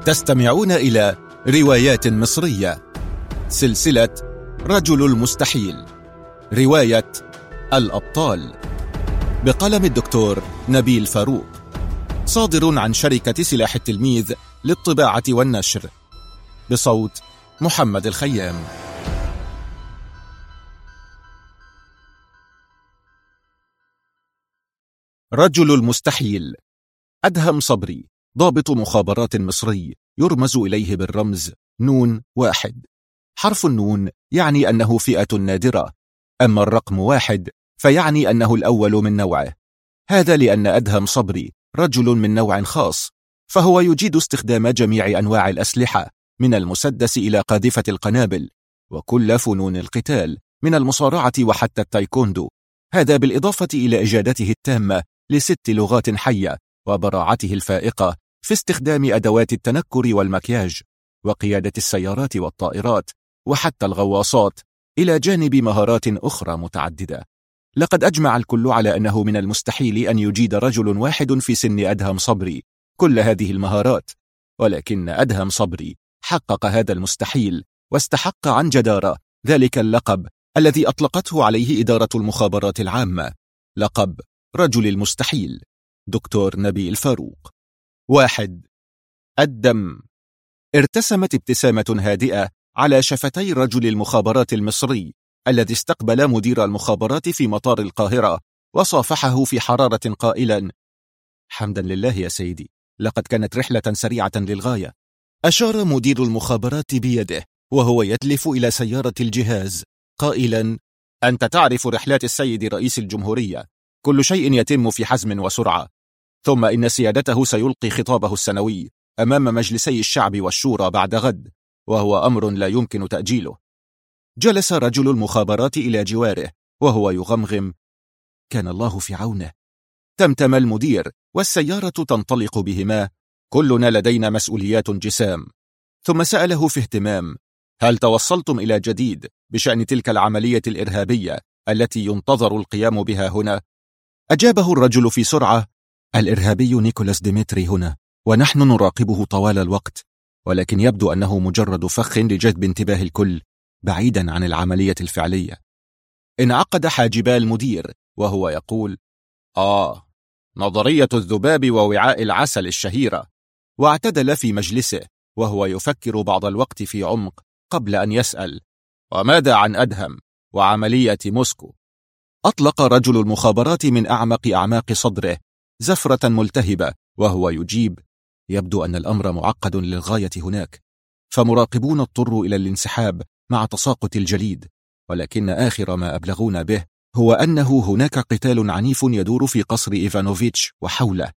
تستمعون إلى روايات مصرية، سلسلة رجل المستحيل، رواية الأبطال، بقلم الدكتور نبيل فاروق، صادر عن شركة سلاح التلميذ للطباعة والنشر، بصوت محمد الخيام. رجل المستحيل. أدهم صبري، ضابط مخابرات مصري، يرمز إليه بالرمز نون 1. حرف النون يعني أنه فئة نادرة، أما الرقم 1 فيعني أنه الأول من نوعه. هذا لأن أدهم صبري رجل من نوع خاص، فهو يجيد استخدام جميع أنواع الأسلحة من المسدس إلى قاذفة القنابل، وكل فنون القتال من المصارعة وحتى التايكوندو. هذا بالإضافة إلى إجادته التامة ل6 لغات حية، وبراعته الفائقة في استخدام أدوات التنكر والمكياج، وقيادة السيارات والطائرات، وحتى الغواصات، إلى جانب مهارات أخرى متعددة. لقد أجمع الكل على أنه من المستحيل أن يجيد رجل واحد في سن أدهم صبري كل هذه المهارات، ولكن أدهم صبري حقق هذا المستحيل، واستحق عن جدارة ذلك اللقب الذي أطلقته عليه إدارة المخابرات العامة، لقب رجل المستحيل. دكتور نبيل فاروق. 1. الدم. ارتسمت ابتسامة هادئة على شفتي رجل المخابرات المصري الذي استقبل مدير المخابرات في مطار القاهرة وصافحه في حرارة قائلا: حمدا لله يا سيدي، لقد كانت رحلة سريعة للغاية. أشار مدير المخابرات بيده وهو يتلف إلى سيارة الجهاز قائلا: أنت تعرف رحلات السيد رئيس الجمهورية، كل شيء يتم في حزم وسرعة، ثم إن سيادته سيلقي خطابه السنوي أمام مجلسي الشعب والشورى بعد غد، وهو أمر لا يمكن تأجيله. جلس رجل المخابرات إلى جواره وهو يغمغم: كان الله في عونه. تمتم المدير والسيارة تنطلق بهما، كلنا لدينا مسؤوليات جسام. ثم سأله في اهتمام: هل توصلتم إلى جديد بشأن تلك العملية الإرهابية التي ينتظر القيام بها هنا؟ أجابه الرجل في سرعة: الإرهابي نيكولاس ديمتري هنا، ونحن نراقبه طوال الوقت، ولكن يبدو أنه مجرد فخ لجذب انتباه الكل بعيدا عن العملية الفعلية. انعقد حاجبا المدير وهو يقول: نظرية الذباب ووعاء العسل الشهيرة. واعتدل في مجلسه وهو يفكر بعض الوقت في عمق قبل أن يسأل: وماذا عن أدهم وعملية موسكو؟ أطلق رجل المخابرات من أعماق صدره زفرة ملتهبة وهو يجيب: يبدو أن الأمر معقد للغاية هناك، فمراقبون اضطروا إلى الانسحاب مع تساقط الجليد، ولكن آخر ما أبلغونا به هو أنه هناك قتال عنيف يدور في قصر إيفانوفيتش وحوله،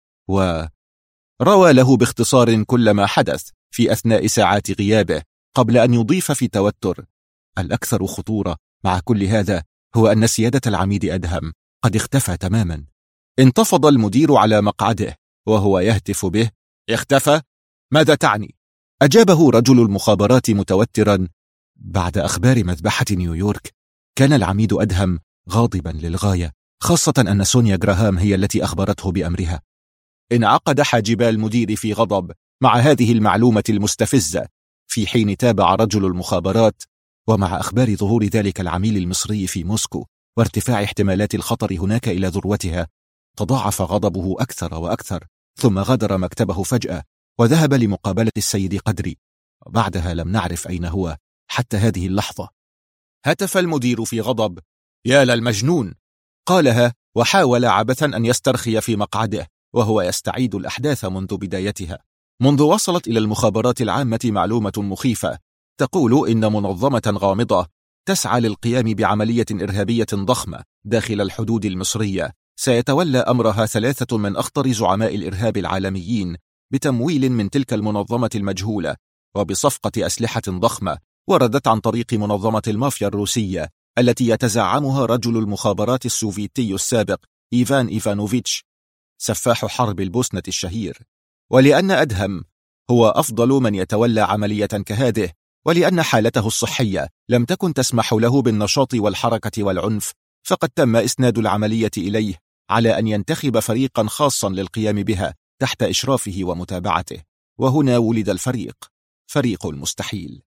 وروى له باختصار كل ما حدث في أثناء ساعات غيابه، قبل أن يضيف في توتر: الأكثر خطورة مع كل هذا هو أن سيادة العميد أدهم قد اختفى تماما. انتفض المدير على مقعده وهو يهتف به: اختفى؟ ماذا تعني؟ أجابه رجل المخابرات متوترا: بعد أخبار مذبحة نيويورك كان العميد أدهم غاضبا للغاية، خاصة أن سونيا جراهام هي التي أخبرته بأمرها. انعقد حاجبا المدير في غضب مع هذه المعلومة المستفزة، في حين تابع رجل المخابرات: ومع أخبار ظهور ذلك العميل المصري في موسكو وارتفاع احتمالات الخطر هناك إلى ذروتها، تضاعف غضبه أكثر وأكثر، ثم غادر مكتبه فجأة وذهب لمقابلة السيد قدري، وبعدها لم نعرف أين هو حتى هذه اللحظة. هتف المدير في غضب: يا للمجنون! قالها وحاول عبثا أن يسترخي في مقعده وهو يستعيد الأحداث منذ بدايتها، منذ وصلت إلى المخابرات العامة معلومة مخيفة تقول إن منظمة غامضة تسعى للقيام بعملية إرهابية ضخمة داخل الحدود المصرية، سيتولى أمرها 3 من أخطر زعماء الإرهاب العالميين بتمويل من تلك المنظمة المجهولة، وبصفقة أسلحة ضخمة وردت عن طريق منظمة المافيا الروسية التي يتزعمها رجل المخابرات السوفيتي السابق إيفان إيفانوفيتش، سفاح حرب البوسنة الشهير. ولأن أدهم هو أفضل من يتولى عملية كهذه، ولأن حالته الصحية لم تكن تسمح له بالنشاط والحركة والعنف، فقد تم إسناد العملية إليه على أن ينتخب فريقا خاصا للقيام بها تحت إشرافه ومتابعته. وهنا ولد الفريق، فريق المستحيل.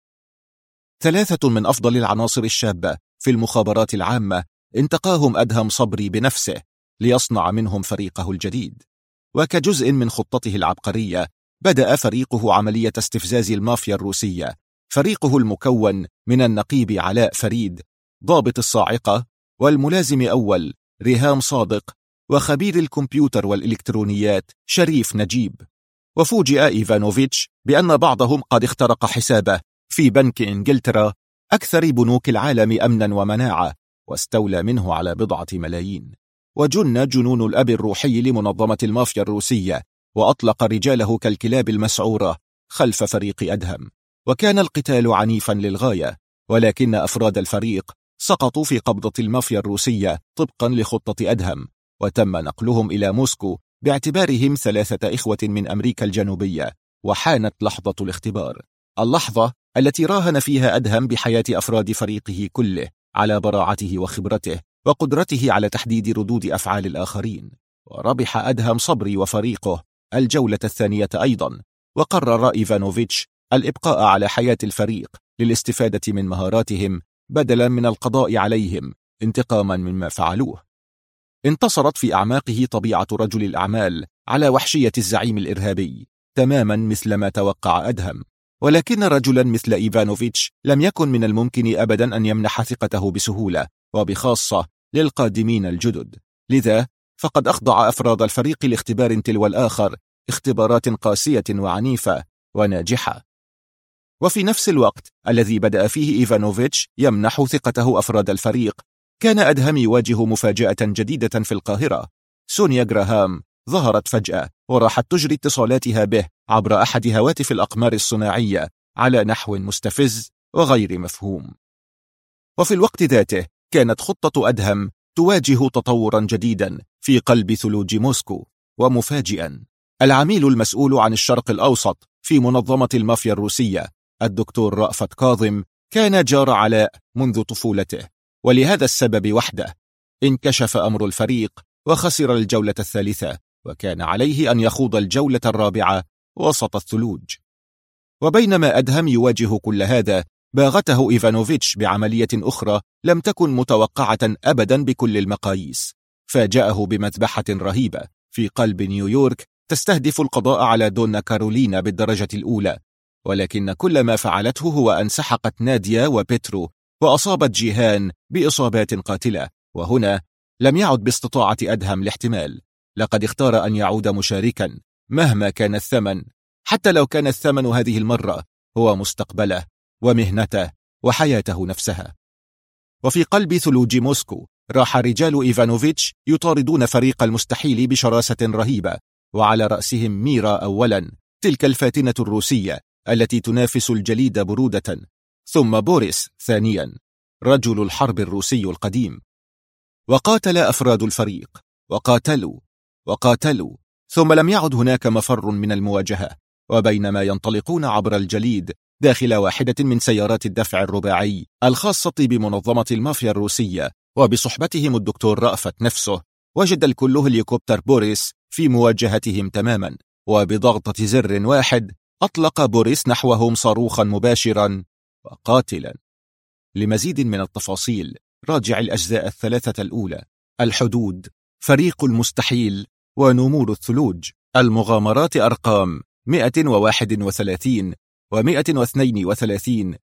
3 من أفضل العناصر الشابة في المخابرات العامة انتقاهم أدهم صبري بنفسه ليصنع منهم فريقه الجديد، وكجزء من خطته العبقرية بدأ فريقه عملية استفزاز المافيا الروسية. فريقه المكون من النقيب علاء فريد، ضابط الصاعقة والملازم أول ريهام صادق، وخبير الكمبيوتر والإلكترونيات شريف نجيب. وفوجئ إيفانوفيتش بأن بعضهم قد اخترق حسابه في بنك إنجلترا، أكثر بنوك العالم أمنا ومناعة، واستولى منه على 1 ملايين. وجن جنون الأب الروحي لمنظمة المافيا الروسية، وأطلق رجاله كالكلاب المسعورة خلف فريق أدهم. وكان القتال عنيفا للغاية، ولكن أفراد الفريق سقطوا في قبضة المافيا الروسية طبقا لخطة أدهم، وتم نقلهم إلى موسكو باعتبارهم 3 إخوة من أمريكا الجنوبية. وحانت لحظة الاختبار، اللحظة التي راهن فيها أدهم بحياة أفراد فريقه كله على براعته وخبرته وقدرته على تحديد ردود أفعال الآخرين. وربح أدهم صبري وفريقه الجولة الثانية أيضا، وقرر إيفانوفيتش الإبقاء على حياة الفريق للاستفادة من مهاراتهم بدلا من القضاء عليهم انتقاما مما فعلوه. انتصرت في أعماقه طبيعة رجل الأعمال على وحشية الزعيم الإرهابي تماما مثل ما توقع أدهم، ولكن رجلا مثل إيفانوفيتش لم يكن من الممكن أبدا أن يمنح ثقته بسهولة، وبخاصة للقادمين الجدد. لذا فقد أخضع أفراد الفريق لاختبار تلو الآخر، اختبارات قاسية وعنيفة وناجحة. وفي نفس الوقت الذي بدأ فيه إيفانوفيتش يمنح ثقته أفراد الفريق، كان أدهم يواجه مفاجأة جديدة في القاهرة. سونيا جراهام ظهرت فجأة وراحت تجري اتصالاتها به عبر أحد هواتف الأقمار الصناعية على نحو مستفز وغير مفهوم. وفي الوقت ذاته كانت خطة أدهم تواجه تطورا جديدا في قلب ثلوج موسكو. ومفاجئا، العميل المسؤول عن الشرق الأوسط في منظمة المافيا الروسية الدكتور رأفت كاظم كان جار علاء منذ طفولته، ولهذا السبب وحده انكشف أمر الفريق وخسر الجولة الثالثة، وكان عليه أن يخوض الجولة الرابعة وسط الثلوج. وبينما أدهم يواجه كل هذا، باغته إيفانوفيتش بعملية أخرى لم تكن متوقعة أبدا بكل المقاييس. فاجأه بمذبحة رهيبة في قلب نيويورك تستهدف القضاء على دونا كارولينا بالدرجة الأولى، ولكن كل ما فعلته هو أن سحقت ناديا وبيترو وأصابت جيهان بإصابات قاتلة. وهنا لم يعد باستطاعة أدهم الاحتمال، لقد اختار أن يعود مشاركا مهما كان الثمن، حتى لو كان الثمن هذه المرة هو مستقبله ومهنته وحياته نفسها. وفي قلب ثلوج موسكو راح رجال إيفانوفيتش يطاردون فريق المستحيل بشراسة رهيبة، وعلى رأسهم ميرا أولا، تلك الفاتنة الروسية التي تنافس الجليد برودة، ثم بوريس ثانيا، رجل الحرب الروسي القديم. وقاتل أفراد الفريق وقاتلوا، ثم لم يعد هناك مفر من المواجهة. وبينما ينطلقون عبر الجليد داخل واحدة من سيارات الدفع الرباعي الخاصة بمنظمة المافيا الروسية وبصحبتهم الدكتور رأفت نفسه، وجد الكل هليكوبتر بوريس في مواجهتهم تماما، وبضغطة زر واحد أطلق بوريس نحوهم صاروخا مباشرا وقاتلا. لمزيد من التفاصيل راجع الأجزاء الثلاثة الأولى: الحدود، فريق المستحيل، ونمور الثلوج. المغامرات أرقام 131 و132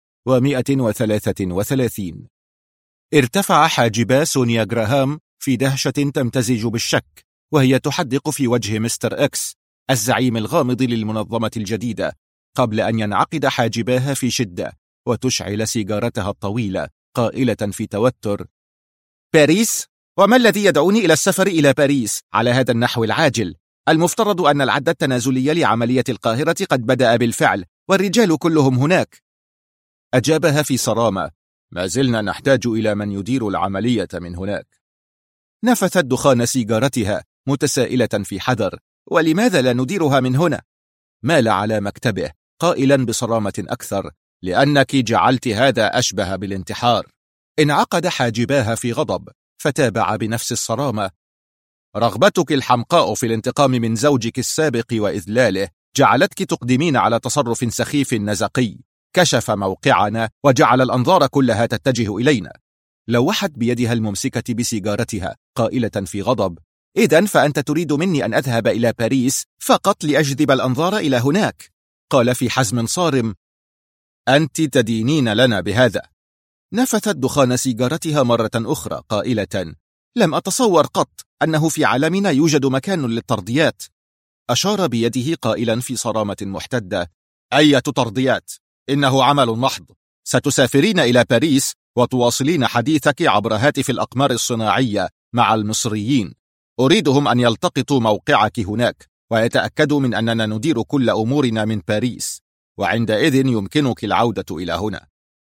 و133. ارتفع حاجبا سونيا جراهام في دهشة تمتزج بالشك، وهي تحدق في وجه مستر إكس الزعيم الغامض للمنظمة الجديدة، قبل أن ينعقد حاجباها في شدة وتشعل سيجارتها الطويلة قائلة في توتر: باريس؟ وما الذي يدعوني إلى السفر إلى باريس على هذا النحو العاجل؟ المفترض أن العد التنازلي لعملية القاهرة قد بدأ بالفعل، والرجال كلهم هناك. أجابها في صرامة: ما زلنا نحتاج إلى من يدير العملية من هناك. نفثت دخان سيجارتها متسائلة في حذر: ولماذا لا نديرها من هنا؟ مال على مكتبه قائلا بصرامة أكثر: لأنك جعلت هذا أشبه بالانتحار. انعقد حاجباها في غضب، فتابع بنفس الصرامة: رغبتك الحمقاء في الانتقام من زوجك السابق وإذلاله جعلتك تقدمين على تصرف سخيف نزقي كشف موقعنا وجعل الأنظار كلها تتجه إلينا. لوحت بيدها الممسكة بسيجارتها قائلة في غضب: إذن فأنت تريد مني أن أذهب إلى باريس فقط لأجذب الأنظار إلى هناك. قال في حزم صارم: أنت تدينين لنا بهذا. نفثت دخان سيجارتها مرة أخرى قائلة: لم أتصور قط أنه في عالمنا يوجد مكان للترضيات. أشار بيده قائلا في صرامة محتدة: أية ترضيات؟ إنه عمل محض. ستسافرين إلى باريس وتواصلين حديثك عبر هاتف الأقمار الصناعية مع المصريين. أريدهم أن يلتقطوا موقعك هناك ويتأكدوا من أننا ندير كل أمورنا من باريس، وعندئذ يمكنك العودة إلى هنا.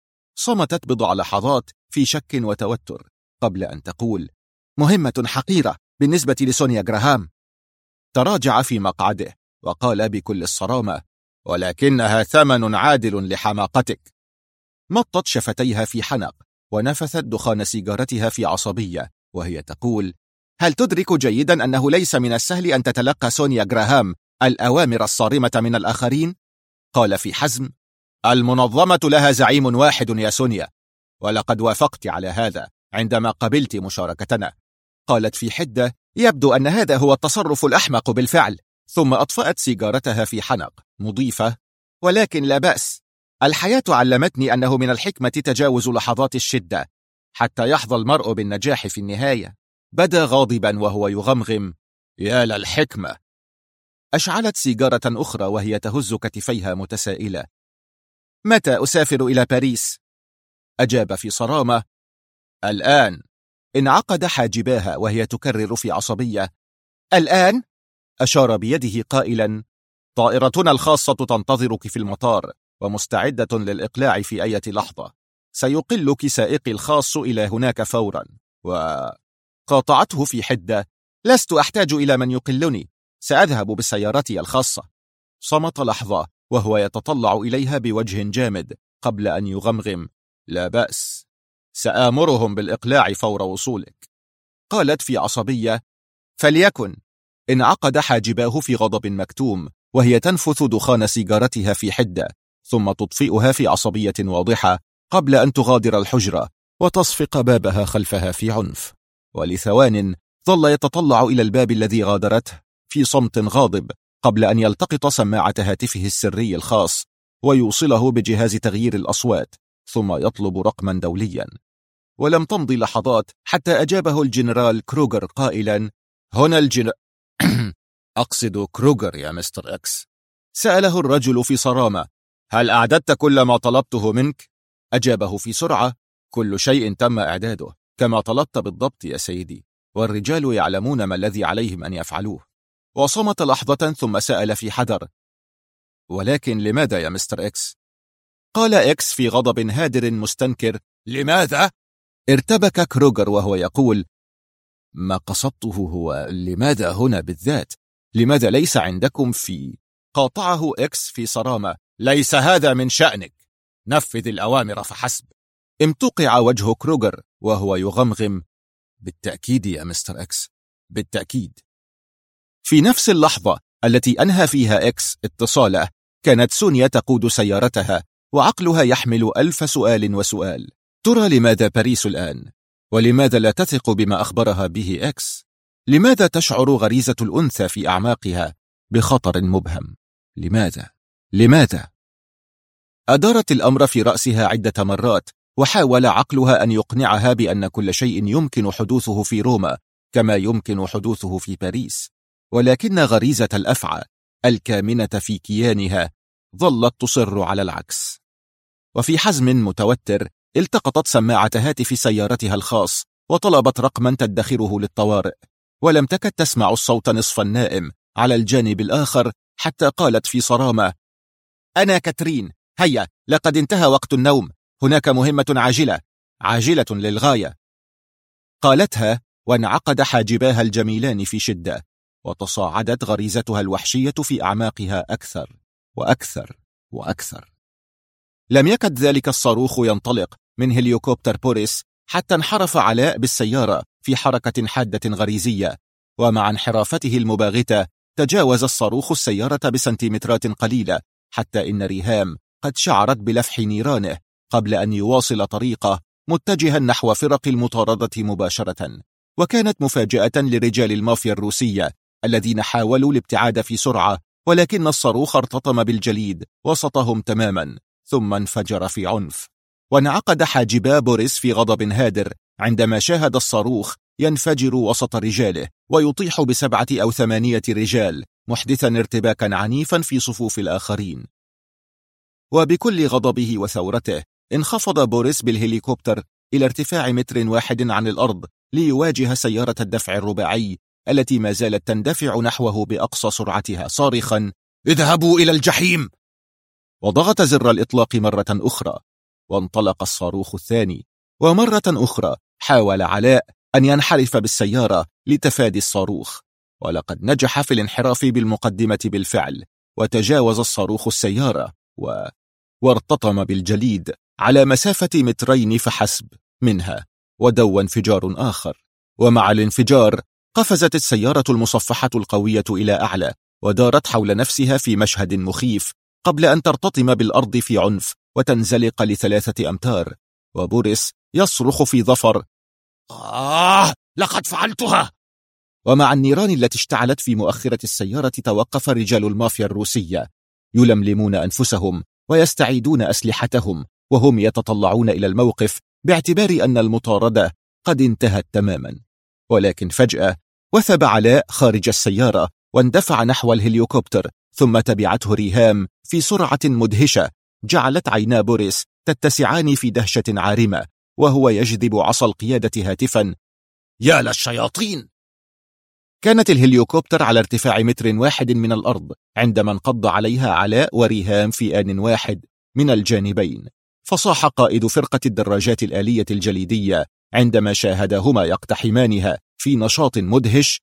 صمتت بضع لحظات في شك وتوتر قبل أن تقول: مهمة حقيرة بالنسبة لسونيا جراهام. تراجع في مقعده وقال بكل الصرامة: ولكنها ثمن عادل لحماقتك. مطت شفتيها في حنق ونفثت دخان سيجارتها في عصبية وهي تقول: هل تدرك جيدا أنه ليس من السهل أن تتلقى سونيا جراهام الأوامر الصارمة من الآخرين؟ قال في حزم: المنظمة لها زعيم واحد يا سونيا، ولقد وافقت على هذا عندما قبلت مشاركتنا. قالت في حدة: يبدو أن هذا هو التصرف الأحمق بالفعل. ثم أطفأت سيجارتها في حنق مضيفة: ولكن لا بأس، الحياة علمتني أنه من الحكمة تجاوز لحظات الشدة حتى يحظى المرء بالنجاح في النهاية. بدا غاضبا وهو يغمغم: يا للحكمة. أشعلت سيجارة أخرى وهي تهز كتفيها متسائلة: متى أسافر إلى باريس؟ أجاب في صرامة: الآن. انعقد حاجباها وهي تكرر في عصبية: الآن؟ أشار بيده قائلا: طائرتنا الخاصة تنتظرك في المطار ومستعدة للإقلاع في أي لحظة. سيقلك سائقي الخاص إلى هناك فورا. وقاطعته في حدة: لست أحتاج إلى من يقلني، سأذهب بسيارتي الخاصة. صمت لحظة وهو يتطلع إليها بوجه جامد قبل أن يغمغم: لا بأس، سآمرهم بالإقلاع فور وصولك. قالت في عصبية: فليكن. انعقد حاجباه في غضب مكتوم وهي تنفث دخان سيجارتها في حدة ثم تطفئها في عصبية واضحة قبل أن تغادر الحجرة وتصفق بابها خلفها في عنف. ولثوان ظل يتطلع إلى الباب الذي غادرته في صمت غاضب قبل أن يلتقط سماعة هاتفه السري الخاص ويوصله بجهاز تغيير الأصوات ثم يطلب رقما دوليا. ولم تمضي لحظات حتى أجابه الجنرال كروغر قائلا: هنا أقصد كروغر يا مستر إكس. سأله الرجل في صرامة: هل أعددت كل ما طلبته منك؟ أجابه في سرعة: كل شيء تم إعداده كما طلبت بالضبط يا سيدي، والرجال يعلمون ما الذي عليهم أن يفعلوه. وصمت لحظة ثم سأل في حذر: ولكن لماذا يا مستر إكس؟ قال إكس في غضب هادر مستنكر: لماذا؟ ارتبك كروغر وهو يقول: ما قصدته هو لماذا هنا بالذات؟ لماذا ليس عندكم في... قاطعه إكس في صرامة: ليس هذا من شأنك، نفذ الأوامر فحسب. امتقع وجه كروغر وهو يغمغم: بالتأكيد يا مستر إكس، بالتأكيد. في نفس اللحظة التي أنهى فيها إكس اتصاله كانت سونيا تقود سيارتها وعقلها يحمل 1000 سؤال وسؤال. ترى لماذا باريس الآن؟ ولماذا لا تثق بما أخبرها به إكس؟ لماذا تشعر غريزة الأنثى في أعماقها بخطر مبهم؟ لماذا؟ أدارت الأمر في رأسها عدة مرات وحاول عقلها أن يقنعها بأن كل شيء يمكن حدوثه في روما كما يمكن حدوثه في باريس، ولكن غريزة الأفعى الكامنة في كيانها ظلت تصر على العكس. وفي حزم متوتر التقطت سماعة هاتف سيارتها الخاص وطلبت رقما تدخره للطوارئ، ولم تكد تسمع الصوت نصف النائم على الجانب الآخر حتى قالت في صرامة: أنا كاترين، هيا لقد انتهى وقت النوم، هناك مهمة عاجلة للغاية. قالتها وانعقد حاجباها الجميلان في شدة، وتصاعدت غريزتها الوحشية في أعماقها أكثر وأكثر وأكثر. لم يكد ذلك الصاروخ ينطلق من هليوكوبتر بوريس حتى انحرف علاء بالسيارة في حركة حادة غريزية، ومع انحرافته المباغتة تجاوز الصاروخ السيارة بسنتيمترات قليلة، حتى إن ريهام قد شعرت بلفح نيرانه قبل أن يواصل طريقه متجها نحو فرق المطاردة مباشرة. وكانت مفاجأة لرجال المافيا الروسية الذين حاولوا الابتعاد في سرعة، ولكن الصاروخ ارتطم بالجليد وسطهم تماما ثم انفجر في عنف. وانعقد حاجبا بوريس في غضب هادر عندما شاهد الصاروخ ينفجر وسط رجاله ويطيح ب7 أو 8 رجال، محدثا ارتباكا عنيفا في صفوف الآخرين. وبكل غضبه وثورته انخفض بوريس بالهليكوبتر إلى ارتفاع 1 متر عن الأرض ليواجه سيارة الدفع الرباعي التي ما زالت تندفع نحوه بأقصى سرعتها، صارخا: اذهبوا إلى الجحيم! وضغط زر الإطلاق مرة أخرى، وانطلق الصاروخ الثاني. ومرة أخرى حاول علاء أن ينحرف بالسيارة لتفادي الصاروخ، ولقد نجح في الانحراف بالمقدمة بالفعل، وتجاوز الصاروخ السيارة وارتطم بالجليد على مسافة 2 متر فحسب منها، ودوى انفجار آخر. ومع الانفجار قفزت السيارة المصفحة القوية إلى أعلى، ودارت حول نفسها في مشهد مخيف قبل أن ترتطم بالأرض في عنف وتنزلق ل3 أمتار، وبوريس يصرخ في ظفر: لقد فعلتها! ومع النيران التي اشتعلت في مؤخرة السيارة توقف رجال المافيا الروسية يلملمون أنفسهم ويستعيدون أسلحتهم، وهم يتطلعون إلى الموقف باعتبار أن المطاردة قد انتهت تماما. ولكن فجأة وثب علاء خارج السيارة واندفع نحو الهليكوبتر، ثم تبعته ريهام في سرعة مدهشة جعلت عينا بوريس تتسعان في دهشة عارمة، وهو يجذب عصا القيادة هاتفا: يا للشياطين! كانت الهليكوبتر على ارتفاع 1 متر من الأرض عندما انقض عليها علاء وريهام في آن واحد من الجانبين، فصاح قائد فرقة الدراجات الآلية الجليدية عندما شاهدهما يقتحمانها في نشاط مدهش: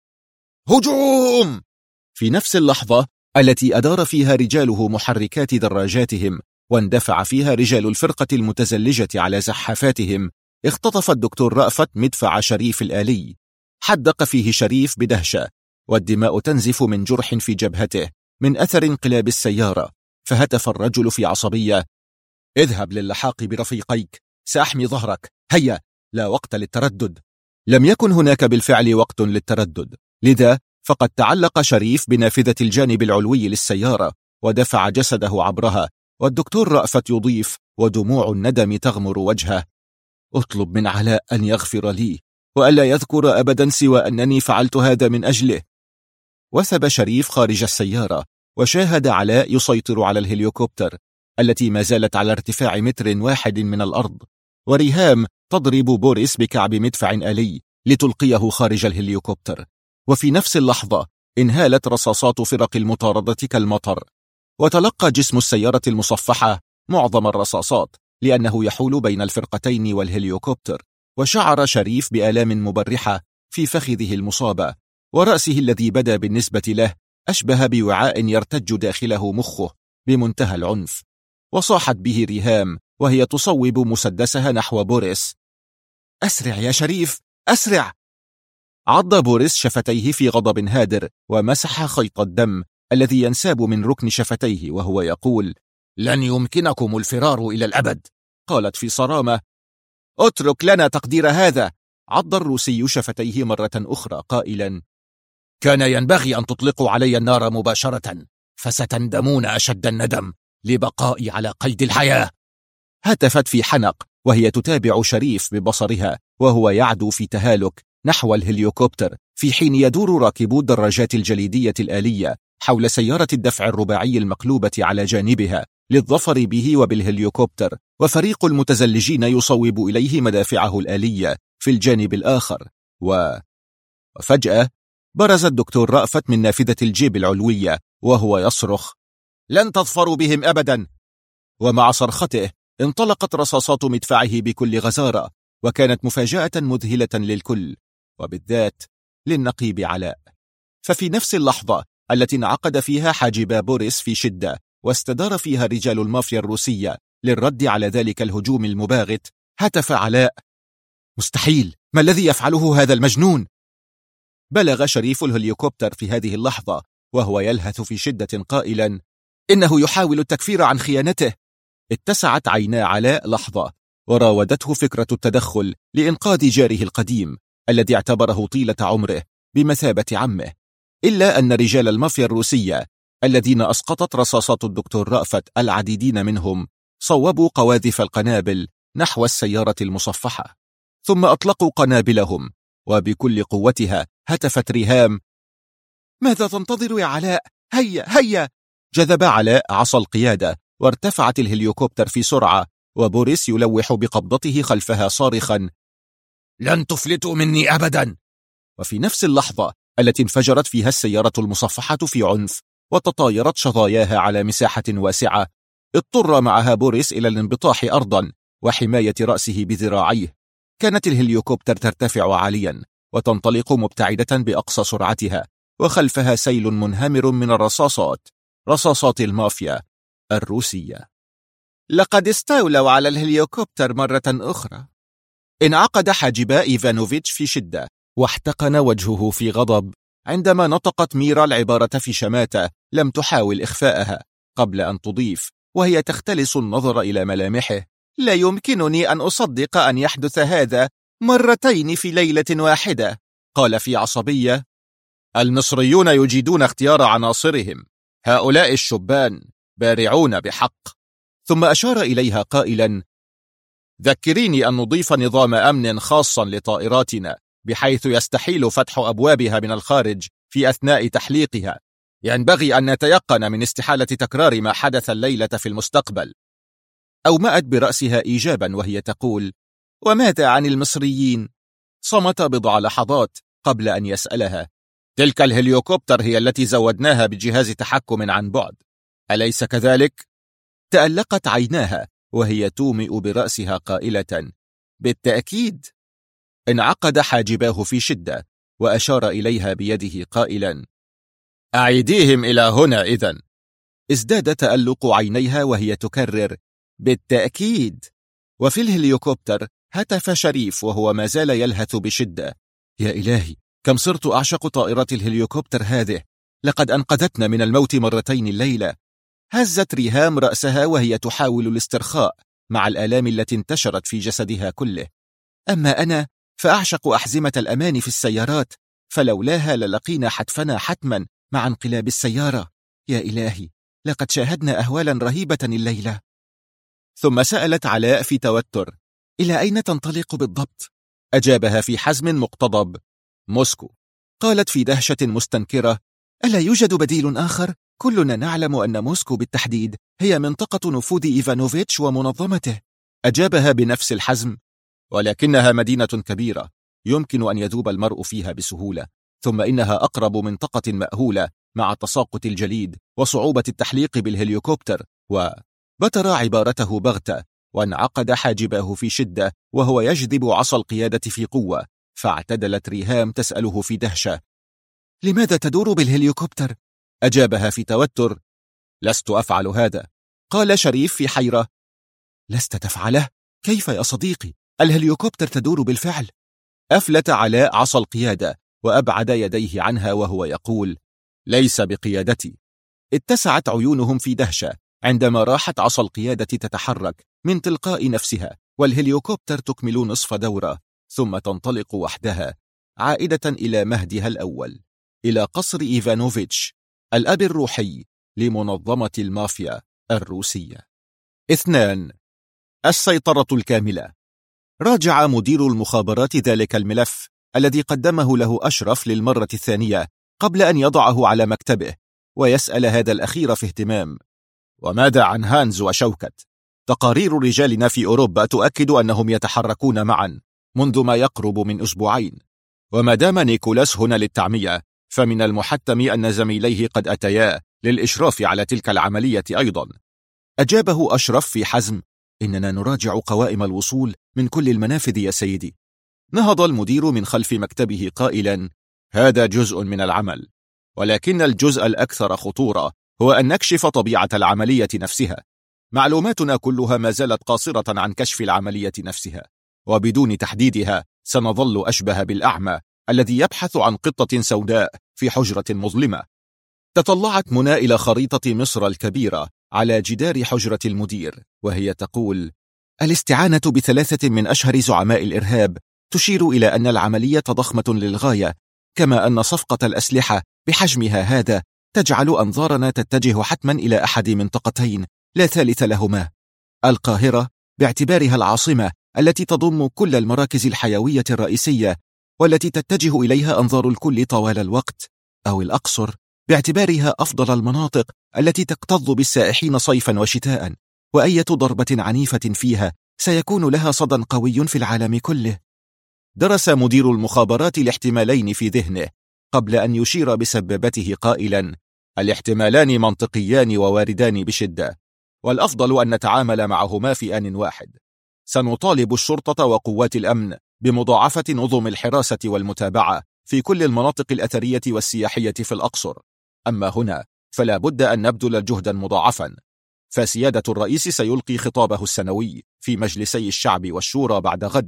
هجوم! في نفس اللحظة التي أدار فيها رجاله محركات دراجاتهم واندفع فيها رجال الفرقة المتزلجة على زحافاتهم، اختطف الدكتور رأفت مدفع شريف الآلي. حدق فيه شريف بدهشة، والدماء تنزف من جرح في جبهته من أثر انقلاب السيارة، فهتف الرجل في عصبية: اذهب للحاق برفيقيك، سأحمي ظهرك، هيا، لا وقت للتردد. لم يكن هناك بالفعل وقت للتردد، لذا فقد تعلق شريف بنافذة الجانب العلوي للسيارة ودفع جسده عبرها، والدكتور رأفت يضيف ودموع الندم تغمر وجهه: اطلب من علاء أن يغفر لي وألا يذكر أبدا سوى أنني فعلت هذا من أجله. وثب شريف خارج السيارة وشاهد علاء يسيطر على الهليكوبتر التي ما زالت على ارتفاع 1 متر من الأرض، وريهام تضرب بوريس بكعب مدفع آلي لتلقيه خارج الهليكوبتر. وفي نفس اللحظة انهالت رصاصات فرق المطاردة كالمطر، وتلقى جسم السيارة المصفحة معظم الرصاصات لأنه يحول بين الفرقتين والهليكوبتر. وشعر شريف بآلام مبرحة في فخذه المصابة، ورأسه الذي بدا بالنسبة له أشبه بوعاء يرتج داخله مخه بمنتهى العنف. وصاحت به ريهام وهي تصوب مسدسها نحو بوريس: أسرع يا شريف، أسرع! عض بوريس شفتيه في غضب هادر ومسح خيط الدم الذي ينساب من ركن شفتيه وهو يقول: لن يمكنكم الفرار إلى الأبد. قالت في صرامة: اترك لنا تقدير هذا. عض الروسي شفتيه مرة أخرى قائلا: كان ينبغي أن تطلقوا علي النار مباشرة، فستندمون أشد الندم لبقائي على قيد الحياة. هتفت في حنق وهي تتابع شريف ببصرها وهو يعدو في تهالك نحو الهليكوبتر، في حين يدور راكبو الدراجات الجليدية الآلية حول سيارة الدفع الرباعي المقلوبة على جانبها للظفر به وبالهليكوبتر، وفريق المتزلجين يصوب إليه مدافعه الآلية في الجانب الآخر. وفجأة برز الدكتور رأفت من نافذة الجيب العلوية وهو يصرخ: لن تظفروا بهم أبدا! ومع صرخته انطلقت رصاصات مدفعه بكل غزارة، وكانت مفاجأة مذهلة للكل، وبالذات للنقيب علاء. ففي نفس اللحظة التي انعقد فيها حاجبا بوريس في شدة واستدار فيها رجال المافيا الروسية للرد على ذلك الهجوم المباغت، هتف علاء: مستحيل! ما الذي يفعله هذا المجنون؟ بلغ شريف الهليكوبتر في هذه اللحظة وهو يلهث في شدة قائلا: إنه يحاول التكفير عن خيانته. اتسعت عينا علاء لحظة، وراودته فكرة التدخل لإنقاذ جاره القديم الذي اعتبره طيلة عمره بمثابة عمه، إلا أن رجال المافيا الروسية الذين أسقطت رصاصات الدكتور رأفت العديدين منهم صوبوا قواذف القنابل نحو السيارة المصفحة، ثم أطلقوا قنابلهم، وبكل قوتها هتفت ريهام: ماذا تنتظر يا علاء؟ هيا هيا! جذب علاء عصا القيادة، وارتفعت الهليكوبتر في سرعة، وبوريس يلوح بقبضته خلفها صارخا: لن تفلتوا مني أبدا! وفي نفس اللحظة التي انفجرت فيها السيارة المصفحة في عنف وتطايرت شظاياها على مساحة واسعة، اضطر معها بوريس إلى الانبطاح أرضا وحماية رأسه بذراعيه. كانت الهليكوبتر ترتفع عاليا وتنطلق مبتعدة بأقصى سرعتها، وخلفها سيل منهمر من الرصاصات، رصاصات المافيا الروسية. لقد استولوا على الهليكوبتر مرة أخرى. انعقد حاجبا إيفانوفيتش في شدة، واحتقن وجهه في غضب عندما نطقت ميرا العبارة في شماتة لم تحاول إخفاءها، قبل أن تضيف وهي تختلس النظر إلى ملامحه: لا يمكنني أن أصدق أن يحدث هذا مرتين في ليلة واحدة. قال في عصبية: المصريون يجيدون اختيار عناصرهم، هؤلاء الشبان بارعون بحق. ثم أشار إليها قائلا: ذكريني أن نضيف نظام أمن خاصا لطائراتنا، بحيث يستحيل فتح أبوابها من الخارج في أثناء تحليقها. ينبغي أن نتيقن من استحالة تكرار ما حدث الليلة في المستقبل. أومأت برأسها إيجابا وهي تقول: وماذا عن المصريين؟ صمت بضع لحظات قبل أن يسألها: تلك الهليكوبتر هي التي زودناها بجهاز تحكم عن بعد، أليس كذلك؟ تألقت عيناها وهي تومئ برأسها قائلة: بالتأكيد. انعقد حاجباه في شدة، وأشار إليها بيده قائلا: أعيديهم إلى هنا إذن. ازداد تألق عينيها وهي تكرر: بالتأكيد. وفي الهليكوبتر هتف شريف وهو ما زال يلهث بشدة: يا إلهي، كم صرت أعشق طائرة الهليكوبتر هذه، لقد أنقذتنا من الموت مرتين الليلة. هزت ريهام رأسها وهي تحاول الاسترخاء مع الآلام التي انتشرت في جسدها كله. أما أنا فأعشق أحزمة الأمان في السيارات، فلولاها للقينا حتفنا حتما مع انقلاب السيارة. يا إلهي، لقد شاهدنا أهوالا رهيبة الليلة. ثم سألت علاء في توتر: إلى أين تنطلق بالضبط؟ أجابها في حزم مقتضب: موسكو. قالت في دهشة مستنكرة: ألا يوجد بديل آخر؟ كلنا نعلم أن موسكو بالتحديد هي منطقة نفوذ إيفانوفيتش ومنظمته. أجابها بنفس الحزم: ولكنها مدينة كبيرة يمكن أن يذوب المرء فيها بسهولة، ثم إنها أقرب منطقة مأهولة مع تساقط الجليد وصعوبة التحليق بالهليكوبتر. وبتر عبارته بغتة، وانعقد حاجباه في شدة وهو يجذب عصا القيادة في قوة. فاعتدلت ريهام تسأله في دهشة: لماذا تدور بالهليكوبتر؟ أجابها في توتر: لست أفعل هذا. قال شريف في حيرة: لست تفعله؟ كيف يا صديقي؟ الهليكوبتر تدور بالفعل. أفلت علاء عصا القيادة وأبعد يديه عنها وهو يقول: ليس بقيادتي. اتسعت عيونهم في دهشة عندما راحت عصا القيادة تتحرك من تلقاء نفسها، والهليكوبتر تكمل نصف دورة، ثم تنطلق وحدها عائدة إلى مهدها الأول، إلى قصر إيفانوفيتش، الأب الروحي لمنظمة المافيا الروسية. 2. السيطرة الكاملة. راجع مدير المخابرات ذلك الملف الذي قدمه له أشرف للمرة الثانية قبل أن يضعه على مكتبه، ويسأل هذا الأخير في اهتمام: وماذا عن هانز وشوكت؟ تقارير رجالنا في أوروبا تؤكد أنهم يتحركون معا منذ ما يقرب من أسبوعين، وما دام نيكولاس هنا للتعمية فمن المحتم أن زميليه قد أتيا للإشراف على تلك العملية أيضا. أجابه أشرف في حزم: إننا نراجع قوائم الوصول من كل المنافذ يا سيدي. نهض المدير من خلف مكتبه قائلا: هذا جزء من العمل، ولكن الجزء الأكثر خطورة هو أن نكشف طبيعة العملية نفسها. معلوماتنا كلها ما زالت قاصرة عن كشف العملية نفسها، وبدون تحديدها سنظل أشبه بالأعمى الذي يبحث عن قطة سوداء في حجرة مظلمة. تطلعت منى إلى خريطة مصر الكبيرة على جدار حجرة المدير، وهي تقول: الاستعانة ب3 من أشهر زعماء الإرهاب تشير إلى أن العملية ضخمة للغاية، كما أن صفقة الأسلحة بحجمها هذا تجعل أنظارنا تتجه حتما إلى أحد منطقتين لا ثالث لهما: القاهرة باعتبارها العاصمة التي تضم كل المراكز الحيوية الرئيسية والتي تتجه إليها أنظار الكل طوال الوقت، أو الأقصر باعتبارها أفضل المناطق التي تكتظ بالسائحين صيفا وشتاء، وأية ضربة عنيفة فيها سيكون لها صدى قوي في العالم كله. درس مدير المخابرات الاحتمالين في ذهنه قبل أن يشير بسبابته قائلا: الاحتمالان منطقيان وواردان بشدة، والأفضل أن نتعامل معهما في آن واحد. سنطالب الشرطة وقوات الأمن بمضاعفة نظم الحراسة والمتابعة في كل المناطق الأثرية والسياحية في الأقصر. أما هنا فلا بد أن نبذل جهدا مضاعفا، فسيادة الرئيس سيلقي خطابه السنوي في مجلسي الشعب والشورى بعد غد.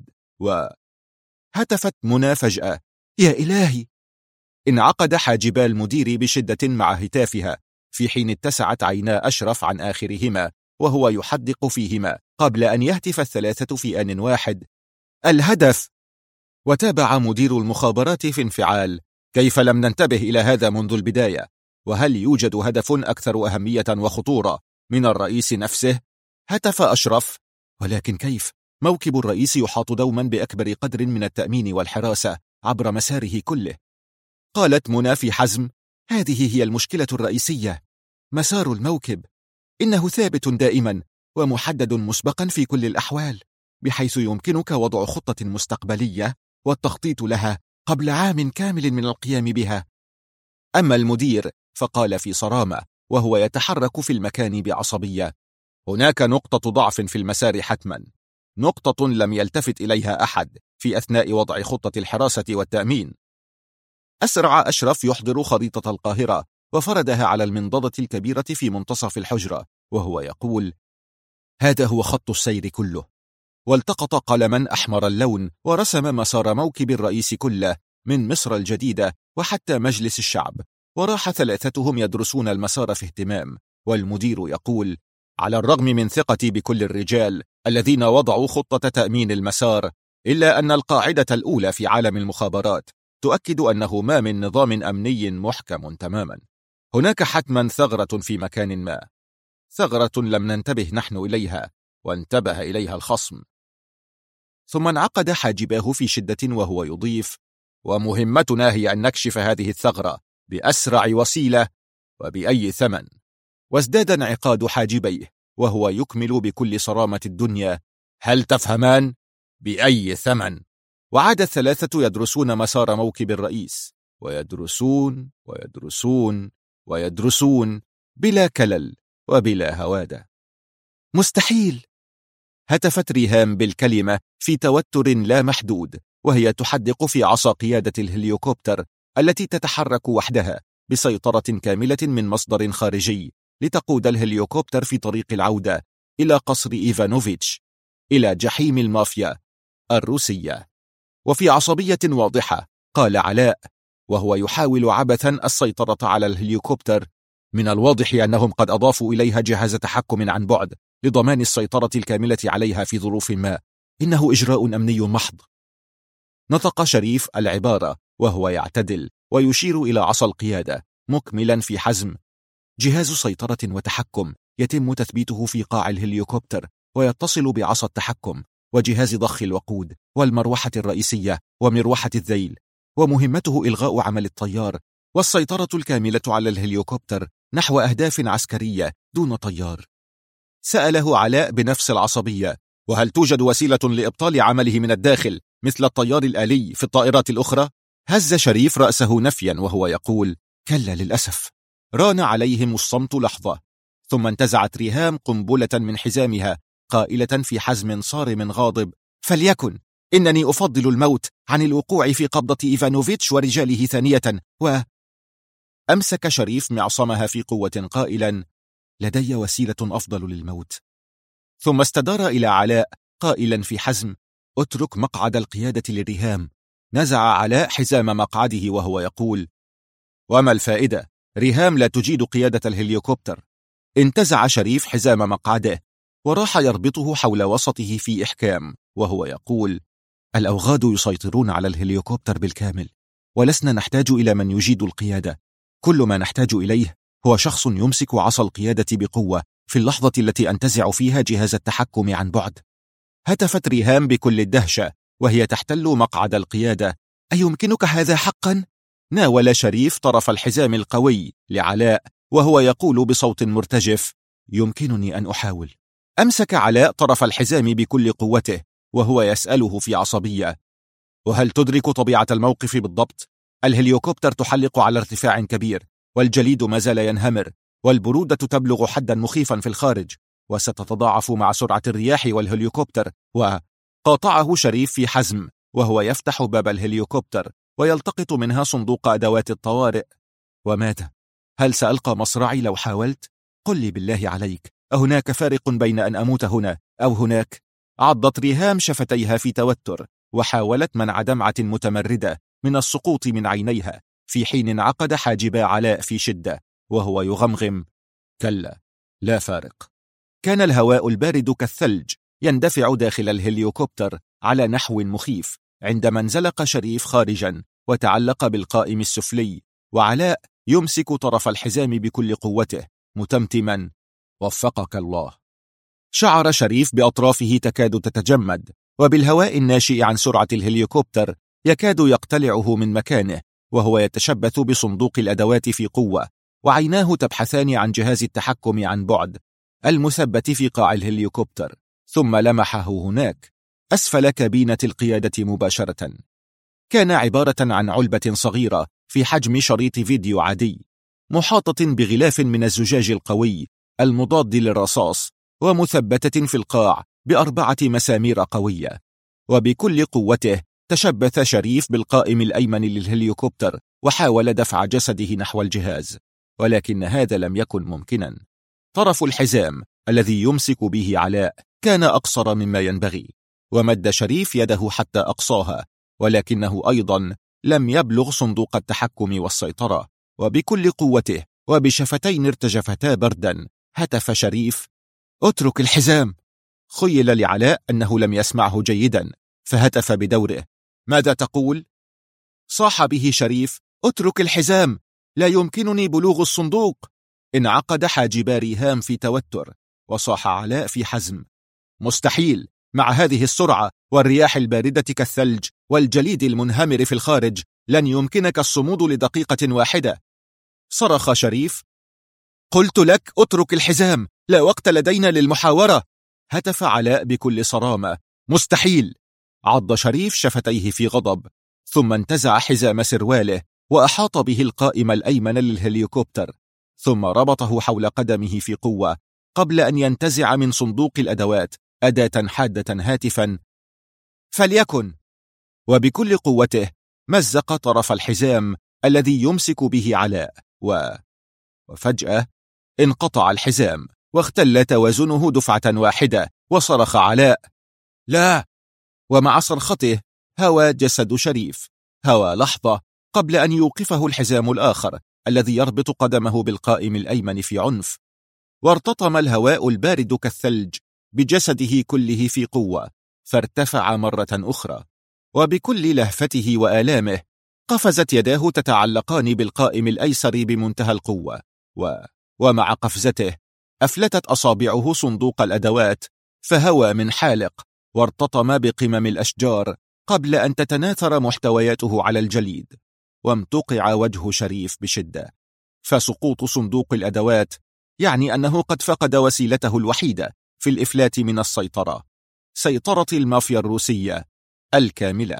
هتفت منى فجأة: يا إلهي! انعقد حاجبا المدير بشدة مع هتافها، في حين اتسعت عينا أشرف عن آخرهما وهو يحدق فيهما قبل أن يهتف الثلاثة في آن واحد: الهدف! وتابع مدير المخابرات في انفعال: كيف لم ننتبه إلى هذا منذ البداية؟ وهل يوجد هدف أكثر أهمية وخطورة من الرئيس نفسه؟ هتف أشرف: ولكن كيف؟ موكب الرئيس يحاط دوما بأكبر قدر من التأمين والحراسة عبر مساره كله. قالت منى في حزم: هذه هي المشكلة الرئيسية، مسار الموكب. إنه ثابت دائما ومحدد مسبقا في كل الأحوال، بحيث يمكنك وضع خطة مستقبلية والتخطيط لها قبل عام كامل من القيام بها. أما المدير فقال في صرامة وهو يتحرك في المكان بعصبية: هناك نقطة ضعف في المسار حتما، نقطة لم يلتفت إليها أحد في أثناء وضع خطة الحراسة والتأمين. أسرع أشرف يحضر خريطة القاهرة وفردها على المنضدة الكبيرة في منتصف الحجرة وهو يقول: هذا هو خط السير كله. والتقط قلما أحمر اللون ورسم مسار موكب الرئيس كله من مصر الجديدة وحتى مجلس الشعب، وراح ثلاثتهم يدرسون المسار في اهتمام، والمدير يقول: على الرغم من ثقتي بكل الرجال الذين وضعوا خطة تأمين المسار، إلا أن القاعدة الأولى في عالم المخابرات تؤكد أنه ما من نظام أمني محكم تماما. هناك حتما ثغرة في مكان ما، ثغرة لم ننتبه نحن إليها وانتبه إليها الخصم. ثم انعقد حاجباه في شدة وهو يضيف: ومهمتنا هي أن نكشف هذه الثغرة بأسرع وسيلة وبأي ثمن. وازداد انعقاد حاجبيه وهو يكمل بكل صرامة الدنيا: هل تفهمان؟ بأي ثمن. وعاد الثلاثة يدرسون مسار موكب الرئيس، ويدرسون ويدرسون ويدرسون بلا كلل وبلا هوادة. مستحيل! هتفت ريهام بالكلمة في توتر لا محدود وهي تحدق في عصا قيادة الهليكوبتر التي تتحرك وحدها بسيطرة كاملة من مصدر خارجي لتقود الهليكوبتر في طريق العودة إلى قصر إيفانوفيتش، إلى جحيم المافيا الروسية. وفي عصبية واضحة قال علاء وهو يحاول عبثا السيطرة على الهليكوبتر: من الواضح أنهم قد أضافوا إليها جهاز تحكم عن بعد لضمان السيطرة الكاملة عليها في ظروف ما. إنه إجراء أمني محض. نطق شريف العبارة وهو يعتدل ويشير إلى عصا القيادة مكملا في حزم: جهاز سيطرة وتحكم يتم تثبيته في قاع الهليكوبتر ويتصل بعصا التحكم وجهاز ضخ الوقود والمروحة الرئيسية ومروحة الذيل، ومهمته إلغاء عمل الطيار والسيطرة الكاملة على الهليكوبتر نحو أهداف عسكرية دون طيار. سأله علاء بنفس العصبية: وهل توجد وسيلة لإبطال عمله من الداخل مثل الطيار الآلي في الطائرات الأخرى؟ هز شريف رأسه نفيا وهو يقول: كلا للأسف. ران عليهم الصمت لحظة، ثم انتزعت ريهام قنبلة من حزامها قائلة في حزم صارم غاضب: فليكن، إنني أفضل الموت عن الوقوع في قبضة إيفانوفيتش ورجاله ثانية. أمسك شريف معصمها في قوة قائلا: لدي وسيلة أفضل للموت. ثم استدار إلى علاء قائلا في حزم: اترك مقعد القيادة لريهام. نزع علاء حزام مقعده وهو يقول: وما الفائدة؟ ريهام لا تجيد قيادة الهليكوبتر. انتزع شريف حزام مقعده وراح يربطه حول وسطه في إحكام وهو يقول: الأوغاد يسيطرون على الهليكوبتر بالكامل، ولسنا نحتاج إلى من يجيد القيادة. كل ما نحتاج إليه هو شخص يمسك عصا القيادة بقوة في اللحظة التي أنتزع فيها جهاز التحكم عن بعد. هتفت ريهام بكل الدهشة وهي تحتل مقعد القيادة: أيمكنك هذا حقا؟ ناول شريف طرف الحزام القوي لعلاء وهو يقول بصوت مرتجف: يمكنني أن أحاول. أمسك علاء طرف الحزام بكل قوته وهو يسأله في عصبية: وهل تدرك طبيعة الموقف بالضبط؟ الهليكوبتر تحلق على ارتفاع كبير، والجليد ما زال ينهمر، والبرودة تبلغ حدا مخيفا في الخارج، وستتضاعف مع سرعة الرياح والهليكوبتر. وقاطعه شريف في حزم وهو يفتح باب الهليكوبتر ويلتقط منها صندوق أدوات الطوارئ. وماذا؟ هل سألقى مصرعي لو حاولت؟ قل لي بالله عليك، أهناك فارق بين أن أموت هنا أو هناك؟ عضت ريهام شفتيها في توتر وحاولت منع دمعة متمردة من السقوط من عينيها، في حين انعقد حاجب علاء في شدة وهو يغمغم: كلا، لا فارق. كان الهواء البارد كالثلج يندفع داخل الهليكوبتر على نحو مخيف عندما انزلق شريف خارجا وتعلق بالقائم السفلي، وعلاء يمسك طرف الحزام بكل قوته متمتما: وفقك الله. شعر شريف بأطرافه تكاد تتجمد، وبالهواء الناشئ عن سرعة الهليكوبتر يكاد يقتلعه من مكانه وهو يتشبث بصندوق الأدوات في قوة، وعيناه تبحثان عن جهاز التحكم عن بعد المثبت في قاع الهليكوبتر. ثم لمحه هناك أسفل كابينة القيادة مباشرة. كان عبارة عن علبة صغيرة في حجم شريط فيديو عادي، محاطة بغلاف من الزجاج القوي المضاد للرصاص، ومثبتة في القاع ب4 مسامير قوية. وبكل قوته تشبث شريف بالقائم الأيمن للهليكوبتر وحاول دفع جسده نحو الجهاز، ولكن هذا لم يكن ممكنا. طرف الحزام الذي يمسك به علاء كان أقصر مما ينبغي، ومد شريف يده حتى أقصاها، ولكنه أيضا لم يبلغ صندوق التحكم والسيطرة. وبكل قوته وبشفتين ارتجفتا بردا هتف شريف: اترك الحزام. خيل لعلاء أنه لم يسمعه جيدا فهتف بدوره: ماذا تقول؟ صاح به شريف: اترك الحزام، لا يمكنني بلوغ الصندوق. انعقد حاجبا ريهام في توتر، وصاح علاء في حزم: مستحيل، مع هذه السرعة والرياح الباردة كالثلج والجليد المنهمر في الخارج لن يمكنك الصمود لدقيقة واحدة. صرخ شريف: قلت لك اترك الحزام، لا وقت لدينا للمحاورة. هتف علاء بكل صرامة: مستحيل. عض شريف شفتيه في غضب، ثم انتزع حزام سرواله وأحاط به القائم الأيمن للهليكوبتر، ثم ربطه حول قدمه في قوة قبل أن ينتزع من صندوق الأدوات أداة حادة هاتفا: فليكن. وبكل قوته مزق طرف الحزام الذي يمسك به علاء، وفجأة انقطع الحزام واختل توازنه دفعة واحدة، وصرخ علاء: لا! ومع صرخته هوى جسد شريف، هوى لحظة قبل أن يوقفه الحزام الآخر الذي يربط قدمه بالقائم الأيمن في عنف، وارتطم الهواء البارد كالثلج بجسده كله في قوة، فارتفع مرة أخرى. وبكل لهفته وآلامه قفزت يداه تتعلقان بالقائم الأيسر بمنتهى القوة، ومع قفزته أفلتت أصابعه صندوق الأدوات، فهوى من حالق وارتطم بقمم الأشجار قبل أن تتناثر محتوياته على الجليد. وامتقع وجه شريف بشدة، فسقوط صندوق الأدوات يعني أنه قد فقد وسيلته الوحيدة في الإفلات من السيطرة، سيطرة المافيا الروسية الكاملة.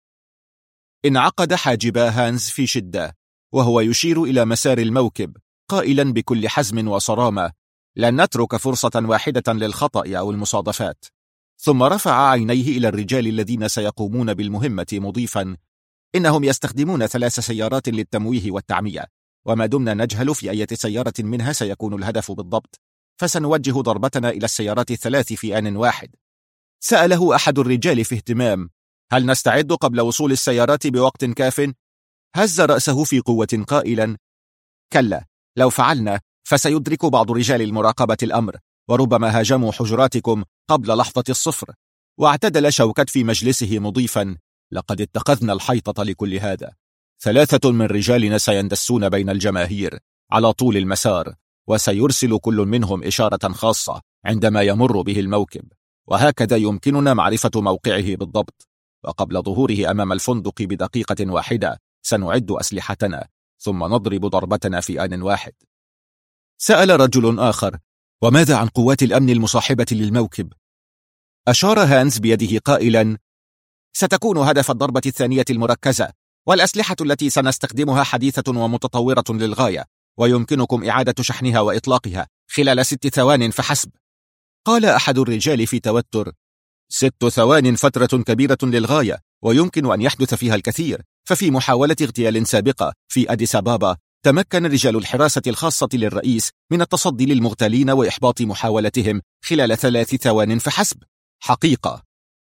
انعقد حاجبا هانز في شدة وهو يشير إلى مسار الموكب قائلا بكل حزم وصرامة: لن نترك فرصة واحدة للخطأ أو المصادفات. ثم رفع عينيه إلى الرجال الذين سيقومون بالمهمة مضيفا: إنهم يستخدمون 3 سيارات للتمويه والتعمية، وما دمنا نجهل في أي سيارة منها سيكون الهدف بالضبط، فسنوجه ضربتنا إلى السيارات ال3 في آن واحد. سأله أحد الرجال في اهتمام: هل نستعد قبل وصول السيارات بوقت كاف؟ هز رأسه في قوة قائلا: كلا، لو فعلنا فسيدرك بعض رجال المراقبة الأمر، وربما هاجموا حجراتكم قبل لحظة الصفر. واعتدل شوكت في مجلسه مضيفا: لقد اتخذنا الحيطة لكل هذا. 3 من رجالنا سيندسون بين الجماهير على طول المسار، وسيرسل كل منهم إشارة خاصة عندما يمر به الموكب، وهكذا يمكننا معرفة موقعه بالضبط. وقبل ظهوره أمام الفندق بدقيقة واحدة سنعد أسلحتنا، ثم نضرب ضربتنا في آن واحد. سأل رجل آخر: وماذا عن قوات الأمن المصاحبة للموكب؟ أشار هانز بيده قائلا: ستكون هدف الضربة الثانية المركزة، والأسلحة التي سنستخدمها حديثة ومتطورة للغاية، ويمكنكم إعادة شحنها وإطلاقها خلال 6 ثوان فحسب. قال أحد الرجال في توتر: 6 ثوان فترة كبيرة للغاية، ويمكن أن يحدث فيها الكثير، ففي محاولة اغتيال سابقة في أديس أبابا تمكن رجال الحراسة الخاصة للرئيس من التصدي للمغتالين وإحباط محاولتهم خلال 3 ثوان فحسب. حقيقة.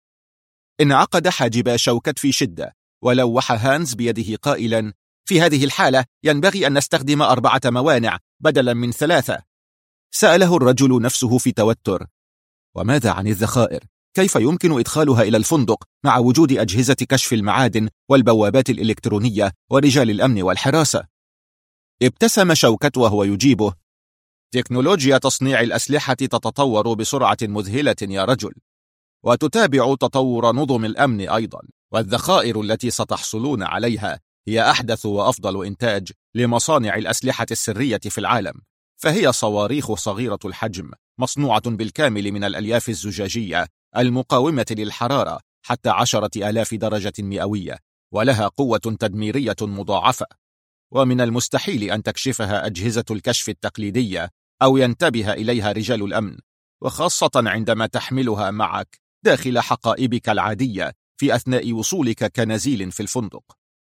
انعقد حاجب شوكت في شدة، ولوح هانز بيده قائلا: في هذه الحالة ينبغي أن نستخدم 4 موانع بدلا من 3. سأله الرجل نفسه في توتر: وماذا عن الذخائر؟ كيف يمكن إدخالها إلى الفندق مع وجود أجهزة كشف المعادن والبوابات الإلكترونية ورجال الأمن والحراسة؟ ابتسم شوكت وهو يجيبه: تكنولوجيا تصنيع الأسلحة تتطور بسرعة مذهلة يا رجل، وتتابع تطور نظم الأمن أيضا، والذخائر التي ستحصلون عليها هي أحدث وأفضل إنتاج لمصانع الأسلحة السرية في العالم، فهي صواريخ صغيرة الحجم مصنوعة بالكامل من الألياف الزجاجية المقاومة للحرارة حتى 10,000 درجة مئوية، ولها قوة تدميرية مضاعفة، ومن المستحيل أن تكشفها أجهزة الكشف التقليدية أو ينتبه إليها رجال الأمن، وخاصة عندما تحملها معك داخل حقائبك العادية في أثناء وصولك كنزيل في الفندق.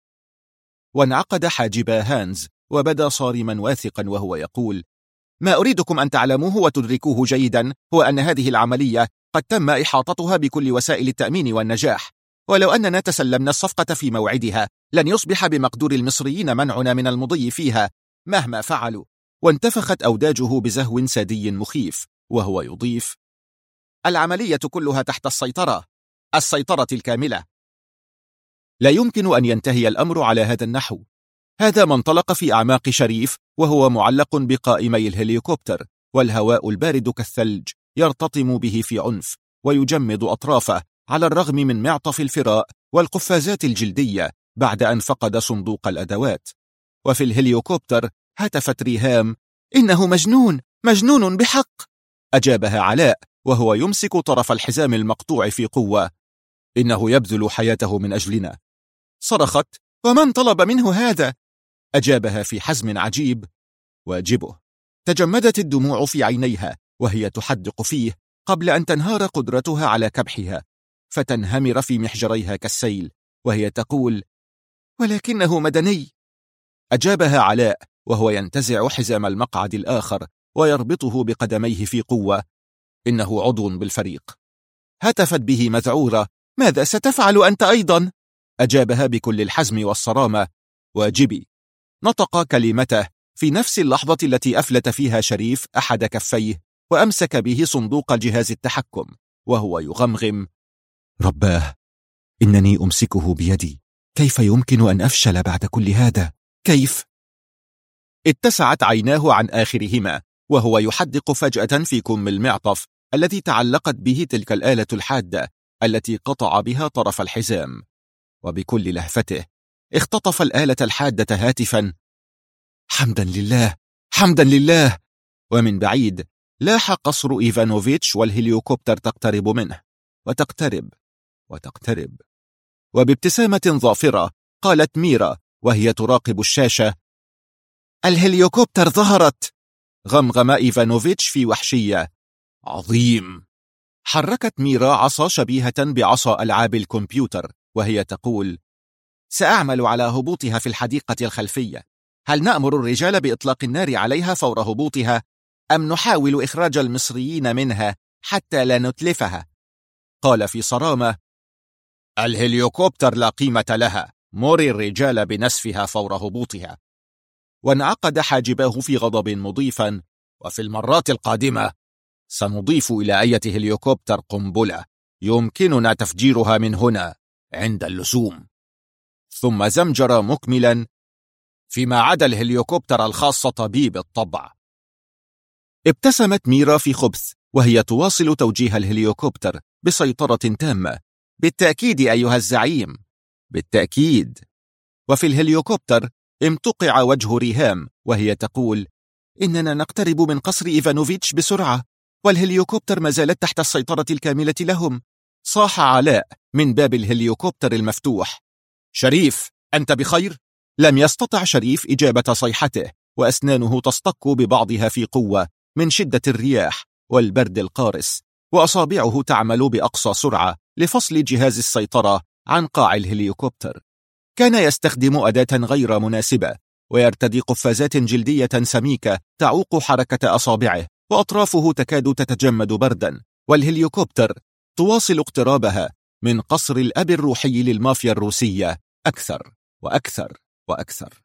وانعقد حاجبا هانز وبدا صارما واثقا وهو يقول: ما أريدكم أن تعلموه وتدركوه جيدا هو أن هذه العملية قد تم إحاطتها بكل وسائل التأمين والنجاح، ولو أننا تسلمنا الصفقة في موعدها لن يصبح بمقدور المصريين منعنا من المضي فيها مهما فعلوا. وانتفخت أوداجه بزهو سادي مخيف وهو يضيف: العملية كلها تحت السيطرة الكاملة. لا يمكن أن ينتهي الأمر على هذا النحو. هذا ما انطلق في أعماق شريف وهو معلق بقائمي الهليكوبتر، والهواء البارد كالثلج يرتطم به في عنف ويجمد أطرافه على الرغم من معطف الفراء والقفازات الجلدية بعد أن فقد صندوق الأدوات. وفي الهليكوبتر هتفت ريهام: إنه مجنون بحق. أجابها علاء وهو يمسك طرف الحزام المقطوع في قوة: إنه يبذل حياته من أجلنا. صرخت: ومن طلب منه هذا؟ أجابها في حزم عجيب: واجبه. تجمدت الدموع في عينيها وهي تحدق فيه قبل أن تنهار قدرتها على كبحها فتنهمر في محجريها كالسيل، وهي تقول: ولكنه مدني. أجابها علاء وهو ينتزع حزام المقعد الآخر ويربطه بقدميه في قوة: إنه عضو بالفريق. هتفت به مذعورة: ماذا ستفعل أنت أيضا؟ أجابها بكل الحزم والصرامة: واجبي. نطق كلمته في نفس اللحظة التي أفلت فيها شريف أحد كفيه وأمسك به صندوق جهاز التحكم وهو يغمغم: رباه، إنني أمسكه بيدي، كيف يمكن أن أفشل بعد كل هذا؟ كيف؟ اتسعت عيناه عن آخرهما وهو يحدق فجأة في كم المعطف الذي تعلقت به تلك الآلة الحادة التي قطع بها طرف الحزام، وبكل لهفته اختطف الآلة الحادة هاتفا: حمدا لله، حمدا لله. ومن بعيد لاح قصر إيفانوفيتش والهليوكوبتر تقترب منه، وتقترب. وبابتسامة ظافرة قالت ميرا وهي تراقب الشاشة: الهليوكوبتر ظهرت. غمغم إيفانوفيتش في وحشية: عظيم. حركت ميرا عصا شبيهة بعصا ألعاب الكمبيوتر وهي تقول: سأعمل على هبوطها في الحديقة الخلفية. هل نأمر الرجال بإطلاق النار عليها فور هبوطها، أم نحاول إخراج المصريين منها حتى لا نتلفها؟ قال في صرامة: الهليوكوبتر لا قيمة لها، مري الرجال بنسفها فور هبوطها. وانعقد حاجباه في غضب مضيفا: وفي المرات القادمة سنضيف إلى أي هليكوبتر قنبلة يمكننا تفجيرها من هنا عند اللزوم. ثم زمجر مكملا: فيما عدا الهليكوبتر الخاصة بي بالطبع. ابتسمت ميرا في خبث وهي تواصل توجيه الهليكوبتر بسيطرة تامة: بالتأكيد أيها الزعيم، بالتأكيد. وفي الهليكوبتر امتقع وجه ريهام وهي تقول: إننا نقترب من قصر إيفانوفيتش بسرعة، والهليكوبتر ما زالت تحت السيطرة الكاملة لهم. صاح علاء من باب الهليكوبتر المفتوح: شريف، أنت بخير؟ لم يستطع شريف إجابة صيحته، وأسنانه تصطك ببعضها في قوة من شدة الرياح والبرد القارس، وأصابعه تعمل بأقصى سرعة لفصل جهاز السيطرة عن قاع الهليكوبتر. كان يستخدم أداة غير مناسبة، ويرتدي قفازات جلدية سميكة تعوق حركة أصابعه، وأطرافه تكاد تتجمد بردا، والهليكوبتر تواصل اقترابها من قصر الأب الروحي للمافيا الروسية أكثر وأكثر وأكثر.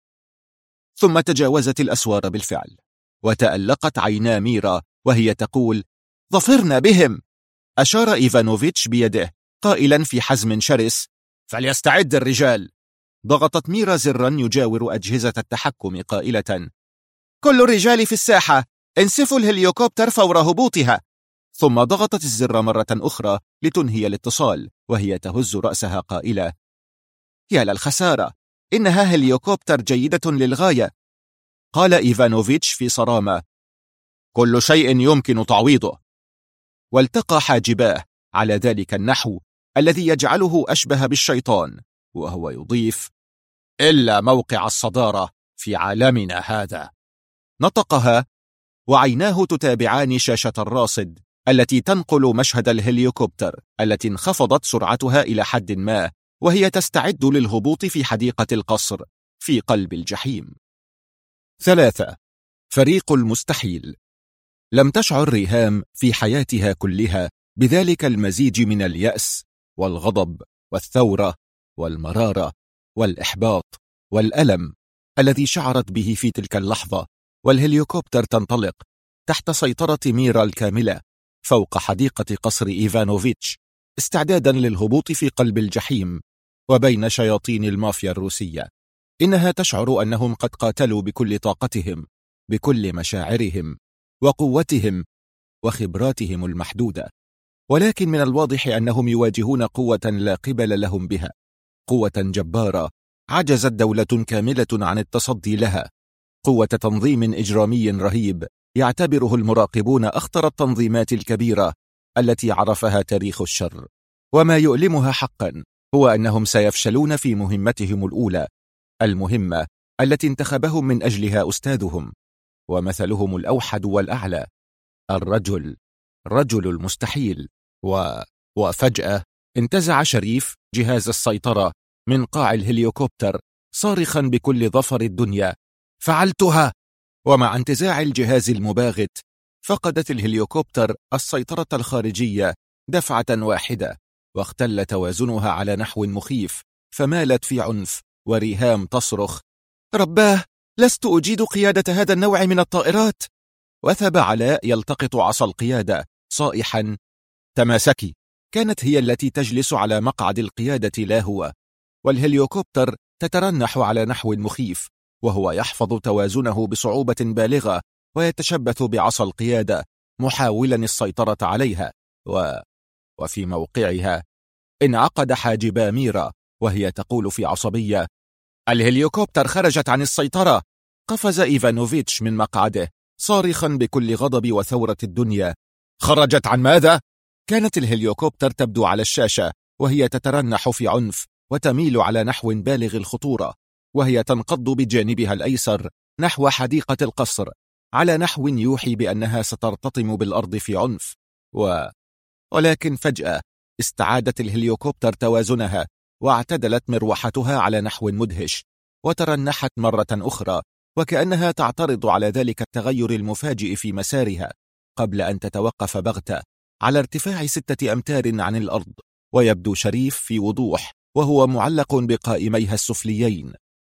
ثم تجاوزت الأسوار بالفعل، وتألقت عينا ميرا وهي تقول: ظفرنا بهم. أشار إيفانوفيتش بيده قائلا في حزم شرس: فليستعد الرجال. ضغطت ميرا زرا يجاور أجهزة التحكم قائلة: كل الرجال في الساحة، انسفوا الهليكوبتر فور هبوطها. ثم ضغطت الزر مرة أخرى لتنهي الاتصال وهي تهز رأسها قائلة: يا للخسارة، إنها هليكوبتر جيدة للغاية. قال إيفانوفيتش في صرامة: كل شيء يمكن تعويضه. والتقى حاجباه على ذلك النحو الذي يجعله أشبه بالشيطان، وهو يضيف: إلا موقع الصدارة في عالمنا هذا. نطقها وعيناه تتابعان شاشة الراصد التي تنقل مشهد الهليكوبتر التي انخفضت سرعتها إلى حد ما، وهي تستعد للهبوط في حديقة القصر في قلب الجحيم. 3. فريق المستحيل. لم تشعر ريهام في حياتها كلها بذلك المزيج من اليأس والغضب والثورة والمرارة والإحباط والألم الذي شعرت به في تلك اللحظة، والهليكوبتر تنطلق تحت سيطرة ميرا الكاملة فوق حديقة قصر إيفانوفيتش، استعدادا للهبوط في قلب الجحيم وبين شياطين المافيا الروسية. إنها تشعر أنهم قد قاتلوا بكل طاقتهم، بكل مشاعرهم وقوتهم وخبراتهم المحدودة، ولكن من الواضح أنهم يواجهون قوة لا قبل لهم بها، قوة جبارة عجزت دولة كاملة عن التصدي لها، قوة تنظيم إجرامي رهيب يعتبره المراقبون أخطر التنظيمات الكبيرة التي عرفها تاريخ الشر. وما يؤلمها حقا هو أنهم سيفشلون في مهمتهم الأولى، المهمة التي انتخبهم من أجلها أستاذهم ومثلهم الأوحد والأعلى، رجل المستحيل. وفجأة انتزع شريف جهاز السيطرة من قاع الهليكوبتر صارخا بكل ظفر الدنيا: فعلتها! ومع انتزاع الجهاز المباغت فقدت الهليكوبتر السيطرة الخارجية دفعة واحدة، واختل توازنها على نحو مخيف، فمالت في عنف، وريهام تصرخ: رباه، لست أجيد قيادة هذا النوع من الطائرات. وثب علاء يلتقط عصا القيادة صائحا: تماسكي. كانت هي التي تجلس على مقعد القيادة لا هو، والهليكوبتر تترنح على نحو مخيف، وهو يحفظ توازنه بصعوبة بالغة ويتشبث بعصا القيادة محاولا السيطرة عليها. وفي موقعها انعقد حاجبا ميرا وهي تقول في عصبية: الهليكوبتر خرجت عن السيطرة. قفز إيفانوفيتش من مقعده صارخا بكل غضب وثورة الدنيا: خرجت عن ماذا؟ كانت الهليكوبتر تبدو على الشاشة وهي تترنح في عنف وتميل على نحو بالغ الخطورة، وهي تنقض بجانبها الأيسر نحو حديقة القصر على نحو يوحي بأنها سترتطم بالأرض في عنف. ولكن فجأة استعادت الهليكوبتر توازنها، واعتدلت مروحتها على نحو مدهش، وترنحت مرة أخرى وكأنها تعترض على ذلك التغير المفاجئ في مسارها، قبل أن تتوقف بغتة على ارتفاع 6 أمتار عن الأرض. ويبدو شريف في وضوح وهو معلق بقائميها السفليين،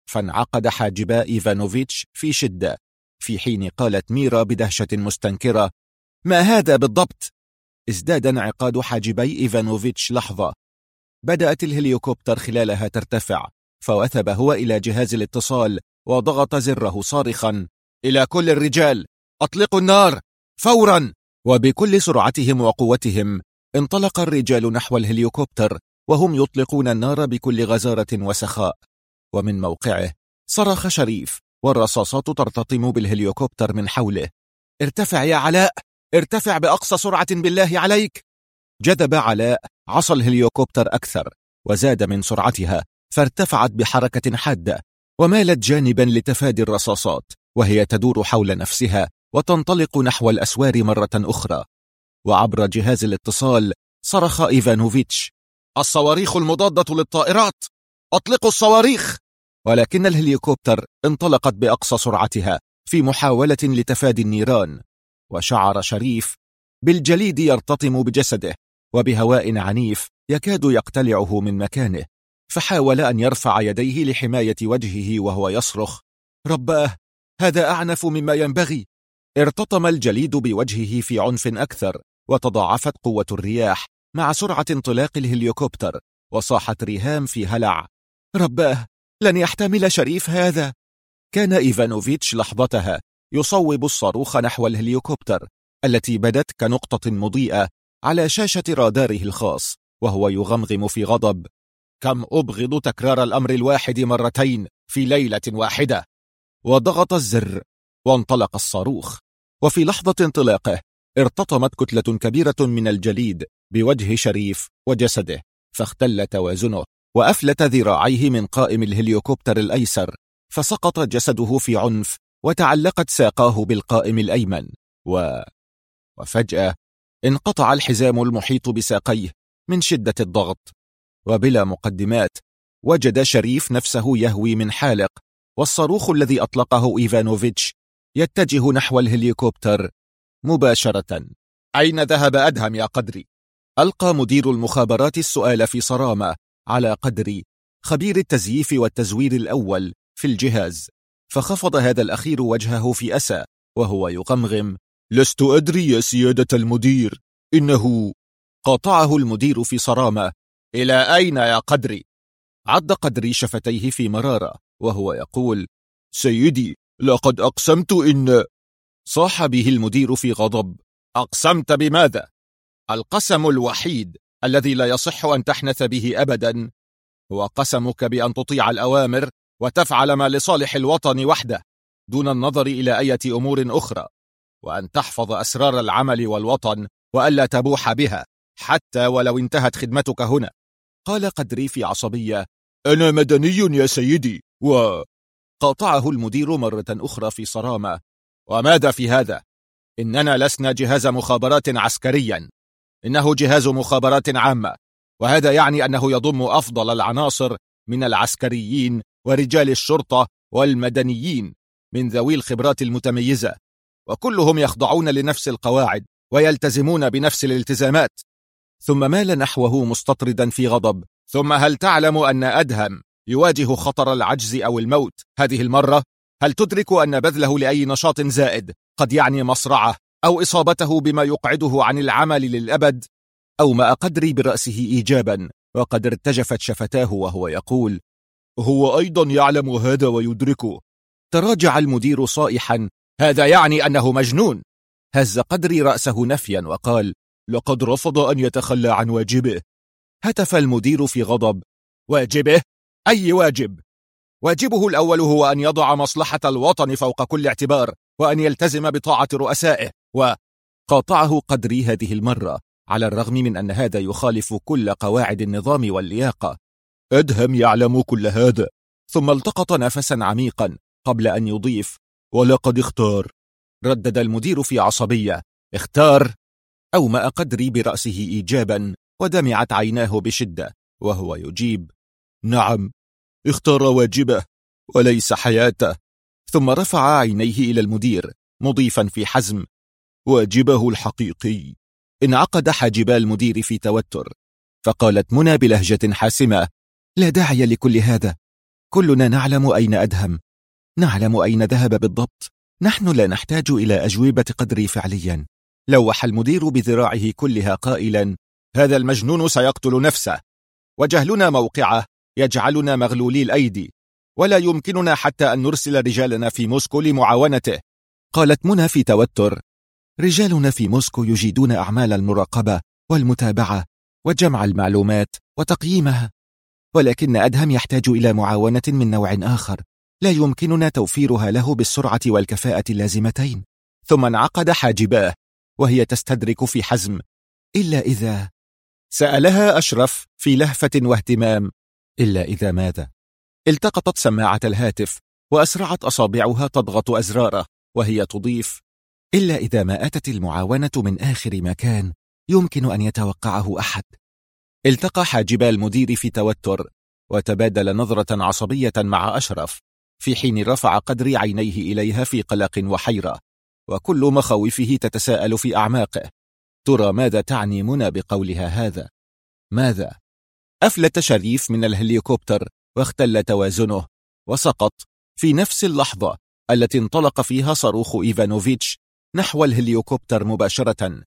فانعقد حاجبا إيفانوفيتش في شدة، في حين قالت ميرا بدهشة مستنكرة: ما هذا بالضبط؟ ازداد انعقاد حاجبي إيفانوفيتش لحظة. بدأت الهليكوبتر خلالها ترتفع، فوثب هو إلى جهاز الاتصال وضغط زره صارخا: إلى كل الرجال، أطلقوا النار فورا! وبكل سرعتهم وقوتهم انطلق الرجال نحو الهليكوبتر، وهم يطلقون النار بكل غزارة وسخاء. ومن موقعه صرخ شريف، والرصاصات ترتطم بالهليكوبتر من حوله: ارتفع يا علاء، ارتفع بأقصى سرعة بالله عليك! جذب علاء عصا الهليكوبتر أكثر، وزاد من سرعتها، فارتفعت بحركة حادة، ومالت جانبا لتفادي الرصاصات، وهي تدور حول نفسها وتنطلق نحو الأسوار مرة أخرى. وعبر جهاز الاتصال صرخ إيفانوفيتش: الصواريخ المضادة للطائرات، أطلقوا الصواريخ! ولكن الهليكوبتر انطلقت بأقصى سرعتها في محاولة لتفادي النيران. وشعر شريف بالجليد يرتطم بجسده، وبهواء عنيف يكاد يقتلعه من مكانه، فحاول أن يرفع يديه لحماية وجهه وهو يصرخ: رباه، هذا أعنف مما ينبغي! ارتطم الجليد بوجهه في عنف أكثر، وتضاعفت قوة الرياح مع سرعة انطلاق الهليكوبتر، وصاحت ريهام في هلع: رباه، لن يحتمل شريف هذا! كان إيفانوفيتش لحظتها يصوب الصاروخ نحو الهليكوبتر التي بدت كنقطة مضيئة على شاشة راداره الخاص، وهو يغمغم في غضب: كم أبغض تكرار الأمر الواحد مرتين في ليلة واحدة! وضغط الزر، وانطلق الصاروخ. وفي لحظة انطلاقه ارتطمت كتلة كبيرة من الجليد بوجه شريف وجسده، فاختل توازنه، وأفلت ذراعيه من قائم الهليكوبتر الأيسر، فسقط جسده في عنف، وتعلقت ساقاه بالقائم الأيمن. وفجأة انقطع الحزام المحيط بساقيه من شدة الضغط، وبلا مقدمات وجد شريف نفسه يهوي من حالق، والصاروخ الذي أطلقه إيفانوفيتش يتجه نحو الهليكوبتر مباشرة. أين ذهب أدهم يا قدري؟ ألقى مدير المخابرات السؤال في صرامة على قدري، خبير التزييف والتزوير الأول في الجهاز، فخفض هذا الأخير وجهه في أسى وهو يغمغم: لست أدري يا سيادة المدير، إنه... قاطعه المدير في صرامة: إلى أين يا قدري؟ عض قدري شفتيه في مرارة وهو يقول: سيدي، لقد أقسمت إن... صاح به المدير في غضب: أقسمت بماذا؟ القسم الوحيد الذي لا يصح أن تحنث به أبدا هو قسمك بأن تطيع الأوامر وتفعل ما لصالح الوطن وحده دون النظر إلى أي أمور أخرى، وأن تحفظ أسرار العمل والوطن وألا تبوح بها حتى ولو انتهت خدمتك هنا. قال قدري في عصبية: أنا مدني يا سيدي. قاطعه المدير مرة أخرى في صرامة: وماذا في هذا؟ إننا لسنا جهاز مخابرات عسكريا، إنه جهاز مخابرات عامة، وهذا يعني أنه يضم أفضل العناصر من العسكريين ورجال الشرطة والمدنيين من ذوي الخبرات المتميزة، وكلهم يخضعون لنفس القواعد ويلتزمون بنفس الالتزامات. ثم مال نحوه مستطردا في غضب: ثم هل تعلم أن أدهم يواجه خطر العجز أو الموت هذه المرة؟ هل تدرك أن بذله لأي نشاط زائد قد يعني مصرعه أو إصابته بما يقعده عن العمل للأبد؟ أومأ قدري برأسه إيجابا، وقد ارتجفت شفتاه وهو يقول: هو أيضا يعلم هذا ويدركه. تراجع المدير صائحا: هذا يعني أنه مجنون. هز قدري رأسه نفيا وقال: لقد رفض أن يتخلى عن واجبه. هتف المدير في غضب: واجبه؟ أي واجب؟ واجبه الأول هو أن يضع مصلحة الوطن فوق كل اعتبار، وأن يلتزم بطاعة رؤسائه. وقاطعه قدري هذه المرة على الرغم من أن هذا يخالف كل قواعد النظام واللياقة. أدهم يعلم كل هذا. ثم التقط نفسا عميقا قبل أن يضيف: ولقد اختار. ردد المدير في عصبية: اختار؟ أومأ قدري برأسه إيجابا، ودمعت عيناه بشدة وهو يجيب: نعم، اختار واجبه وليس حياته. ثم رفع عينيه إلى المدير مضيفا في حزم: واجبه الحقيقي. انعقد حاجبا المدير في توتر، فقالت منى بلهجة حاسمة: لا داعي لكل هذا، كلنا نعلم أين أدهم، نعلم أين ذهب بالضبط. نحن لا نحتاج إلى أجوبة قدري فعليا. لوح المدير بذراعه كلها قائلا: هذا المجنون سيقتل نفسه، وجهلنا موقعه يجعلنا مغلولي الأيدي، ولا يمكننا حتى أن نرسل رجالنا في موسكو لمعاونته. قالت منى في توتر: رجالنا في موسكو يجيدون أعمال المراقبة والمتابعة وجمع المعلومات وتقييمها، ولكن أدهم يحتاج إلى معاونة من نوع آخر لا يمكننا توفيرها له بالسرعة والكفاءة اللازمتين. ثم انعقد حاجباه وهي تستدرك في حزم: إلا إذا... سألها أشرف في لهفة واهتمام: إلا إذا ماذا؟ التقطت سماعة الهاتف وأسرعت أصابعها تضغط أزراره وهي تضيف: إلا إذا ما أتت المعاونة من آخر مكان يمكن أن يتوقعه أحد. التقى حاجبا المدير في توتر وتبادل نظرة عصبية مع أشرف، في حين رفع قدري عينيه إليها في قلق وحيرة، وكل مخاوفه تتساءل في أعماقه: ترى ماذا تعني منى بقولها هذا؟ ماذا؟ أفلت شريف من الهليكوبتر واختل توازنه وسقط في نفس اللحظة التي انطلق فيها صاروخ إيفانوفيتش نحو الهليكوبتر مباشرة.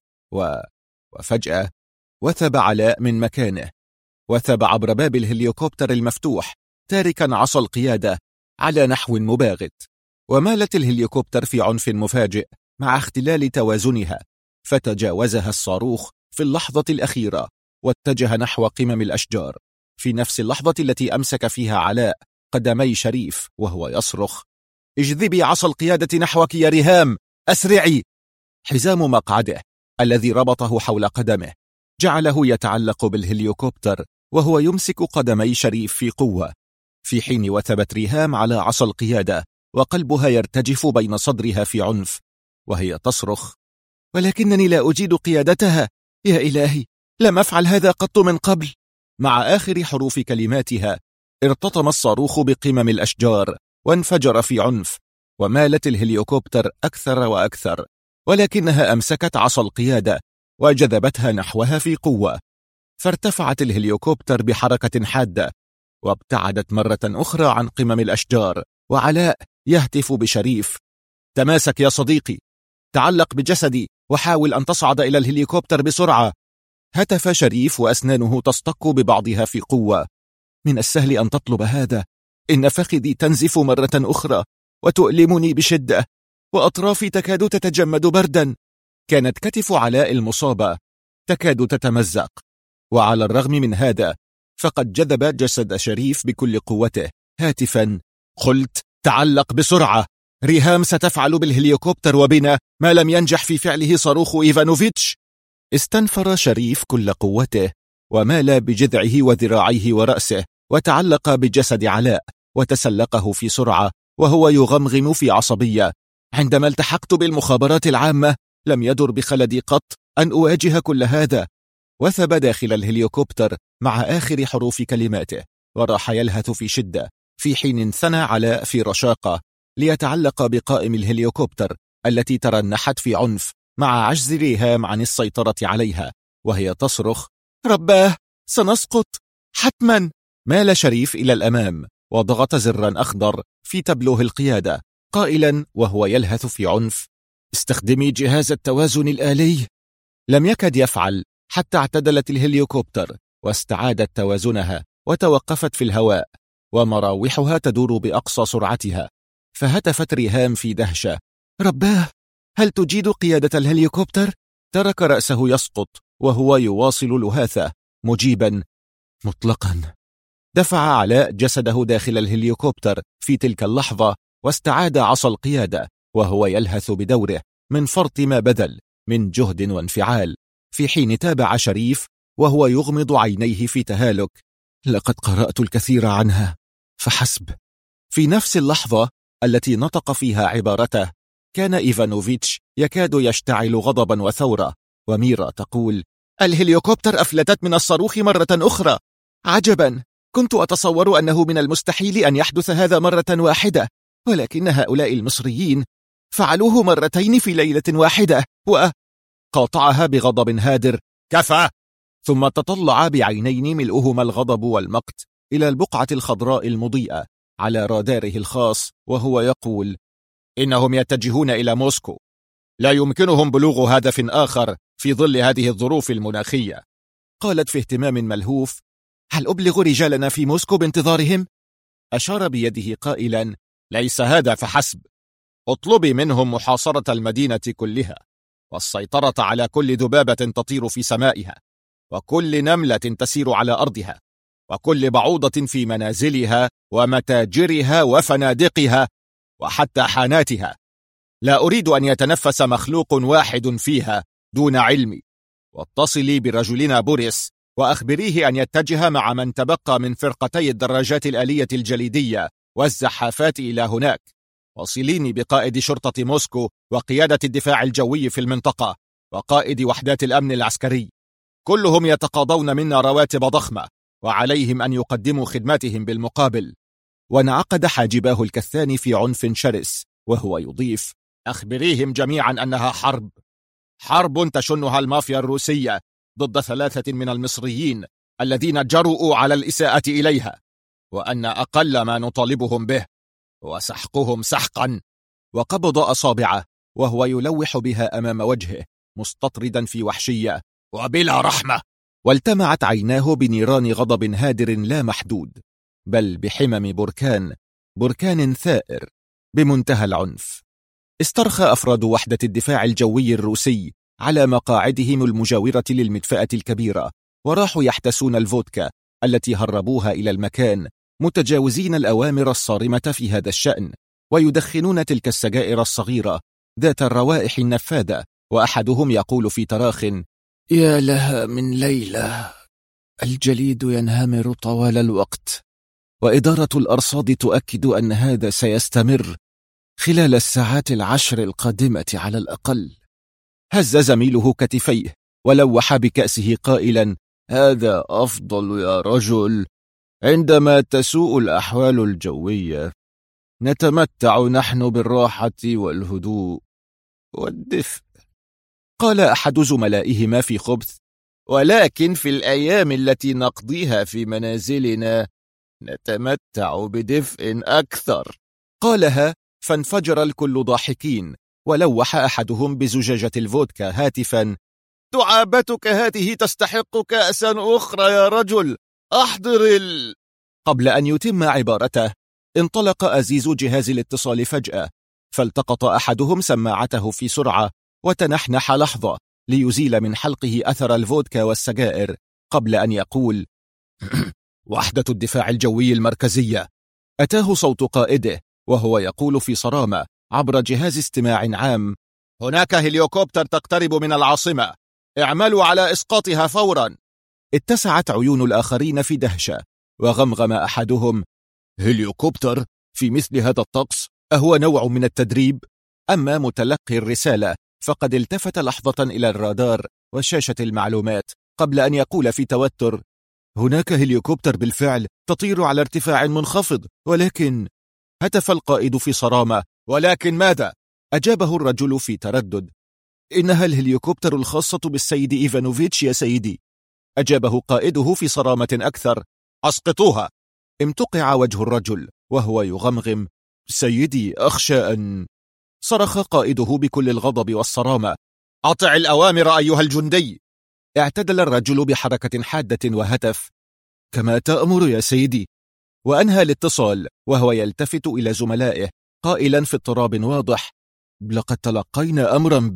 وفجأة وثب علاء من مكانه، وثب عبر باب الهليكوبتر المفتوح تاركا عصا القيادة على نحو مباغت، ومالت الهليكوبتر في عنف مفاجئ مع اختلال توازنها، فتجاوزها الصاروخ في اللحظة الأخيرة واتجه نحو قمم الأشجار، في نفس اللحظة التي أمسك فيها علاء قدمي شريف وهو يصرخ: اجذبي عصا القيادة نحوك يا ريهام، أسرعي! حزام مقعده الذي ربطه حول قدمه جعله يتعلق بالهليكوبتر وهو يمسك قدمي شريف في قوة، في حين وثبت ريهام على عصا القيادة وقلبها يرتجف بين صدرها في عنف وهي تصرخ: ولكنني لا أجيد قيادتها، يا إلهي، لم أفعل هذا قط من قبل. مع آخر حروف كلماتها ارتطم الصاروخ بقمم الأشجار وانفجر في عنف، ومالت الهليكوبتر أكثر وأكثر، ولكنها أمسكت عصا القيادة وجذبتها نحوها في قوة، فارتفعت الهليكوبتر بحركة حادة وابتعدت مرة أخرى عن قمم الأشجار، وعلاء يهتف بشريف: تماسك يا صديقي، تعلق بجسدي وحاول أن تصعد إلى الهليكوبتر بسرعة. هتف شريف وأسنانه تصطك ببعضها في قوة: من السهل أن تطلب هذا، إن فخذي تنزف مرة أخرى وتؤلمني بشدة، وأطرافي تكاد تتجمد بردا. كانت كتف علاء المصابة تكاد تتمزق، وعلى الرغم من هذا فقد جذب جسد شريف بكل قوته هاتفا: قلت تعلق بسرعة، ريهام ستفعل بالهليكوبتر وبنا ما لم ينجح في فعله صاروخ إيفانوفيتش. استنفر شريف كل قوته ومال بجذعه وذراعيه ورأسه وتعلق بجسد علاء وتسلقه في سرعة وهو يغمغم في عصبية: عندما التحقت بالمخابرات العامة لم يدر بخلدي قط أن أواجه كل هذا. وثب داخل الهليكوبتر مع آخر حروف كلماته وراح يلهث في شدة، في حين انثنى علاء في رشاقة ليتعلق بقائم الهليكوبتر التي ترنحت في عنف مع عجز ريهام عن السيطرة عليها، وهي تصرخ: رباه، سنسقط حتما. مال شريف إلى الأمام وضغط زرا أخضر في تبلوه القيادة قائلا وهو يلهث في عنف: استخدمي جهاز التوازن الآلي. لم يكد يفعل حتى اعتدلت الهليكوبتر واستعادت توازنها وتوقفت في الهواء ومراوحها تدور بأقصى سرعتها، فهتفت ريهام في دهشة: رباه، هل تجيد قيادة الهليكوبتر؟ ترك رأسه يسقط وهو يواصل لهاثه مجيبا: مطلقا. دفع علاء جسده داخل الهليكوبتر في تلك اللحظة واستعاد عصا القيادة وهو يلهث بدوره من فرط ما بذل من جهد وانفعال، في حين تابع شريف وهو يغمض عينيه في تهالك: لقد قرأت الكثير عنها فحسب. في نفس اللحظة التي نطق فيها عبارته كان إيفانوفيتش يكاد يشتعل غضبا وثورة، وميرا تقول: الهليكوبتر أفلتت من الصاروخ مرة أخرى. عجبا، كنت أتصور أنه من المستحيل أن يحدث هذا مرة واحدة، ولكن هؤلاء المصريين فعلوه مرتين في ليلة واحدة. قاطعها بغضب هادر: كفى! ثم تطلع بعينين ملؤهما الغضب والمقت إلى البقعة الخضراء المضيئة على راداره الخاص وهو يقول: إنهم يتجهون إلى موسكو، لا يمكنهم بلوغ هدف آخر في ظل هذه الظروف المناخية. قالت في اهتمام ملهوف: هل أبلغ رجالنا في موسكو بانتظارهم؟ أشار بيده قائلا: ليس هذا فحسب، اطلبي منهم محاصرة المدينة كلها، والسيطرة على كل ذبابة تطير في سمائها، وكل نملة تسير على أرضها، وكل بعوضة في منازلها ومتاجرها وفنادقها وحتى حاناتها. لا أريد أن يتنفس مخلوق واحد فيها دون علمي. واتصلي برجلنا بوريس وأخبريه أن يتجه مع من تبقى من فرقتي الدراجات الآلية الجليدية والزحافات إلى هناك. وصليني بقائد شرطة موسكو وقيادة الدفاع الجوي في المنطقة وقائد وحدات الأمن العسكري، كلهم يتقاضون منا رواتب ضخمة، وعليهم أن يقدموا خدماتهم بالمقابل. وانعقد حاجباه الكثان في عنف شرس وهو يضيف: أخبريهم جميعا أنها حرب تشنها المافيا الروسية ضد 3 من المصريين الذين جرؤوا على الإساءة إليها، وأن أقل ما نطالبهم به وسحقهم سحقا. وقبض أصابعه وهو يلوح بها أمام وجهه مستطردا في وحشية: وبلا رحمة. والتمعت عيناه بنيران غضب هادر لا محدود، بل بحمم بركان ثائر بمنتهى العنف. استرخى أفراد وحدة الدفاع الجوي الروسي على مقاعدهم المجاورة للمدفأة الكبيرة، وراحوا يحتسون الفودكا التي هربوها إلى المكان، متجاوزين الأوامر الصارمة في هذا الشأن، ويدخنون تلك السجائر الصغيرة ذات الروائح النفاذة. وأحدهم يقول في تراخ: يا لها من ليلة، الجليد ينهمر طوال الوقت، وإدارة الأرصاد تؤكد أن هذا سيستمر خلال الساعات 10 القادمة على الأقل. هز زميله كتفيه ولوح بكأسه قائلا: هذا أفضل يا رجل. عندما تسوء الأحوال الجوية نتمتع نحن بالراحة والهدوء والدفء. قال أحد زملائهما في خبث: ولكن في الأيام التي نقضيها في منازلنا نتمتع بدفء أكثر. قالها فانفجر الكل ضاحكين، ولوح أحدهم بزجاجة الفودكا هاتفا: دعابتك هذه تستحق كأسا أخرى يا رجل، أحضر قبل أن يتم عبارته انطلق أزيز جهاز الاتصال فجأة، فالتقط أحدهم سماعته في سرعة وتنحنح لحظة ليزيل من حلقه أثر الفودكا والسجائر قبل أن يقول: وحدة الدفاع الجوي المركزية. أتاه صوت قائده وهو يقول في صرامة عبر جهاز استماع عام: هناك هليوكوبتر تقترب من العاصمة، اعملوا على إسقاطها فورا. اتسعت عيون الآخرين في دهشة، وغمغم أحدهم: هليوكوبتر في مثل هذا الطقس؟ أهو نوع من التدريب؟ أما متلقي الرسالة فقد التفت لحظة إلى الرادار وشاشة المعلومات قبل أن يقول في توتر: هناك هليوكوبتر بالفعل تطير على ارتفاع منخفض، ولكن... هتف القائد في صرامة: ولكن ماذا؟ أجابه الرجل في تردد: إنها الهليوكوبتر الخاصة بالسيد إيفانوفيتش يا سيدي. أجابه قائده في صرامة أكثر: أسقطوها. امتقع وجه الرجل وهو يغمغم: سيدي، أخشى أن... صرخ قائده بكل الغضب والصرامة: أطع الأوامر أيها الجندي. اعتدل الرجل بحركة حادة وهتف: كما تأمر يا سيدي. وأنهى الاتصال وهو يلتفت إلى زملائه قائلا في اضطراب واضح: لقد تلقينا أمرا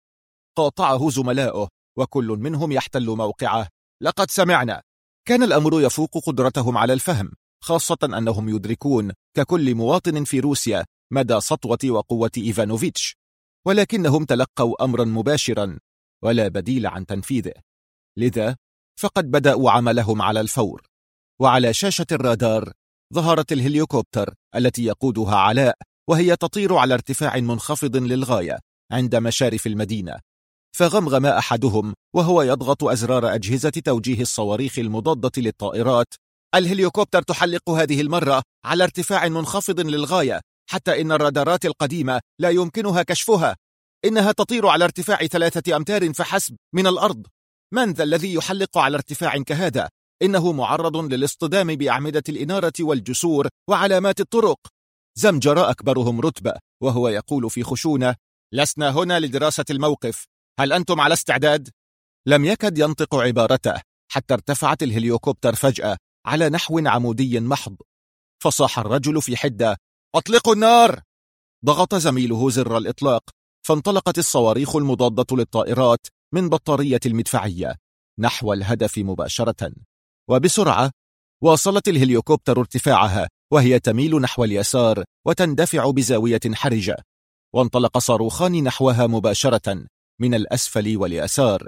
قاطعه زملاؤه وكل منهم يحتل موقعه: لقد سمعنا. كان الأمر يفوق قدرتهم على الفهم، خاصة أنهم يدركون ككل مواطن في روسيا مدى سطوة وقوة إيفانوفيتش، ولكنهم تلقوا أمرا مباشرا ولا بديل عن تنفيذه، لذا فقد بدأوا عملهم على الفور. وعلى شاشة الرادار ظهرت الهليوكوبتر التي يقودها علاء، وهي تطير على ارتفاع منخفض للغاية عند مشارف المدينة. فغمغم أحدهم وهو يضغط أزرار أجهزة توجيه الصواريخ المضادة للطائرات: الهليوكوبتر تحلق هذه المرة على ارتفاع منخفض للغاية، حتى إن الرادارات القديمة لا يمكنها كشفها. إنها تطير على ارتفاع 3 أمتار فحسب من الأرض. من ذا الذي يحلق على ارتفاع كهذا؟ إنه معرض للاصطدام بأعمدة الإنارة والجسور وعلامات الطرق. زمجر أكبرهم رتبة وهو يقول في خشونة: لسنا هنا لدراسة الموقف، هل أنتم على استعداد؟ لم يكد ينطق عبارته حتى ارتفعت الهليكوبتر فجأة على نحو عمودي محض، فصاح الرجل في حدة: أطلقوا النار! ضغط زميله زر الإطلاق، فانطلقت الصواريخ المضادة للطائرات من بطارية المدفعية نحو الهدف مباشرة. وبسرعة واصلت الهليكوبتر ارتفاعها وهي تميل نحو اليسار وتندفع بزاوية حرجة، وانطلق صاروخان نحوها مباشرة من الأسفل واليسار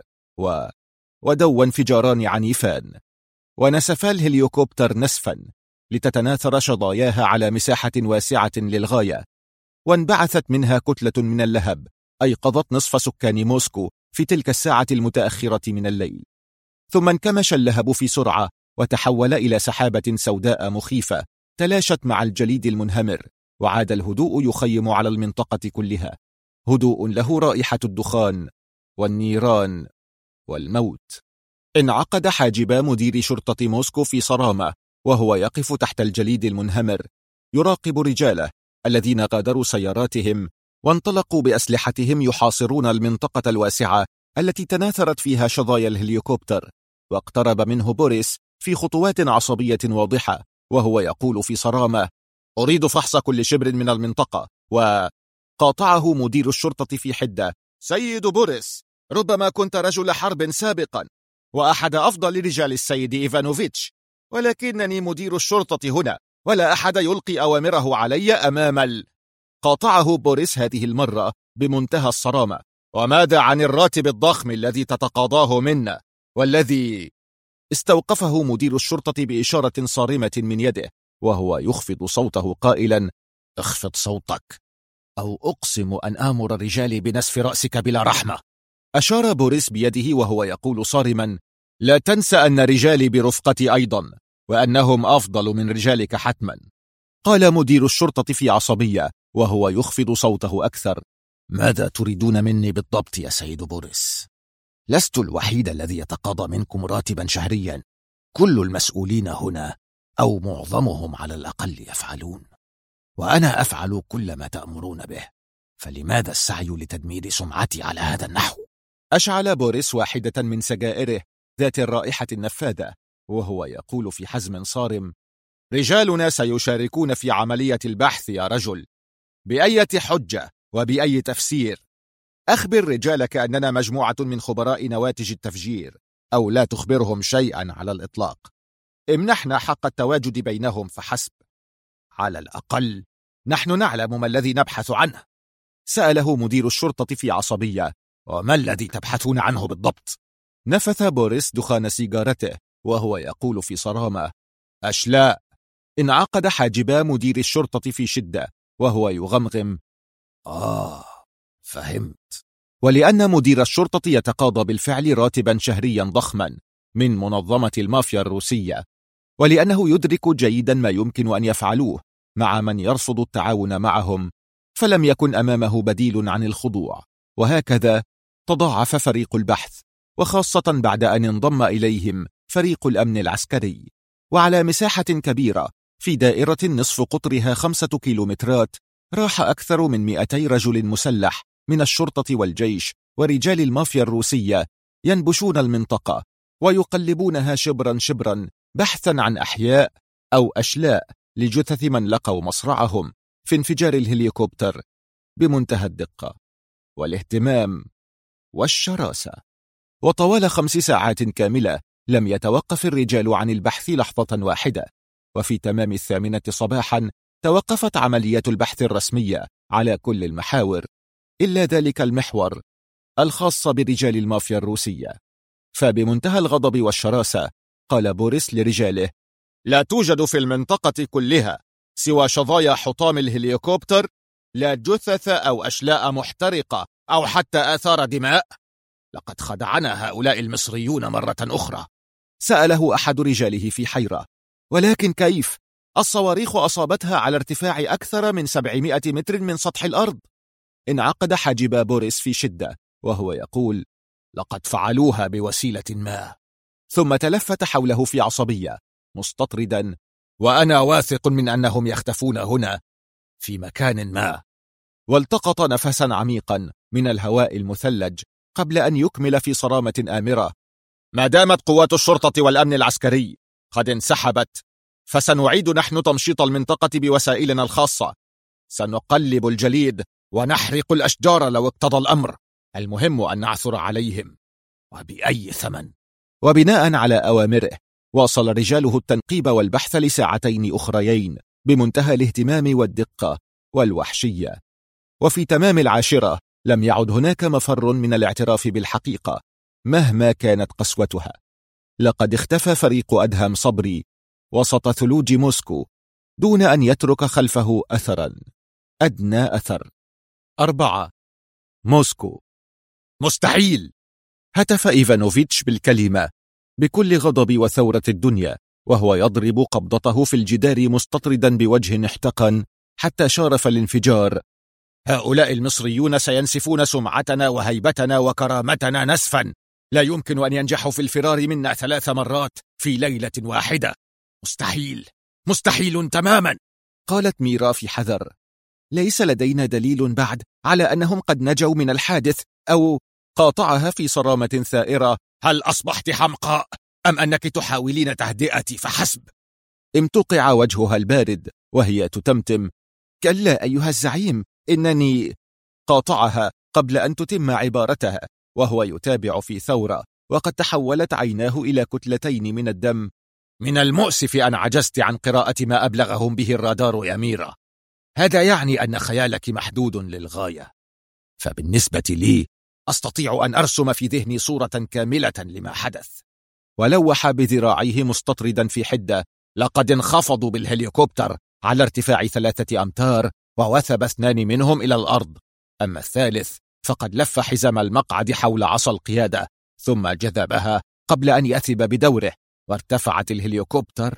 ودوا انفجاران عنيفان، ونسفا الهليكوبتر نسفا لتتناثر شظاياها على مساحة واسعة للغاية، وانبعثت منها كتلة من اللهب أيقظت نصف سكان موسكو في تلك الساعة المتأخرة من الليل. ثم انكمش اللهب في سرعة وتحول إلى سحابة سوداء مخيفة تلاشت مع الجليد المنهمر، وعاد الهدوء يخيم على المنطقة كلها، هدوء له رائحة الدخان والنيران والموت. انعقد حاجبا مدير شرطة موسكو في صرامة وهو يقف تحت الجليد المنهمر يراقب رجاله الذين غادروا سياراتهم وانطلقوا بأسلحتهم يحاصرون المنطقة الواسعة التي تناثرت فيها شظايا الهليكوبتر. واقترب منه بوريس في خطوات عصبية واضحة وهو يقول في صرامة: أريد فحص كل شبر من المنطقة. وقاطعه مدير الشرطة في حدة: سيد بوريس، ربما كنت رجل حرب سابقا وأحد أفضل رجال السيد إيفانوفيتش، ولكنني مدير الشرطة هنا ولا أحد يلقي أوامره علي قاطعه بوريس هذه المرة بمنتهى الصرامة: وماذا عن الراتب الضخم الذي تتقاضاه منا والذي... استوقفه مدير الشرطة بإشارة صارمة من يده وهو يخفض صوته قائلا: اخفض صوتك أو أقسم أن آمر رجالي بنسف رأسك بلا رحمة. أشار بوريس بيده وهو يقول صارما: لا تنسى أن رجالي برفقتي أيضا وأنهم أفضل من رجالك حتما. قال مدير الشرطة في عصبية وهو يخفض صوته أكثر: ماذا تريدون مني بالضبط يا سيد بوريس؟ لست الوحيد الذي يتقاضى منكم راتبا شهريا، كل المسؤولين هنا أو معظمهم على الأقل يفعلون، وأنا أفعل كل ما تأمرون به، فلماذا السعي لتدمير سمعتي على هذا النحو؟ أشعل بوريس واحدة من سجائره ذات الرائحة النفاذة وهو يقول في حزم صارم: رجالنا سيشاركون في عملية البحث يا رجل، بأية حجة وبأي تفسير؟ أخبر رجالك أننا مجموعة من خبراء نواتج التفجير، أو لا تخبرهم شيئا على الإطلاق، امنحنا حق التواجد بينهم فحسب، على الأقل نحن نعلم ما الذي نبحث عنه. سأله مدير الشرطة في عصبية: وما الذي تبحثون عنه بالضبط؟ نفث بوريس دخان سيجارته وهو يقول في صرامة: أشلاء. انعقد حاجبا مدير الشرطة في شدة وهو يغمغم: فهمت. ولأن مدير الشرطة يتقاضى بالفعل راتبا شهريا ضخما من منظمة المافيا الروسية، ولأنه يدرك جيدا ما يمكن أن يفعلوه مع من يرفض التعاون معهم، فلم يكن أمامه بديل عن الخضوع. وهكذا تضاعف فريق البحث، وخاصة بعد أن انضم إليهم فريق الأمن العسكري، وعلى مساحة كبيرة في دائرة نصف قطرها 5 كيلومترات راح أكثر من 200 رجل مسلح من الشرطة والجيش ورجال المافيا الروسية ينبشون المنطقة ويقلبونها شبرا شبرا بحثا عن أحياء أو أشلاء لجثث من لقوا مصرعهم في انفجار الهليكوبتر، بمنتهى الدقة والاهتمام والشراسة. وطوال 5 ساعات كاملة لم يتوقف الرجال عن البحث لحظة واحدة، وفي تمام 8 صباحا توقفت عملية البحث الرسمية على كل المحاور إلا ذلك المحور الخاص برجال المافيا الروسية. فبمنتهى الغضب والشراسة قال بوريس لرجاله: لا توجد في المنطقة كلها سوى شظايا حطام الهليكوبتر، لا جثث أو أشلاء محترقة أو حتى آثار دماء. لقد خدعنا هؤلاء المصريون مرة أخرى. سأله أحد رجاله في حيرة: ولكن كيف؟ الصواريخ أصابتها على ارتفاع أكثر من 700 متر من سطح الأرض. انعقد حاجب بوريس في شدة وهو يقول: لقد فعلوها بوسيلة ما، ثم تلفت حوله في عصبية مستطردا: وأنا واثق من أنهم يختفون هنا في مكان ما. والتقط نفسا عميقا من الهواء المثلج قبل أن يكمل في صرامة آمرة: ما دامت قوات الشرطة والأمن العسكري قد انسحبت، فسنعيد نحن تمشيط المنطقة بوسائلنا الخاصة. سنقلب الجليد ونحرق الأشجار لو اقتضى الأمر، المهم أن نعثر عليهم وبأي ثمن. وبناء على أوامره واصل رجاله التنقيب والبحث لساعتين أخريين بمنتهى الاهتمام والدقة والوحشية. وفي تمام 10 لم يعد هناك مفر من الاعتراف بالحقيقة مهما كانت قسوتها. لقد اختفى فريق أدهم صبري وسط ثلوج موسكو دون أن يترك خلفه أثرا، أدنى أثر. 4. موسكو. مستحيل! هتف إيفانوفيتش بالكلمة بكل غضب وثورة الدنيا، وهو يضرب قبضته في الجدار مستطردا بوجه احتقن حتى شارف الانفجار: هؤلاء المصريون سينسفون سمعتنا وهيبتنا وكرامتنا نسفا، لا يمكن أن ينجحوا في الفرار منا 3 مرات في ليلة واحدة. مستحيل، مستحيل تماما. قالت ميرا في حذر: ليس لدينا دليل بعد على أنهم قد نجوا من الحادث، أو قاطعها في صرامة ثائرة: هل أصبحت حمقاء أم أنك تحاولين تهدئتي فحسب؟ امتقع وجهها البارد وهي تتمتم: كلا أيها الزعيم، إنني... قاطعها قبل أن تتم عبارتها وهو يتابع في ثورة، وقد تحولت عيناه إلى كتلتين من الدم. من المؤسف أن عجزت عن قراءة ما أبلغهم به الرادار يا ميرا. هذا يعني أن خيالك محدود للغاية، فبالنسبة لي أستطيع أن أرسم في ذهني صورة كاملة لما حدث. ولوح بذراعيه مستطردا في حدة: لقد انخفضوا بالهليكوبتر على ارتفاع 3 أمتار ووثب 2 منهم إلى الأرض، أما الثالث فقد لف حزام المقعد حول عصا القيادة ثم جذبها قبل أن يثب بدوره، وارتفعت الهليكوبتر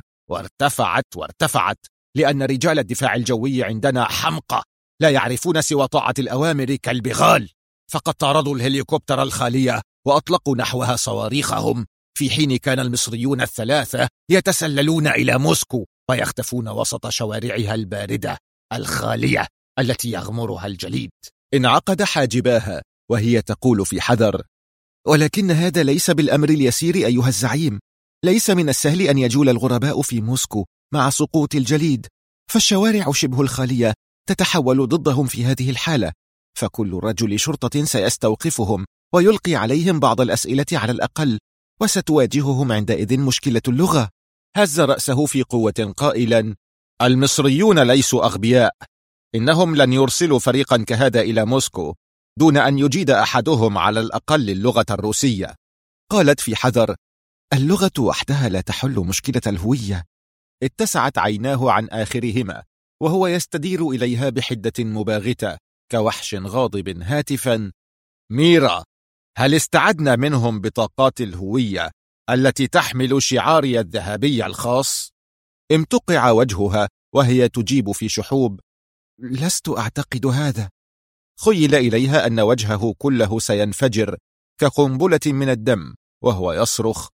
وارتفعت لأن رجال الدفاع الجوي عندنا حمقى لا يعرفون سوى طاعة الأوامر كالبغال، فقد طاردوا الهليكوبتر الخالية وأطلقوا نحوها صواريخهم، في حين كان المصريون ال3 يتسللون إلى موسكو ويختفون وسط شوارعها الباردة الخالية التي يغمرها الجليد. انعقد حاجباها وهي تقول في حذر: ولكن هذا ليس بالأمر اليسير أيها الزعيم. ليس من السهل أن يجول الغرباء في موسكو مع سقوط الجليد، فالشوارع شبه الخالية تتحول ضدهم في هذه الحالة، فكل رجل شرطة سيستوقفهم ويلقي عليهم بعض الأسئلة على الأقل، وستواجههم عندئذ مشكلة اللغة. هز رأسه في قوة قائلا: المصريون ليسوا أغبياء، إنهم لن يرسلوا فريقا كهذا إلى موسكو دون أن يجيد أحدهم على الأقل اللغة الروسية. قالت في حذر: اللغة وحدها لا تحل مشكلة الهوية. اتسعت عيناه عن آخرهما وهو يستدير إليها بحدة مباغتة كوحش غاضب هاتفا: ميرا، هل استعدنا منهم بطاقات الهوية التي تحمل شعاري الذهبي الخاص؟ امتقع وجهها وهي تجيب في شحوب: لست أعتقد هذا. خيل إليها أن وجهه كله سينفجر كقنبلة من الدم وهو يصرخ: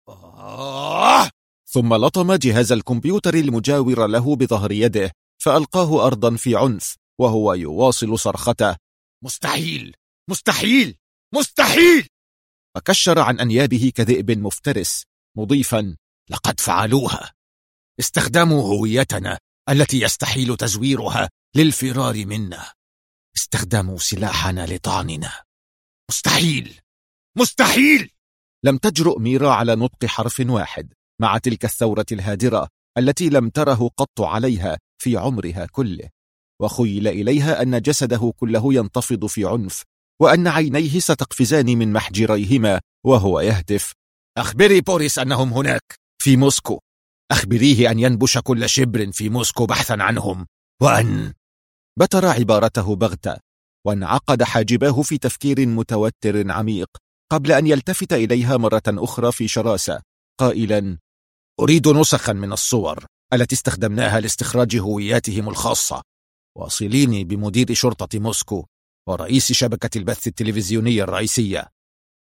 ثم لطم جهاز الكمبيوتر المجاور له بظهر يده فألقاه أرضا في عنف وهو يواصل صرخته: مستحيل، مستحيل، مستحيل! فكشر عن أنيابه كذئب مفترس مضيفا: لقد فعلوها، استخدموا هويتنا التي يستحيل تزويرها للفرار منا، استخدموا سلاحنا لطعننا. مستحيل، مستحيل! لم تجرؤ ميرا على نطق حرف واحد مع تلك الثورة الهادرة التي لم تره قط عليها في عمرها كله، وخيل إليها أن جسده كله ينتفض في عنف وأن عينيه ستقفزان من محجريهما وهو يهتف: أخبري بوريس أنهم هناك في موسكو، أخبريه أن ينبش كل شبر في موسكو بحثا عنهم، وأن... بتر عبارته بغتة وانعقد حاجباه في تفكير متوتر عميق قبل أن يلتفت إليها مرة أخرى في شراسة قائلا: أريد نسخا من الصور التي استخدمناها لاستخراج هوياتهم الخاصة، واصليني بمدير شرطة موسكو ورئيس شبكة البث التلفزيوني الرئيسية.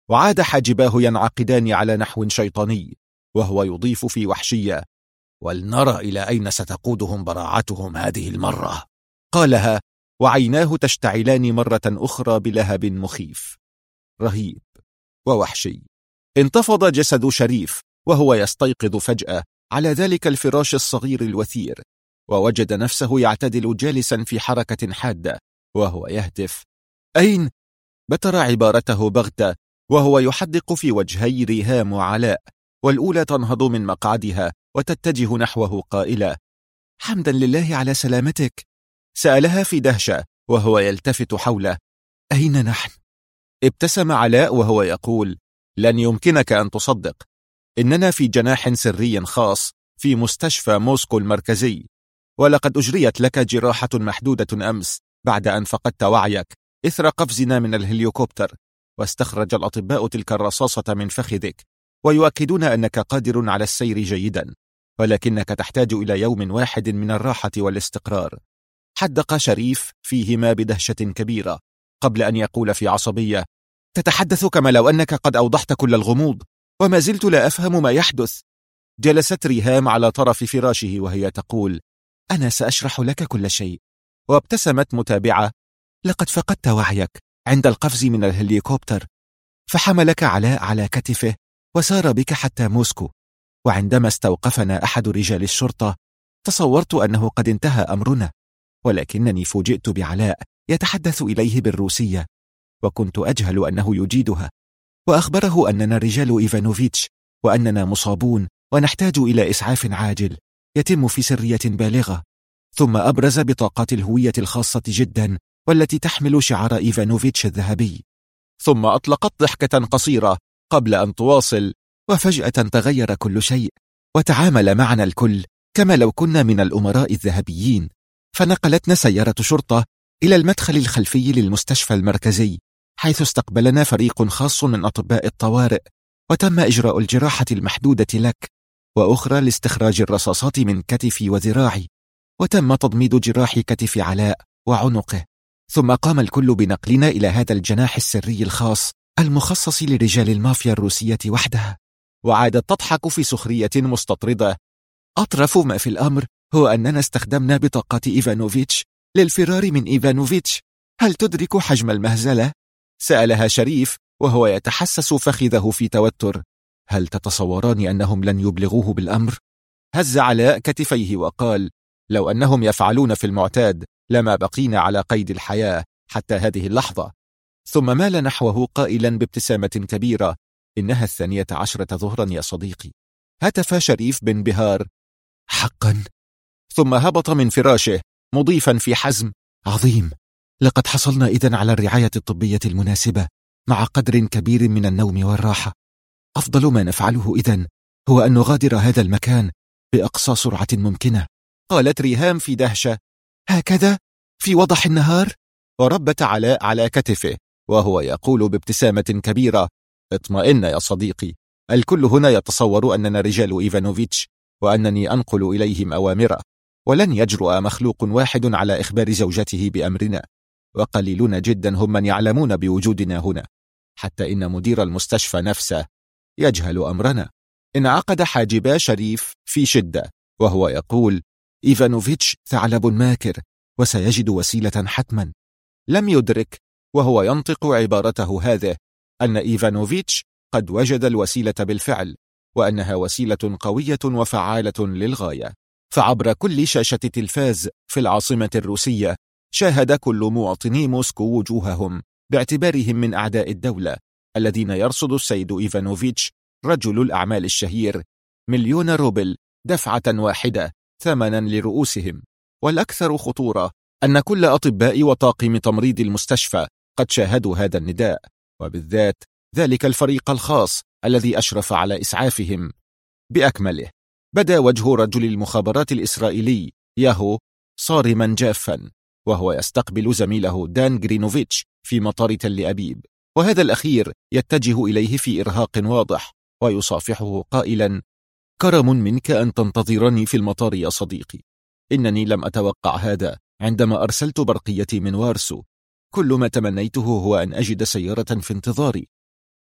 وعاد حاجباه ينعقدان على نحو شيطاني، وهو يضيف في وحشية: ولنرى إلى أين ستقودهم براعتهم هذه المرة، قالها وعيناه تشتعلان مرة أخرى بلهب مخيف. رهيب ووحشي. انتفض جسد شريف وهو يستيقظ فجأة على ذلك الفراش الصغير الوثير، ووجد نفسه يعتدل جالسا في حركة حادة وهو يهتف: أين؟ بتر عبارته بغتة وهو يحدق في وجهي ريهام وعلاء، والأولى تنهض من مقعدها وتتجه نحوه قائلة: حمدا لله على سلامتك. سألها في دهشة وهو يلتفت حوله: أين نحن؟ ابتسم علاء وهو يقول: لن يمكنك أن تصدق، إننا في جناح سري خاص في مستشفى موسكو المركزي، ولقد أجريت لك جراحة محدودة أمس بعد أن فقدت وعيك إثر قفزنا من الهليكوبتر، واستخرج الأطباء تلك الرصاصة من فخذك، ويؤكدون أنك قادر على السير جيدا، ولكنك تحتاج إلى يوم واحد من الراحة والاستقرار. حدق شريف فيهما بدهشة كبيرة قبل أن يقول في عصبية: تتحدث كما لو أنك قد أوضحت كل الغموض، وما زلت لا أفهم ما يحدث. جلست ريهام على طرف فراشه وهي تقول: أنا سأشرح لك كل شيء. وابتسمت متابعة: لقد فقدت وعيك عند القفز من الهليكوبتر، فحملك علاء على كتفه وسار بك حتى موسكو، وعندما استوقفنا أحد رجال الشرطة تصورت أنه قد انتهى أمرنا، ولكنني فوجئت بعلاء يتحدث إليه بالروسية، وكنت أجهل أنه يجيدها، وأخبره أننا رجال إيفانوفيتش وأننا مصابون ونحتاج إلى إسعاف عاجل يتم في سرية بالغة. ثم أبرز بطاقات الهوية الخاصة جدا والتي تحمل شعار إيفانوفيتش الذهبي، ثم أطلقت ضحكة قصيرة قبل أن تواصل: وفجأة تغير كل شيء، وتعامل معنا الكل كما لو كنا من الأمراء الذهبيين، فنقلتنا سيارة شرطة إلى المدخل الخلفي للمستشفى المركزي، حيث استقبلنا فريق خاص من أطباء الطوارئ، وتم إجراء الجراحة المحدودة لك، وأخرى لاستخراج الرصاصات من كتفي وذراعي، وتم تضميد جراح كتف علاء وعنقه، ثم قام الكل بنقلنا إلى هذا الجناح السري الخاص المخصص لرجال المافيا الروسية وحدها. وعادت تضحك في سخرية مستطردة: أطرف ما في الأمر هو أننا استخدمنا بطاقات إيفانوفيتش للفرار من إيفانوفيتش. هل تدرك حجم المهزلة؟ سألها شريف وهو يتحسس فخذه في توتر. هل تتصوران أنهم لن يبلغوه بالأمر؟ هز علاء كتفيه وقال: لو أنهم يفعلون في المعتاد لما بقينا على قيد الحياة حتى هذه اللحظة. ثم مال نحوه قائلا بابتسامة كبيرة: إنها 12 ظهرا يا صديقي. هتف شريف بانبهار: حقا؟ ثم هبط من فراشه مضيفا في حزم: عظيم، لقد حصلنا إذن على الرعاية الطبية المناسبة مع قدر كبير من النوم والراحة. أفضل ما نفعله إذن هو أن نغادر هذا المكان بأقصى سرعة ممكنة. قالت ريهام في دهشة: هكذا في وضح النهار؟ وربت علاء على كتفه وهو يقول بابتسامة كبيرة: اطمئن يا صديقي، الكل هنا يتصور أننا رجال إيفانوفيتش وأنني أنقل إليهم أوامره، ولن يجرؤ مخلوق واحد على إخبار زوجته بأمرنا، وقليلون جدا هم من يعلمون بوجودنا هنا، حتى إن مدير المستشفى نفسه يجهل أمرنا. انعقد حاجبا شريف في شدة وهو يقول: إيفانوفيتش ثعلب ماكر وسيجد وسيلة حتما. لم يدرك وهو ينطق عبارته هذه أن إيفانوفيتش قد وجد الوسيلة بالفعل، وأنها وسيلة قوية وفعالة للغاية. فعبر كل شاشة تلفاز في العاصمة الروسية شاهد كل مواطني موسكو وجوههم باعتبارهم من أعداء الدولة الذين يرصد السيد إيفانوفيتش رجل الأعمال الشهير 1,000,000 روبل دفعة واحدة ثمنا لرؤوسهم. والأكثر خطورة أن كل أطباء وطاقم تمريض المستشفى قد شاهدوا هذا النداء، وبالذات ذلك الفريق الخاص الذي أشرف على إسعافهم بأكمله. بدا وجه رجل المخابرات الإسرائيلي ياهو صارما جافا وهو يستقبل زميله دان غرينوفيتش في مطار تل أبيب، وهذا الأخير يتجه إليه في إرهاق واضح ويصافحه قائلا: كرم منك أن تنتظرني في المطار يا صديقي، إنني لم أتوقع هذا عندما أرسلت برقيتي من وارسو. كل ما تمنيته هو أن أجد سيارة في انتظاري.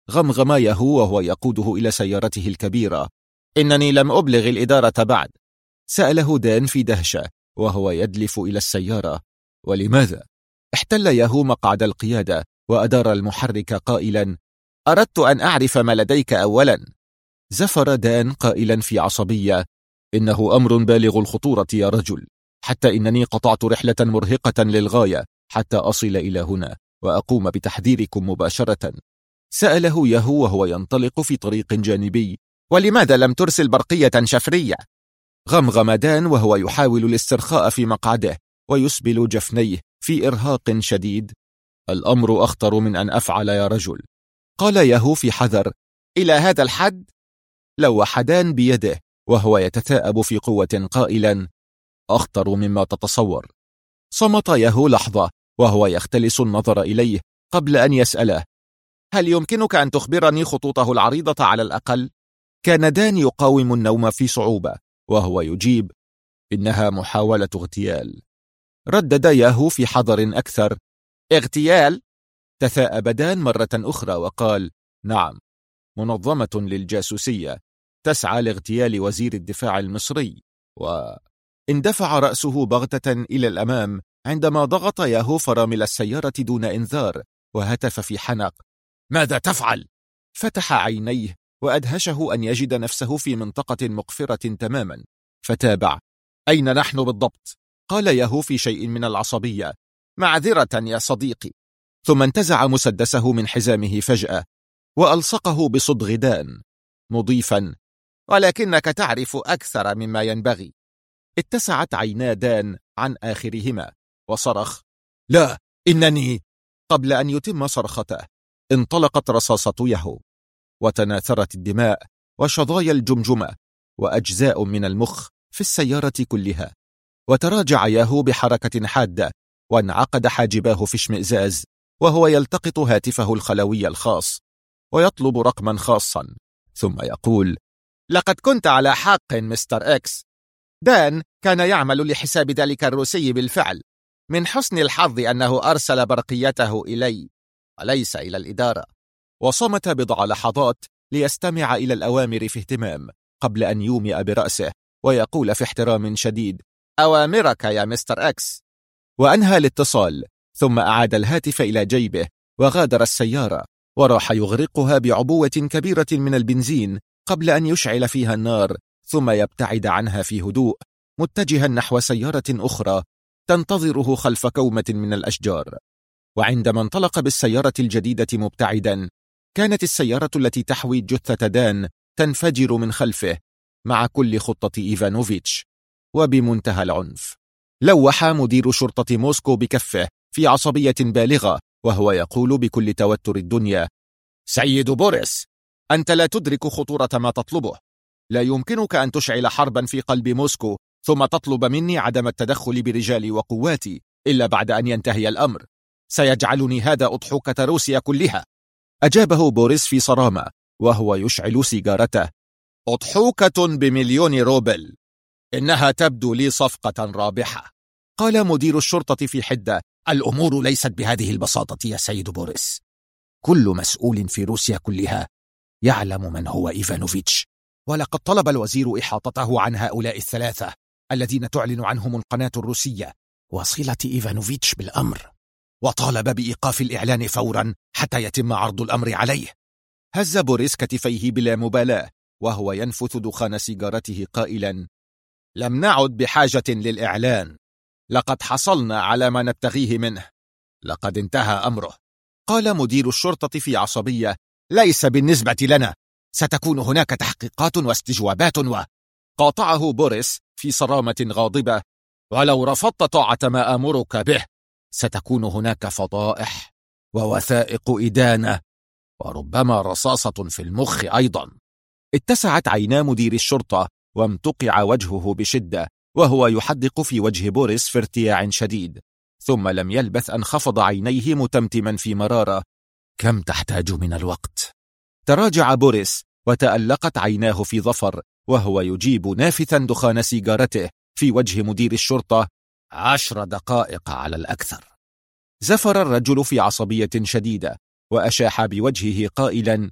غمغم ياهو وهو يقوده إلى سيارته الكبيرة. إنني لم أبلغ الإدارة بعد. سأله دان في دهشة وهو يدلف إلى السيارة. ولماذا؟ احتل ياهو مقعد القيادة وأدار المحرك قائلا: أردت أن أعرف ما لديك أولا. زفر دان قائلا في عصبية: إنه أمر بالغ الخطورة يا رجل، حتى إنني قطعت رحلة مرهقة للغاية حتى أصل إلى هنا وأقوم بتحذيركم مباشرة. سأله ياهو وهو ينطلق في طريق جانبي: ولماذا لم ترسل برقية شفرية؟ غمغم دان وهو يحاول الاسترخاء في مقعده ويسبل جفنيه في إرهاق شديد: الأمر أخطر من أن أفعل يا رجل. قال ياهو في حذر: إلى هذا الحد؟ لوح دان بيده وهو يتثاءب في قوة قائلا: أخطر مما تتصور. صمت ياهو لحظة وهو يختلس النظر إليه قبل أن يسأله: هل يمكنك أن تخبرني خطوطه العريضة على الأقل؟ كان دان يقاوم النوم في صعوبة وهو يجيب: إنها محاولة اغتيال. ردد ياهو في حذر أكثر: اغتيال؟ تثاءب دان مرة أخرى وقال: نعم، منظمة للجاسوسية تسعى لاغتيال وزير الدفاع المصري. واندفع رأسه بغتة إلى الأمام عندما ضغط ياهو فرامل السيارة دون إنذار وهتف في حنق: ماذا تفعل؟ فتح عينيه وأدهشه أن يجد نفسه في منطقة مقفرة تماما، فتابع: أين نحن بالضبط؟ قال ياهو في شيء من العصبية: معذرة يا صديقي. ثم انتزع مسدسه من حزامه فجأة وألصقه بصدغ دان مضيفا: ولكنك تعرف أكثر مما ينبغي. اتسعت عينا دان عن آخرهما وصرخ: لا، إنني... قبل أن يتم صرخته انطلقت رصاصة ياهو وتناثرت الدماء وشظايا الجمجمة وأجزاء من المخ في السيارة كلها. وتراجع ياهو بحركة حادة وانعقد حاجباه في اشمئزاز وهو يلتقط هاتفه الخلوي الخاص ويطلب رقما خاصا، ثم يقول: لقد كنت على حق مستر إكس. دان كان يعمل لحساب ذلك الروسي بالفعل. من حسن الحظ أنه أرسل برقيته إلي وليس إلى الإدارة. وصمت بضع لحظات ليستمع إلى الأوامر في اهتمام قبل أن يومئ برأسه ويقول في احترام شديد: أوامرك يا مستر إكس. وأنهى الاتصال ثم أعاد الهاتف إلى جيبه وغادر السيارة وراح يغرقها بعبوة كبيرة من البنزين قبل أن يشعل فيها النار ثم يبتعد عنها في هدوء متجها نحو سيارة أخرى تنتظره خلف كومة من الأشجار. وعندما انطلق بالسيارة الجديدة مبتعدا كانت السيارة التي تحوي جثة دان تنفجر من خلفه مع كل خطة إيفانوفيتش وبمنتهى العنف. لوح مدير شرطة موسكو بكفه في عصبية بالغة وهو يقول بكل توتر الدنيا: سيد بوريس، أنت لا تدرك خطورة ما تطلبه. لا يمكنك أن تشعل حربا في قلب موسكو ثم تطلب مني عدم التدخل برجالي وقواتي إلا بعد أن ينتهي الأمر. سيجعلني هذا أضحوكة روسيا كلها. أجابه بوريس في صرامة وهو يشعل سيجارته: أضحوكة ب1,000,000 روبل، إنها تبدو لي صفقة رابحة. قال مدير الشرطة في حدة: الأمور ليست بهذه البساطة يا سيد بوريس. كل مسؤول في روسيا كلها يعلم من هو إيفانوفيتش، ولقد طلب الوزير إحاطته عن هؤلاء الثلاثة الذين تعلن عنهم القناة الروسية وصلة إيفانوفيتش بالأمر، وطالب بإيقاف الإعلان فورا حتى يتم عرض الأمر عليه. هز بوريس كتفيه بلا مبالاة وهو ينفث دخان سيجارته قائلا: لم نعد بحاجة للإعلان، لقد حصلنا على ما نبتغيه منه، لقد انتهى أمره. قال مدير الشرطة في عصبية: ليس بالنسبة لنا، ستكون هناك تحقيقات واستجوابات قاطعه بوريس في صرامة غاضبة: ولو رفضت طاعة ما آمرك به ستكون هناك فضائح ووثائق إدانة وربما رصاصة في المخ أيضا. اتسعت عينا مدير الشرطة وامتقع وجهه بشدة وهو يحدق في وجه بوريس في ارتياع شديد، ثم لم يلبث أن خفض عينيه متمتما في مرارة: كم تحتاج من الوقت؟ تراجع بوريس وتألقت عيناه في ظفر وهو يجيب نافثا دخان سيجارته في وجه مدير الشرطة: 10 دقائق على الأكثر. زفر الرجل في عصبية شديدة وأشاح بوجهه قائلا: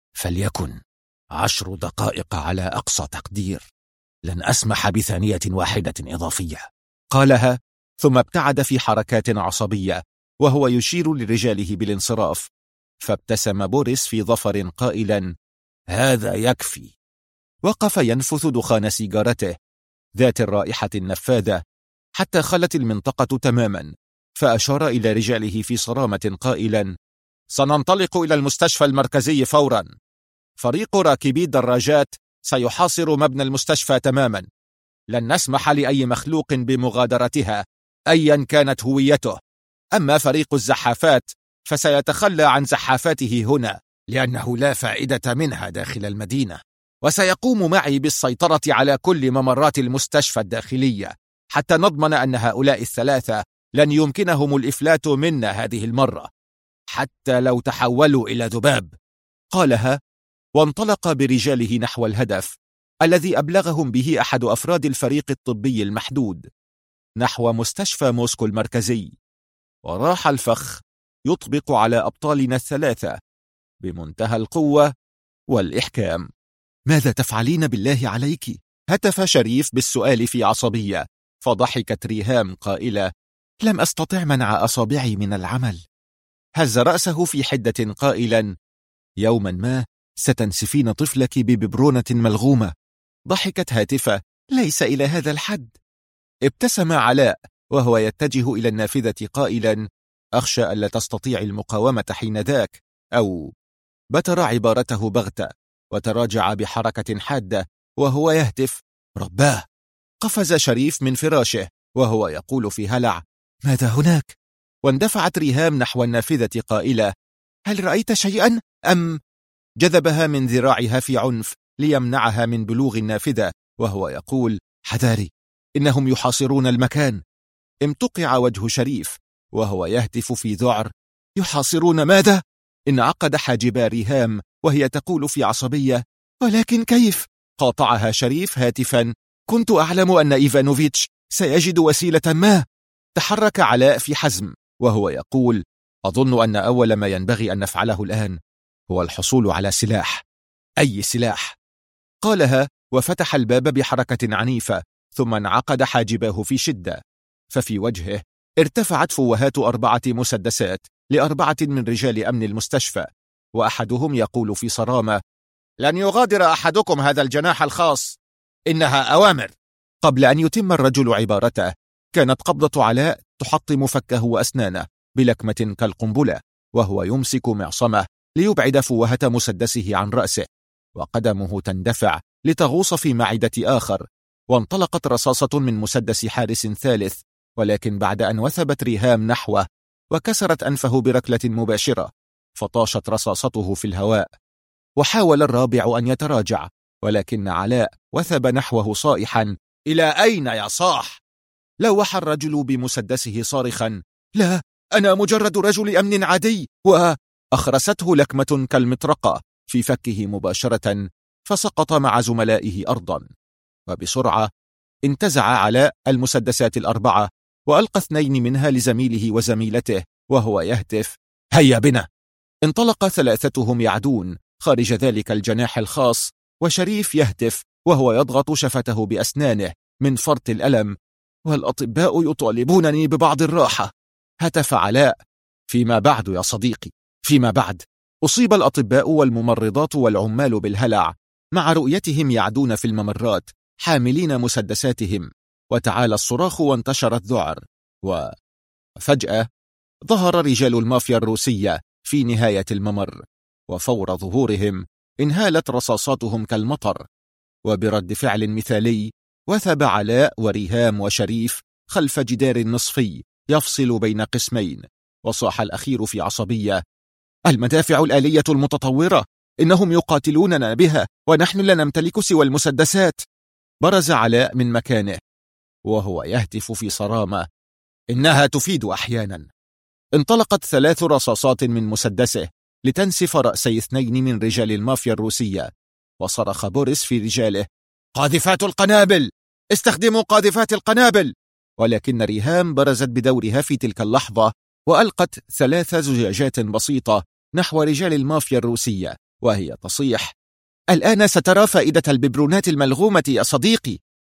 فليكن 10 دقائق على أقصى تقدير، لن أسمح بثانية واحدة إضافية. قالها ثم ابتعد في حركات عصبية وهو يشير لرجاله بالانصراف، فابتسم بوريس في ظفر قائلا: هذا يكفي. وقف ينفث دخان سيجارته ذات الرائحة النفاذة حتى خلت المنطقة تماما، فأشار إلى رجاله في صرامة قائلا: سننطلق إلى المستشفى المركزي فورا. فريق راكبي الدراجات سيحاصر مبنى المستشفى تماما، لن نسمح لأي مخلوق بمغادرتها أيا كانت هويته. أما فريق الزحافات فسيتخلى عن زحافاته هنا لأنه لا فائدة منها داخل المدينة، وسيقوم معي بالسيطرة على كل ممرات المستشفى الداخلية حتى نضمن أن هؤلاء الثلاثة لن يمكنهم الإفلات منا هذه المرة حتى لو تحولوا إلى ذباب. قالها وانطلق برجاله نحو الهدف الذي أبلغهم به أحد أفراد الفريق الطبي المحدود، نحو مستشفى موسكو المركزي. وراح الفخ يطبق على أبطالنا الثلاثة بمنتهى القوة والإحكام. ماذا تفعلين بالله عليك؟ هتف شريف بالسؤال في عصبية، فضحكت ريهام قائلة: لم أستطع منع أصابعي من العمل. هز رأسه في حدة قائلا: يوما ما ستنسفين طفلك بببرونة ملغومة. ضحكت هاتفة: ليس إلى هذا الحد. ابتسم علاء وهو يتجه إلى النافذة قائلا: أخشى ألا تستطيع المقاومة حين ذاك، أو بتر عبارته بغتة وتراجع بحركة حادة وهو يهتف: رباه. قفز شريف من فراشه وهو يقول في هلع: ماذا هناك؟ واندفعت ريهام نحو النافذة قائلة: هل رأيت شيئا؟ أم؟ جذبها من ذراعها في عنف ليمنعها من بلوغ النافذة وهو يقول: حذاري، إنهم يحاصرون المكان. امتقع وجه شريف وهو يهتف في ذعر: يحاصرون ماذا؟ انعقد حاجبا ريهام وهي تقول في عصبية: ولكن كيف؟ قاطعها شريف هاتفا: كنت أعلم أن إيفانوفيتش سيجد وسيلة ما. تحرك علاء في حزم وهو يقول: أظن أن أول ما ينبغي أن نفعله الآن هو الحصول على سلاح، أي سلاح. قالها وفتح الباب بحركة عنيفة، ثم انعقد حاجباه في شدة، ففي وجهه ارتفعت فوهات 4 مسدسات ل4 من رجال أمن المستشفى، وأحدهم يقول في صرامة: لن يغادر أحدكم هذا الجناح الخاص، إنها أوامر. قبل أن يتم الرجل عبارته كانت قبضة علاء تحطم فكه وأسنانه بلكمة كالقنبلة، وهو يمسك معصمه ليبعد فوهة مسدسه عن رأسه، وقدمه تندفع لتغوص في معدة آخر، وانطلقت رصاصة من مسدس حارس ثالث، ولكن بعد أن وثبت ريهام نحوه وكسرت أنفه بركلة مباشرة، فطاشت رصاصته في الهواء. وحاول الرابع أن يتراجع، ولكن علاء وثب نحوه صائحا: إلى أين يا صاح؟ لوح الرجل بمسدسه صارخا: لا، أنا مجرد رجل أمن عادي. وأخرسته لكمة كالمطرقة في فكه مباشرة، فسقط مع زملائه أرضا. وبسرعة انتزع علاء المسدسات ال4 وألقى 2 منها لزميله وزميلته وهو يهتف: هيا بنا. انطلق ثلاثتهم يعدون خارج ذلك الجناح الخاص، وشريف يهتف وهو يضغط شفته بأسنانه من فرط الألم: والأطباء يطالبونني ببعض الراحة. هتف علاء: فيما بعد يا صديقي، فيما بعد. أصيب الأطباء والممرضات والعمال بالهلع مع رؤيتهم يعدون في الممرات حاملين مسدساتهم، وتعالى الصراخ وانتشر الذعر. وفجأة ظهر رجال المافيا الروسية في نهاية الممر، وفور ظهورهم انهالت رصاصاتهم كالمطر، وبرد فعل مثالي وثب علاء وريهام وشريف خلف جدار نصفي يفصل بين قسمين، وصاح الأخير في عصبية: المدافع الآلية المتطورة، إنهم يقاتلوننا بها ونحن لا نمتلك سوى المسدسات. برز علاء من مكانه وهو يهتف في صرامة: إنها تفيد أحيانا. انطلقت 3 رصاصات من مسدسه لتنسف رأسي 2 من رجال المافيا الروسية، وصرخ بوريس في رجاله: قاذفات القنابل، استخدموا قاذفات القنابل. ولكن ريهام برزت بدورها في تلك اللحظة وألقت 3 زجاجات بسيطة نحو رجال المافيا الروسية وهي تصيح: الآن سترى فائدة الببرونات الملغومة يا صديقي.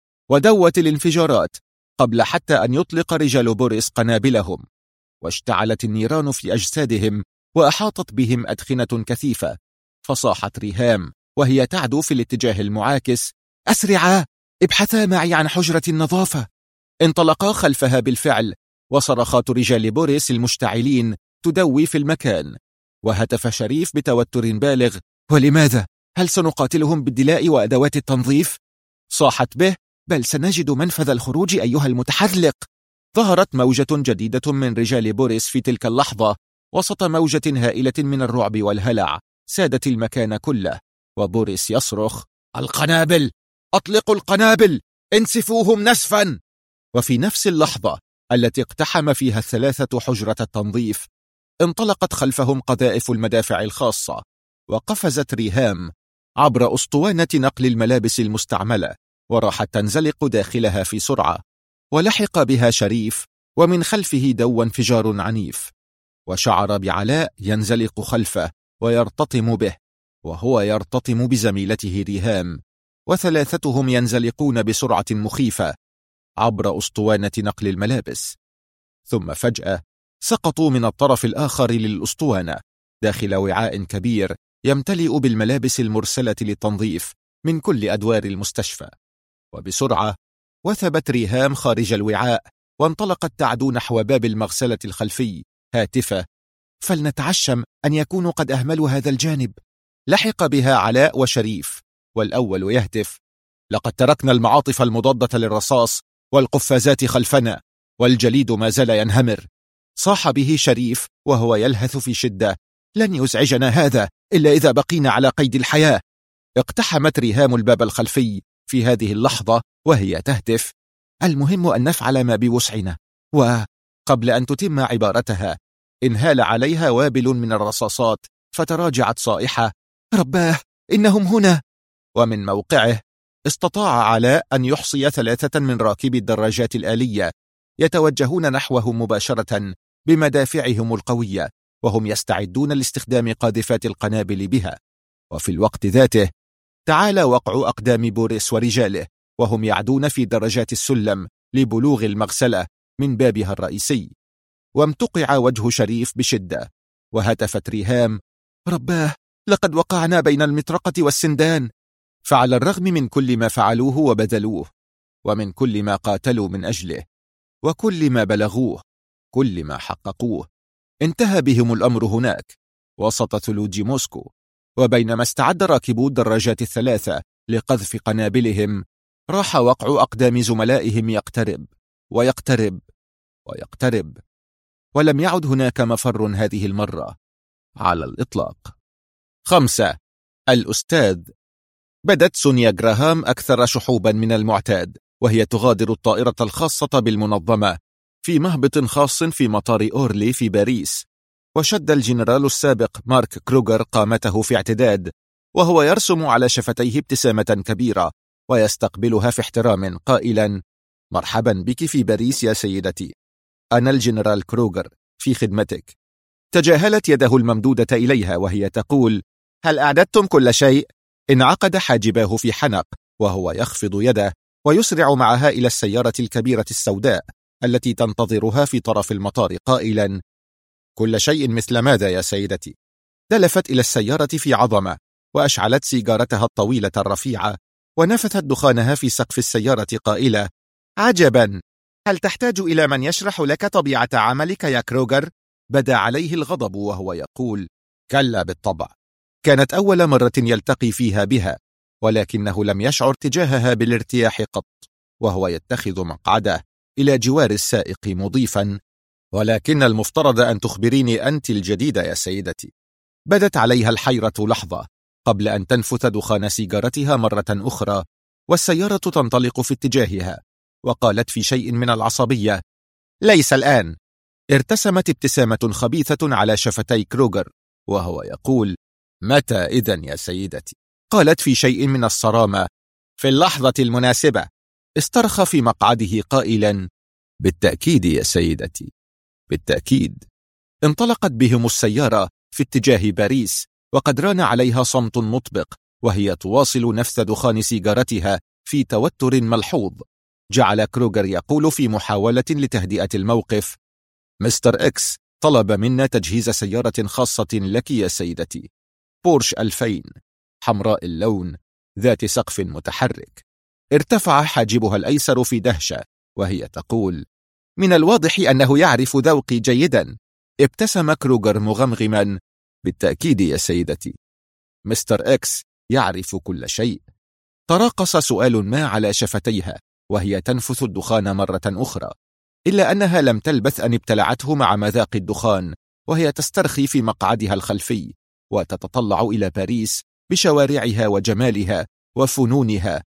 ودوت الانفجارات قبل حتى أن يطلق رجال بوريس قنابلهم، واشتعلت النيران في أجسادهم وأحاطت بهم أدخنة كثيفة. فصاحت ريهام وهي تعدو في الاتجاه المعاكس: أسرعا، ابحثا معي عن حجرة النظافة. انطلقا خلفها بالفعل، وصرخات رجال بوريس المشتعلين تدوي في المكان. وهتف شريف بتوتر بالغ: ولماذا؟ هل سنقاتلهم بالدلاء وأدوات التنظيف؟ صاحت به: بل سنجد منفذ الخروج أيها المتحذلق. ظهرت موجة جديدة من رجال بوريس في تلك اللحظة، وسط موجة هائلة من الرعب والهلع سادت المكان كله، وبوريس يصرخ: القنابل! أطلقوا القنابل! انسفوهم نسفا! وفي نفس اللحظة التي اقتحم فيها الثلاثة حجرة التنظيف، انطلقت خلفهم قذائف المدافع الخاصة، وقفزت ريهام عبر أسطوانة نقل الملابس المستعملة، وراحت تنزلق داخلها في سرعة. ولحق بها شريف، ومن خلفه دو انفجار عنيف، وشعر بعلاء ينزلق خلفه ويرتطم به، وهو يرتطم بزميلته ريهام، وثلاثتهم ينزلقون بسرعة مخيفة عبر أسطوانة نقل الملابس. ثم فجأة سقطوا من الطرف الآخر للأسطوانة داخل وعاء كبير يمتلئ بالملابس المرسلة للتنظيف من كل أدوار المستشفى. وبسرعة وثبت ريهام خارج الوعاء، وانطلقت تعدو نحو باب المغسلة الخلفي هاتفة: فلنتعشم أن يكونوا قد أهملوا هذا الجانب. لحق بها علاء وشريف، والأول يهتف: لقد تركنا المعاطف المضادة للرصاص والقفازات خلفنا، والجليد ما زال ينهمر. صاح به شريف وهو يلهث في شدة: لن يزعجنا هذا إلا إذا بقينا على قيد الحياة. اقتحمت ريهام الباب الخلفي في هذه اللحظة وهي تهتف: المهم أن نفعل ما بوسعنا. وقبل أن تتم عبارتها انهال عليها وابل من الرصاصات، فتراجعت صائحة: رباه، إنهم هنا. ومن موقعه استطاع علاء أن يحصي ثلاثة من راكبي الدراجات الآلية يتوجهون نحوه مباشرة بمدافعهم القوية، وهم يستعدون لاستخدام قاذفات القنابل بها. وفي الوقت ذاته تعالى وقع أقدام بوريس ورجاله وهم يعدون في درجات السلم لبلوغ المغسلة من بابها الرئيسي. وامتقع وجه شريف بشدة، وهتفت ريهام: رباه، لقد وقعنا بين المطرقة والسندان. فعلى الرغم من كل ما فعلوه وبذلوه، ومن كل ما قاتلوا من أجله، وكل ما بلغوه، كل ما حققوه، انتهى بهم الأمر هناك وسط ثلوج موسكو. وبينما استعد راكبو الدراجات الثلاثة لقذف قنابلهم، راح وقع أقدام زملائهم يقترب ويقترب ويقترب، ولم يعد هناك مفر هذه المرة على الإطلاق. 5. الأستاذ. بدت سونيا جراهام أكثر شحوبا من المعتاد، وهي تغادر الطائرة الخاصة بالمنظمة في مهبط خاص في مطار أورلي في باريس. وشد الجنرال السابق مارك كروغر قامته في اعتداد، وهو يرسم على شفتيه ابتسامة كبيرة ويستقبلها في احترام قائلا: مرحبا بك في باريس يا سيدتي، أنا الجنرال كروغر في خدمتك. تجاهلت يده الممدودة إليها وهي تقول: هل أعددتم كل شيء؟ انعقد حاجباه في حنق وهو يخفض يده ويسرع معها إلى السيارة الكبيرة السوداء التي تنتظرها في طرف المطار قائلا: كل شيء مثل ماذا يا سيدتي؟ دلفت إلى السيارة في عظمة، وأشعلت سيجارتها الطويلة الرفيعة، ونفثت دخانها في سقف السيارة قائلة: عجبا، هل تحتاج إلى من يشرح لك طبيعة عملك يا كروغر؟ بدا عليه الغضب وهو يقول: كلا بالطبع. كانت أول مرة يلتقي فيها بها، ولكنه لم يشعر تجاهها بالارتياح قط، وهو يتخذ مقعده إلى جوار السائق مضيفا: ولكن المفترض أن تخبريني أنت الجديدة يا سيدتي. بدت عليها الحيرة لحظة قبل أن تنفث دخان سيجارتها مرة أخرى، والسيارة تنطلق في اتجاهها، وقالت في شيء من العصبية: ليس الآن. ارتسمت ابتسامة خبيثة على شفتي كروغر وهو يقول: متى إذن يا سيدتي؟ قالت في شيء من الصرامة: في اللحظة المناسبة. استرخى في مقعده قائلا: بالتأكيد يا سيدتي، بالتأكيد. انطلقت بهم السيارة في اتجاه باريس، وقد ران عليها صمت مطبق وهي تواصل نفث دخان سيجارتها في توتر ملحوظ. جعل كروغر يقول في محاولة لتهدئة الموقف: مستر إكس طلب منا تجهيز سيارة خاصة لك يا سيدتي، بورش 2000 حمراء اللون ذات سقف متحرك. ارتفع حاجبها الأيسر في دهشة وهي تقول: من الواضح أنه يعرف ذوقي جيدا. ابتسم كروغر مغمغما: بالتأكيد يا سيدتي، مستر إكس يعرف كل شيء. تراقص سؤال ما على شفتيها وهي تنفث الدخان مرة أخرى، إلا أنها لم تلبث أن ابتلعته مع مذاق الدخان، وهي تسترخي في مقعدها الخلفي وتتطلع إلى باريس بشوارعها وجمالها وفنونها.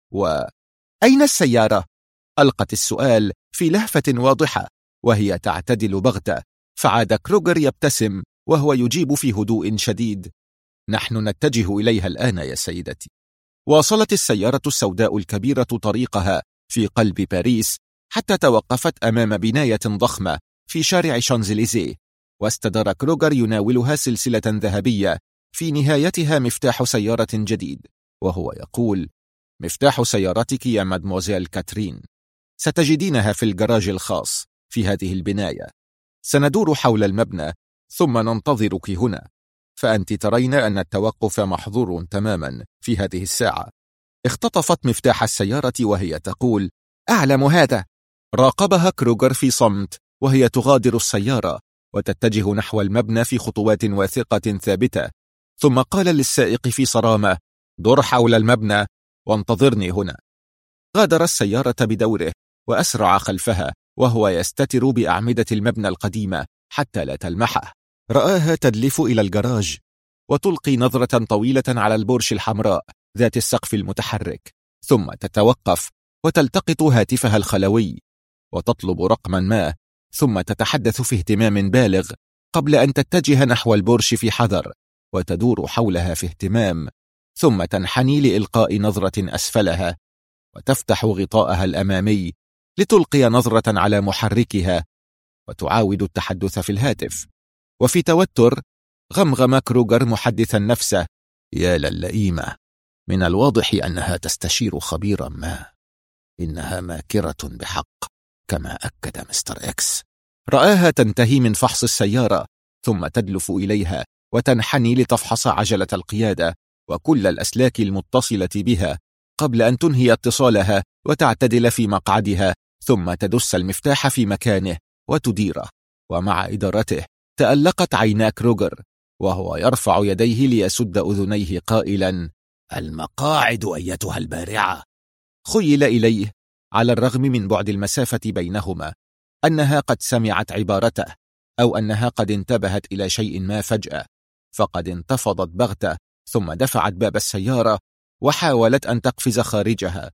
أين السيارة؟ ألقت السؤال في لهفة واضحة وهي تعتدل بغتة، فعاد كروغر يبتسم وهو يجيب في هدوء شديد: نحن نتجه إليها الآن يا سيدتي. واصلت السيارة السوداء الكبيرة طريقها في قلب باريس حتى توقفت أمام بناية ضخمة في شارع شانزليزيه، واستدار كروغر يناولها سلسلة ذهبية في نهايتها مفتاح سيارة جديد، وهو يقول: مفتاح سيارتك يا مادموزيل كاترين، ستجدينها في الجراج الخاص في هذه البناية. سندور حول المبنى ثم ننتظرك هنا، فأنت ترين أن التوقف محظور تماما في هذه الساعة. اختطفت مفتاح السيارة وهي تقول: أعلم هذا. راقبها كروغر في صمت وهي تغادر السيارة وتتجه نحو المبنى في خطوات واثقة ثابتة، ثم قال للسائق في صرامة: دور حول المبنى وانتظرني هنا. غادر السيارة بدوره وأسرع خلفها وهو يستتر بأعمدة المبنى القديمة حتى لا تلمحه. رآها تدلف إلى الجراج وتلقي نظرة طويلة على البورش الحمراء ذات السقف المتحرك، ثم تتوقف وتلتقط هاتفها الخلوي وتطلب رقما ما، ثم تتحدث في اهتمام بالغ قبل أن تتجه نحو البورش في حذر وتدور حولها في اهتمام، ثم تنحني لإلقاء نظرة أسفلها وتفتح غطاءها الأمامي لتلقي نظرة على محركها وتعاود التحدث في الهاتف. وفي توتر غمغم كروغر محدثا نفسه: يا للئيمة، من الواضح أنها تستشير خبيرا ما، إنها ماكرة بحق كما أكد مستر إكس. رآها تنتهي من فحص السيارة ثم تدلف إليها وتنحني لتفحص عجلة القيادة وكل الأسلاك المتصلة بها قبل أن تنهي اتصالها وتعتدل في مقعدها، ثم تدس المفتاح في مكانه وتديره. ومع إدارته تألقت عينا كروغر وهو يرفع يديه ليسد أذنيه قائلا: المقاعد أيتها البارعة. خيل إليه على الرغم من بعد المسافة بينهما أنها قد سمعت عبارته، أو أنها قد انتبهت إلى شيء ما فجأة، فقد انتفضت بغتة ثم دفعت باب السيارة وحاولت أن تقفز خارجها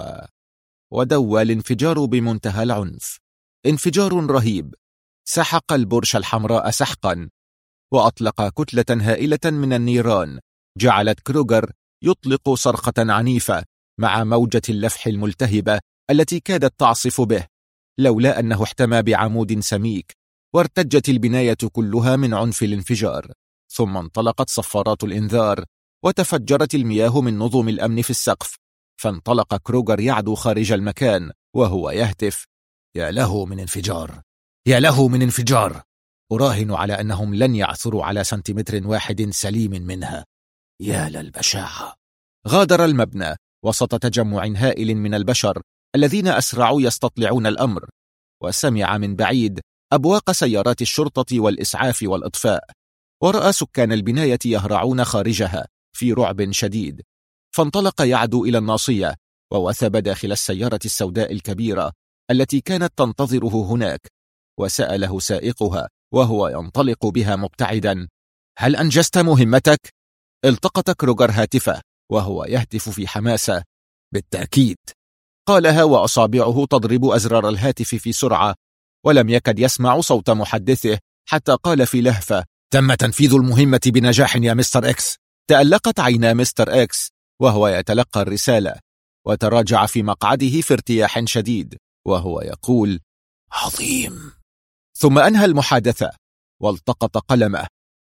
ودوى الانفجار بمنتهى العنف. انفجار رهيب سحق البورش الحمراء سحقا وأطلق كتلة هائلة من النيران جعلت كروغر يطلق صرخة عنيفة مع موجة اللفح الملتهبة التي كادت تعصف به، لولا أنه احتمى بعمود سميك، وارتجت البناية كلها من عنف الانفجار. ثم انطلقت صفارات الإنذار وتفجرت المياه من نظم الأمن في السقف، فانطلق كروغر يعدو خارج المكان وهو يهتف: يا له من انفجار، يا له من انفجار، أراهن على أنهم لن يعثروا على سنتيمتر واحد سليم منها، يا للبشاعة. غادر المبنى وسط تجمع هائل من البشر الذين أسرعوا يستطلعون الأمر، وسمع من بعيد أبواق سيارات الشرطة والإسعاف والإطفاء، ورأى سكان البناية يهرعون خارجها في رعب شديد، فانطلق يعدو إلى الناصية ووثب داخل السيارة السوداء الكبيرة التي كانت تنتظره هناك، وسأله سائقها وهو ينطلق بها مبتعدا: هل أنجزت مهمتك؟ التقط كروغر هاتفه وهو يهتف في حماسة: بالتأكيد، قالها وأصابعه تضرب أزرار الهاتف في سرعة، ولم يكد يسمع صوت محدثه حتى قال في لهفة: تم تنفيذ المهمة بنجاح يا مستر إكس. تألقت عينا مستر إكس وهو يتلقى الرسالة، وتراجع في مقعده في ارتياح شديد وهو يقول: عظيم. ثم أنهى المحادثة والتقط قلمه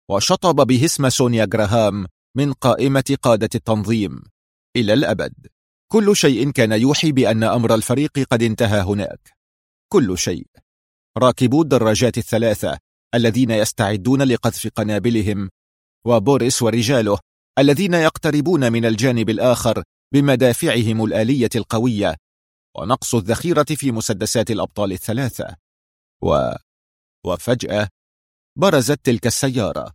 وشطب به اسم سونيا جراهام من قائمة قادة التنظيم إلى الأبد. كل شيء كان يوحي بأن أمر الفريق قد انتهى هناك، كل شيء. راكبو الدراجات الثلاثة الذين يستعدون لقذف قنابلهم، وبوريس ورجاله الذين يقتربون من الجانب الآخر بمدافعهم الآلية القوية، ونقص الذخيرة في مسدسات الأبطال الثلاثة. وفجأة برزت تلك السيارة،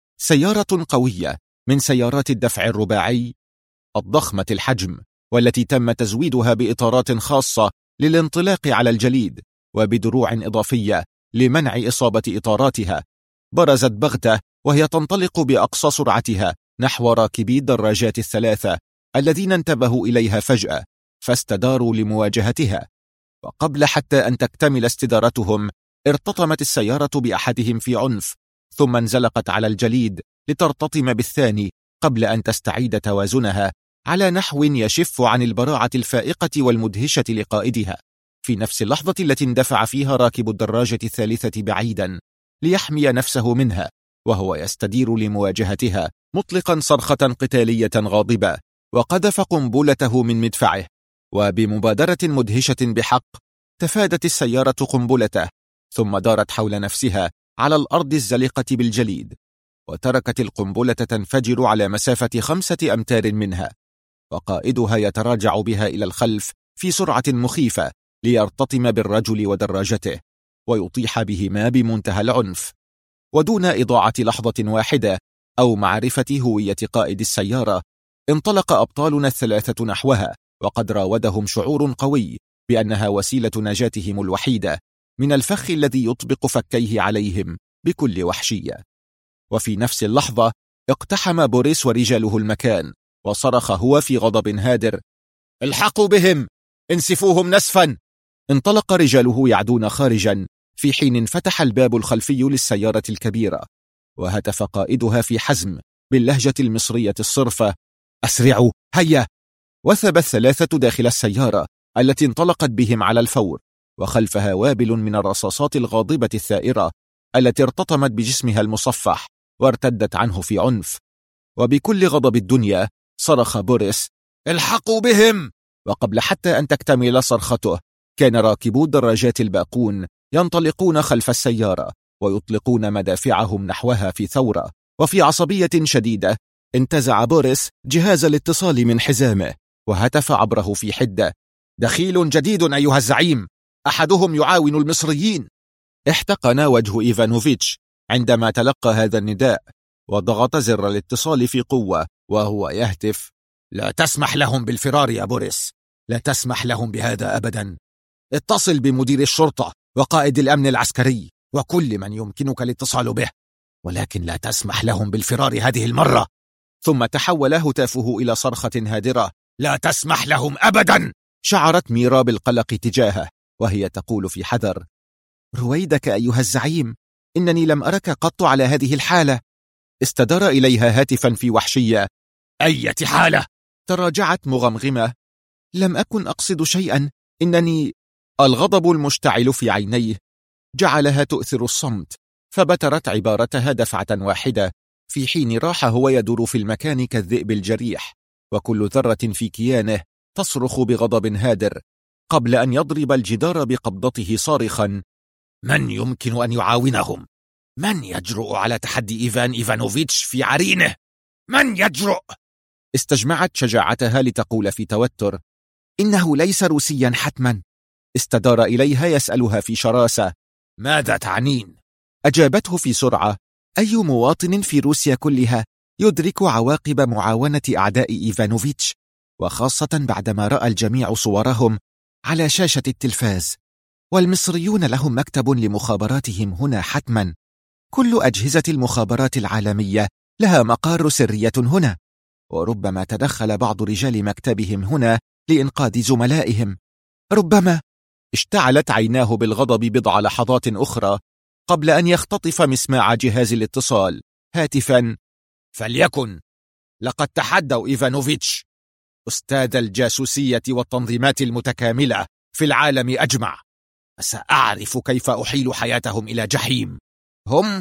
سيارة قوية من سيارات الدفع الرباعي الضخمة الحجم، والتي تم تزويدها بإطارات خاصة للانطلاق على الجليد وبدروع إضافية لمنع إصابة إطاراتها. برزت بغتة وهي تنطلق بأقصى سرعتها نحو راكبي الدراجات الثلاثة الذين انتبهوا إليها فجأة فاستداروا لمواجهتها، وقبل حتى أن تكتمل استدارتهم ارتطمت السيارة بأحدهم في عنف، ثم انزلقت على الجليد لترتطم بالثاني قبل أن تستعيد توازنها على نحو يشف عن البراعة الفائقة والمدهشة لقائدها، في نفس اللحظة التي اندفع فيها راكب الدراجة الثالثة بعيدا ليحمي نفسه منها، وهو يستدير لمواجهتها مطلقا صرخة قتالية غاضبة، وقذف قنبلته من مدفعه، وبمبادرة مدهشة بحق تفادت السيارة قنبلته، ثم دارت حول نفسها على الأرض الزلقة بالجليد، وتركت القنبلة تنفجر على مسافة 5 أمتار منها، وقائدها يتراجع بها إلى الخلف في سرعة مخيفة ليرتطم بالرجل ودراجته ويطيح بهما بمنتهى العنف. ودون إضاعة لحظة واحدة أو معرفة هوية قائد السيارة، انطلق أبطالنا الثلاثة نحوها، وقد راودهم شعور قوي بأنها وسيلة نجاتهم الوحيدة من الفخ الذي يطبق فكيه عليهم بكل وحشية. وفي نفس اللحظة اقتحم بوريس ورجاله المكان، وصرخ هو في غضب هادر: الحقوا بهم، انسفوهم نسفا. انطلق رجاله يعدون خارجا، في حين انفتح الباب الخلفي للسيارة الكبيرة، وهتف قائدها في حزم باللهجة المصرية الصرفة: أسرعوا، هيا. وثب الثلاثة داخل السيارة التي انطلقت بهم على الفور، وخلفها وابل من الرصاصات الغاضبة الثائرة التي ارتطمت بجسمها المصفح وارتدت عنه في عنف. وبكل غضب الدنيا صرخ بوريس: الحقوا بهم. وقبل حتى أن تكتمل صرخته كان راكبو الدراجات الباقون ينطلقون خلف السيارة ويطلقون مدافعهم نحوها في ثورة. وفي عصبية شديدة انتزع بوريس جهاز الاتصال من حزامه وهتف عبره في حدة: دخيل جديد أيها الزعيم، أحدهم يعاون المصريين. احتقن وجه إيفانوفيتش عندما تلقى هذا النداء، وضغط زر الاتصال في قوة وهو يهتف: لا تسمح لهم بالفرار يا بوريس، لا تسمح لهم بهذا أبدا. اتصل بمدير الشرطة وقائد الأمن العسكري وكل من يمكنك الاتصال به، ولكن لا تسمح لهم بالفرار هذه المرة. ثم تحول هتافه إلى صرخة هادرة: لا تسمح لهم أبدا. شعرت ميرا بالقلق تجاهه وهي تقول في حذر: رويدك أيها الزعيم، إنني لم أرك قط على هذه الحالة. استدار إليها هاتفا في وحشية: أية حالة؟ تراجعت مغمغمة: لم أكن أقصد شيئا، إنني... الغضب المشتعل في عينيه جعلها تؤثر الصمت، فبترت عبارتها دفعة واحدة، في حين راح هو يدور في المكان كالذئب الجريح، وكل ذرة في كيانه تصرخ بغضب هادر، قبل أن يضرب الجدار بقبضته صارخا: من يمكن أن يعاونهم؟ من يجرؤ على تحدي إيفانوفيتش في عرينه؟ من يجرؤ؟ استجمعت شجاعتها لتقول في توتر: إنه ليس روسيا حتما. استدار إليها يسألها في شراسة: ماذا تعنين؟ أجابته في سرعة: أي مواطن في روسيا كلها يدرك عواقب معاونة أعداء إيفانوفيتش، وخاصة بعدما رأى الجميع صورهم على شاشة التلفاز. والمصريون لهم مكتب لمخابراتهم هنا حتما، كل أجهزة المخابرات العالمية لها مقار سرية هنا، وربما تدخل بعض رجال مكتبهم هنا لإنقاذ زملائهم. ربما... اشتعلت عيناه بالغضب بضع لحظات أخرى قبل أن يختطف مسماع جهاز الاتصال هاتفا: فليكن، لقد تحدوا إيفانوفيتش، أستاذ الجاسوسية والتنظيمات المتكاملة في العالم أجمع، سأعرف كيف أحيل حياتهم إلى جحيم. هم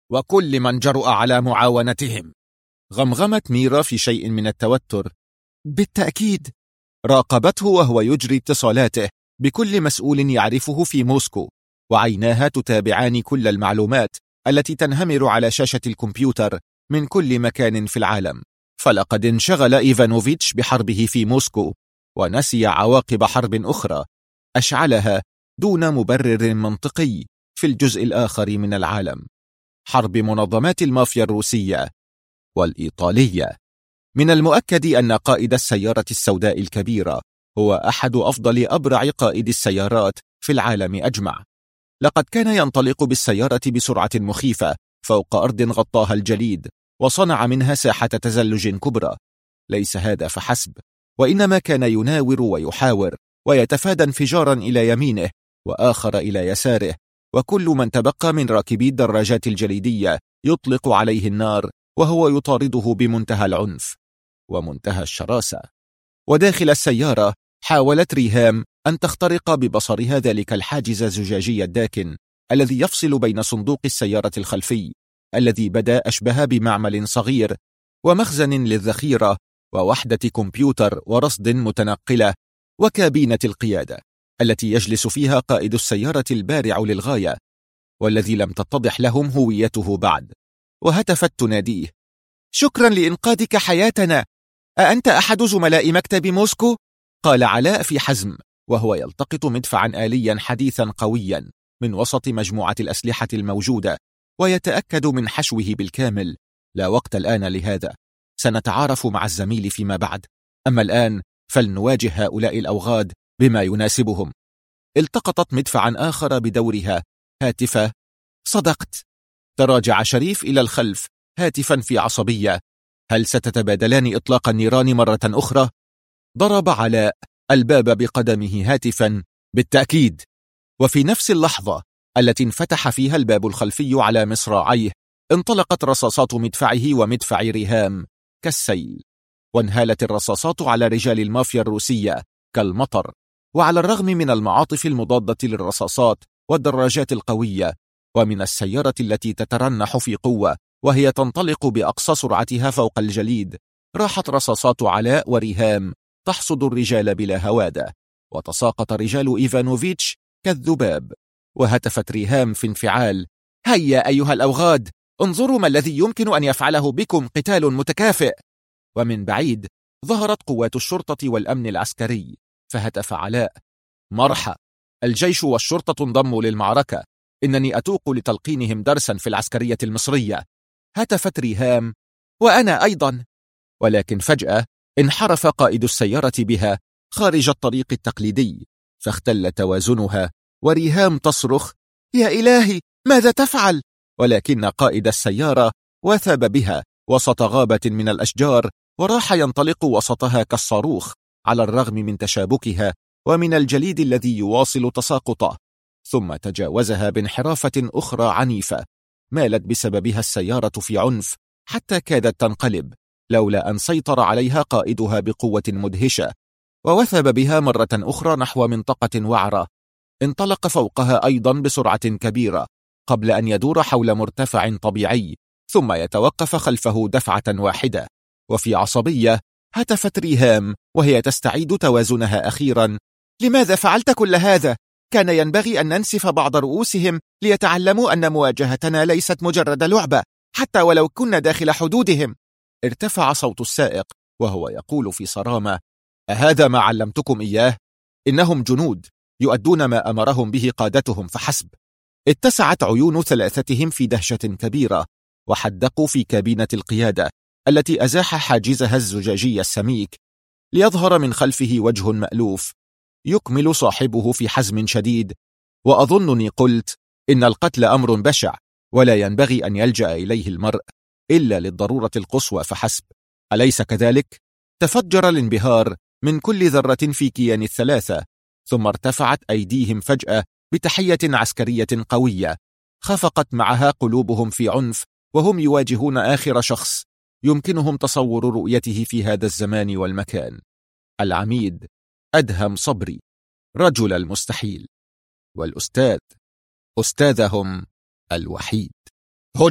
وكل من جرؤ على معاونتهم. غمغمت ميرا في شيء من التوتر. بالتأكيد. راقبته وهو يجري اتصالاته بكل مسؤول يعرفه في موسكو، وعيناها تتابعان كل المعلومات التي تنهمر على شاشة الكمبيوتر من كل مكان في العالم. فلقد انشغل إيفانوفيتش بحربه في موسكو، ونسي عواقب حرب أخرى أشعلها دون مبرر منطقي في الجزء الآخر من العالم، حرب منظمات المافيا الروسية والإيطالية. من المؤكد أن قائد السيارة السوداء الكبيرة هو أحد أفضل أبرع قائد السيارات في العالم أجمع. لقد كان ينطلق بالسيارة بسرعة مخيفة فوق أرض غطاها الجليد، وصنع منها ساحة تزلج كبرى. ليس هذا فحسب، وإنما كان يناور ويحاور ويتفادى انفجارا إلى يمينه وآخر إلى يساره، وكل من تبقى من راكبي الدراجات الجليدية يطلق عليه النار، وهو يطارده بمنتهى العنف ومنتهى الشراسة. وداخل السيارة حاولت ريهام أن تخترق ببصرها ذلك الحاجز الزجاجي الداكن الذي يفصل بين صندوق السيارة الخلفي الذي بدا أشبه بمعمل صغير ومخزن للذخيرة ووحدة كمبيوتر ورصد متنقلة وكابينة القيادة التي يجلس فيها قائد السيارة البارع للغاية والذي لم تتضح لهم هويته بعد. وهتفت تناديه: شكرا لإنقاذك حياتنا، أأنت أحد زملاء مكتب موسكو؟ قال علاء في حزم وهو يلتقط مدفعا آليا حديثا قويا من وسط مجموعة الأسلحة الموجودة ويتأكد من حشوه بالكامل. لا وقت الآن لهذا، سنتعارف مع الزميل فيما بعد، أما الآن فلنواجه هؤلاء الأوغاد بما يناسبهم. التقطت مدفعا آخر بدورها هاتفة. صدقت. تراجع شريف إلى الخلف هاتفا في عصبية: هل ستتبادلان إطلاق النيران مرة أخرى؟ ضرب علاء الباب بقدمه هاتفا: بالتأكيد. وفي نفس اللحظة التي انفتح فيها الباب الخلفي على مصراعيه انطلقت رصاصات مدفعه ومدفع ريهام كالسيل، وانهالت الرصاصات على رجال المافيا الروسية كالمطر. وعلى الرغم من المعاطف المضادة للرصاصات والدراجات القوية ومن السيارة التي تترنح في قوة وهي تنطلق بأقصى سرعتها فوق الجليد، راحت رصاصات علاء وريهام تحصد الرجال بلا هوادة، وتساقط رجال إيفانوفيتش كالذباب. وهتفت ريهام في انفعال: هيا أيها الأوغاد، انظروا ما الذي يمكن أن يفعله بكم قتال متكافئ. ومن بعيد ظهرت قوات الشرطة والأمن العسكري، فهتف علاء: مرحى، الجيش والشرطة انضموا للمعركة، إنني أتوق لتلقينهم درسا في العسكرية المصرية. هتفت ريهام: وأنا أيضا. ولكن فجأة انحرف قائد السيارة بها خارج الطريق التقليدي، فاختل توازنها، وريهام تصرخ: يا إلهي، ماذا تفعل؟ ولكن قائد السيارة وثب بها وسط غابة من الأشجار، وراح ينطلق وسطها كالصاروخ على الرغم من تشابكها ومن الجليد الذي يواصل تساقطه، ثم تجاوزها بانحرافة أخرى عنيفة مالت بسببها السيارة في عنف حتى كادت تنقلب لولا أن سيطر عليها قائدها بقوة مدهشة، ووثب بها مرة أخرى نحو منطقة وعرة. انطلق فوقها أيضا بسرعة كبيرة قبل أن يدور حول مرتفع طبيعي ثم يتوقف خلفه دفعة واحدة. وفي عصبية هتفت ريهام وهي تستعيد توازنها أخيرا: لماذا فعلت كل هذا؟ كان ينبغي أن ننسف بعض رؤوسهم ليتعلموا أن مواجهتنا ليست مجرد لعبة حتى ولو كنا داخل حدودهم. ارتفع صوت السائق وهو يقول في صرامة: أهذا ما علمتكم إياه؟ إنهم جنود يؤدون ما أمرهم به قادتهم فحسب. اتسعت عيون ثلاثتهم في دهشة كبيرة، وحدقوا في كابينة القيادة التي أزاح حاجزها الزجاجي السميك ليظهر من خلفه وجه مألوف. يكمل صاحبه في حزم شديد: وأظنني قلت إن القتل أمر بشع ولا ينبغي أن يلجأ إليه المرء إلا للضرورة القصوى فحسب، أليس كذلك؟ تفجر الانبهار من كل ذرة في كيان الثلاثة، ثم ارتفعت أيديهم فجأة بتحية عسكرية قوية خفقت معها قلوبهم في عنف، وهم يواجهون آخر شخص يمكنهم تصور رؤيته في هذا الزمان والمكان: العميد أدهم صبري، رجل المستحيل، والأستاذ، أستاذهم الوحيد. هنا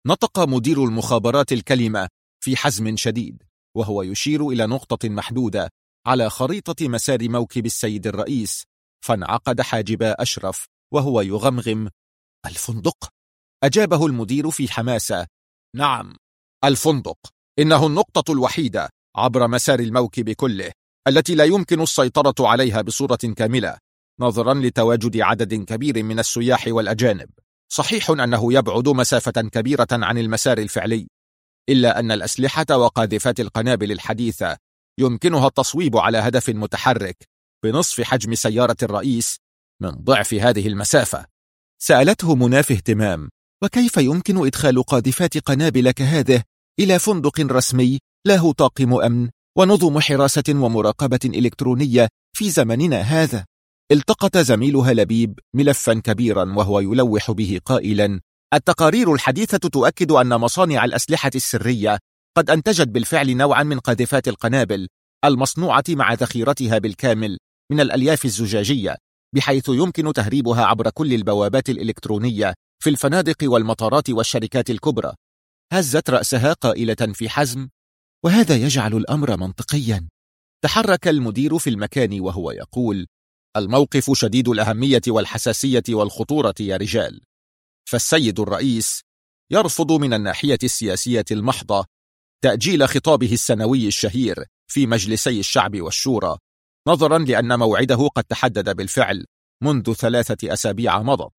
نطق مدير المخابرات الكلمة في حزم شديد، وهو يشير إلى نقطة محدودة على خريطة مسار موكب السيد الرئيس. فانعقد حاجبا أشرف وهو يغمغم: الفندق؟ أجابه المدير في حماسة: نعم، الفندق. إنه النقطة الوحيدة عبر مسار الموكب كله التي لا يمكن السيطرة عليها بصورة كاملة نظرا لتواجد عدد كبير من السياح والأجانب. صحيح أنه يبعد مسافة كبيرة عن المسار الفعلي، إلا أن الأسلحة وقاذفات القنابل الحديثة يمكنها التصويب على هدف متحرك بنصف حجم سيارة الرئيس من ضعف هذه المسافة. سألته منى في اهتمام: وكيف يمكن إدخال قاذفات قنابل كهذه إلى فندق رسمي له طاقم أمن ونظم حراسة ومراقبة إلكترونية في زمننا هذا؟ التقط زميلها لبيب ملفا كبيرا وهو يلوح به قائلا: التقارير الحديثة تؤكد أن مصانع الأسلحة السرية قد أنتجت بالفعل نوعا من قاذفات القنابل المصنوعة مع ذخيرتها بالكامل من الألياف الزجاجية، بحيث يمكن تهريبها عبر كل البوابات الإلكترونية في الفنادق والمطارات والشركات الكبرى. هزت رأسها قائلة في حزم: وهذا يجعل الأمر منطقيا. تحرك المدير في المكان وهو يقول: الموقف شديد الأهمية والحساسية والخطورة يا رجال. فالسيد الرئيس يرفض من الناحية السياسية المحضة تأجيل خطابه السنوي الشهير في مجلسي الشعب والشورى، نظرا لأن موعده قد تحدد بالفعل منذ 3 أسابيع مضت،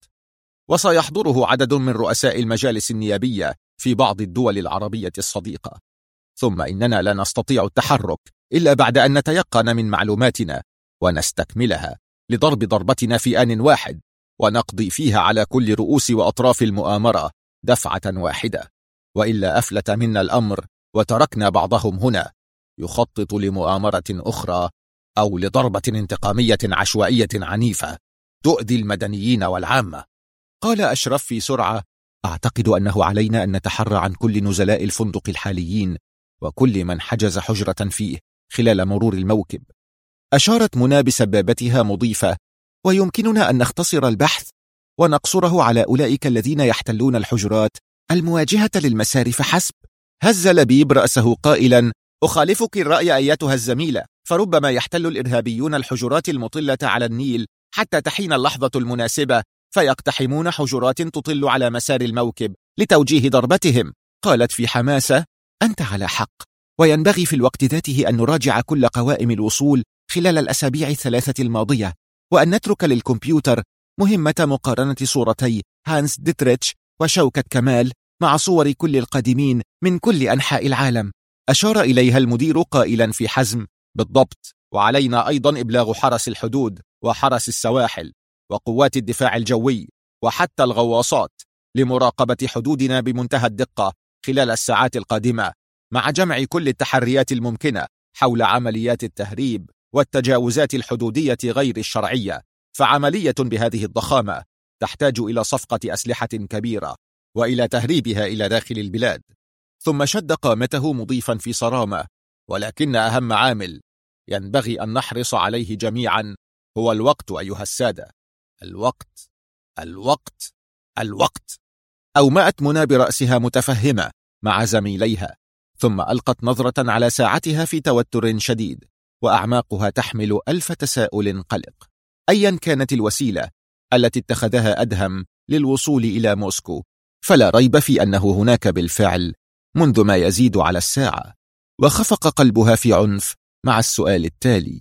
وسيحضره عدد من رؤساء المجالس النيابية في بعض الدول العربية الصديقة. ثم إننا لا نستطيع التحرك إلا بعد أن نتيقن من معلوماتنا ونستكملها لضرب ضربتنا في آن واحد، ونقضي فيها على كل رؤوس وأطراف المؤامرة دفعة واحدة، وإلا أفلت منا الأمر وتركنا بعضهم هنا يخطط لمؤامرة أخرى أو لضربة انتقامية عشوائية عنيفة تؤذي المدنيين والعامة. قال أشرف في سرعة: أعتقد أنه علينا أن نتحرى عن كل نزلاء الفندق الحاليين وكل من حجز حجرة فيه خلال مرور الموكب. أشارت منى بسبابتها مضيفة: ويمكننا أن نختصر البحث ونقصره على أولئك الذين يحتلون الحجرات المواجهة للمسار فحسب. هز لبيب رأسه قائلا: أخالفك الرأي أيتها الزميلة، فربما يحتل الإرهابيون الحجرات المطلة على النيل حتى تحين اللحظة المناسبة فيقتحمون حجرات تطل على مسار الموكب لتوجيه ضربتهم. قالت في حماسة: أنت على حق، وينبغي في الوقت ذاته أن نراجع كل قوائم الوصول خلال الأسابيع 3 الماضية، وأن نترك للكمبيوتر مهمة مقارنة صورتي هانس ديتريتش وشوكة كمال مع صور كل القادمين من كل أنحاء العالم. أشار إليها المدير قائلا في حزم: بالضبط، وعلينا أيضا إبلاغ حرس الحدود وحرس السواحل وقوات الدفاع الجوي وحتى الغواصات لمراقبة حدودنا بمنتهى الدقة خلال الساعات القادمة، مع جمع كل التحريات الممكنة حول عمليات التهريب والتجاوزات الحدودية غير الشرعية. فعملية بهذه الضخامة تحتاج إلى صفقة أسلحة كبيرة وإلى تهريبها إلى داخل البلاد. ثم شد قامته مضيفا في صرامة: ولكن أهم عامل ينبغي أن نحرص عليه جميعا هو الوقت أيها السادة. الوقت الوقت الوقت. أومأت منى برأسها متفهمة مع زميليها، ثم ألقت نظرة على ساعتها في توتر شديد، وأعماقها تحمل 1000 تساؤل قلق. أيا كانت الوسيلة التي اتخذها أدهم للوصول إلى موسكو، فلا ريب في أنه هناك بالفعل منذ ما يزيد على الساعة. وخفق قلبها في عنف مع السؤال التالي: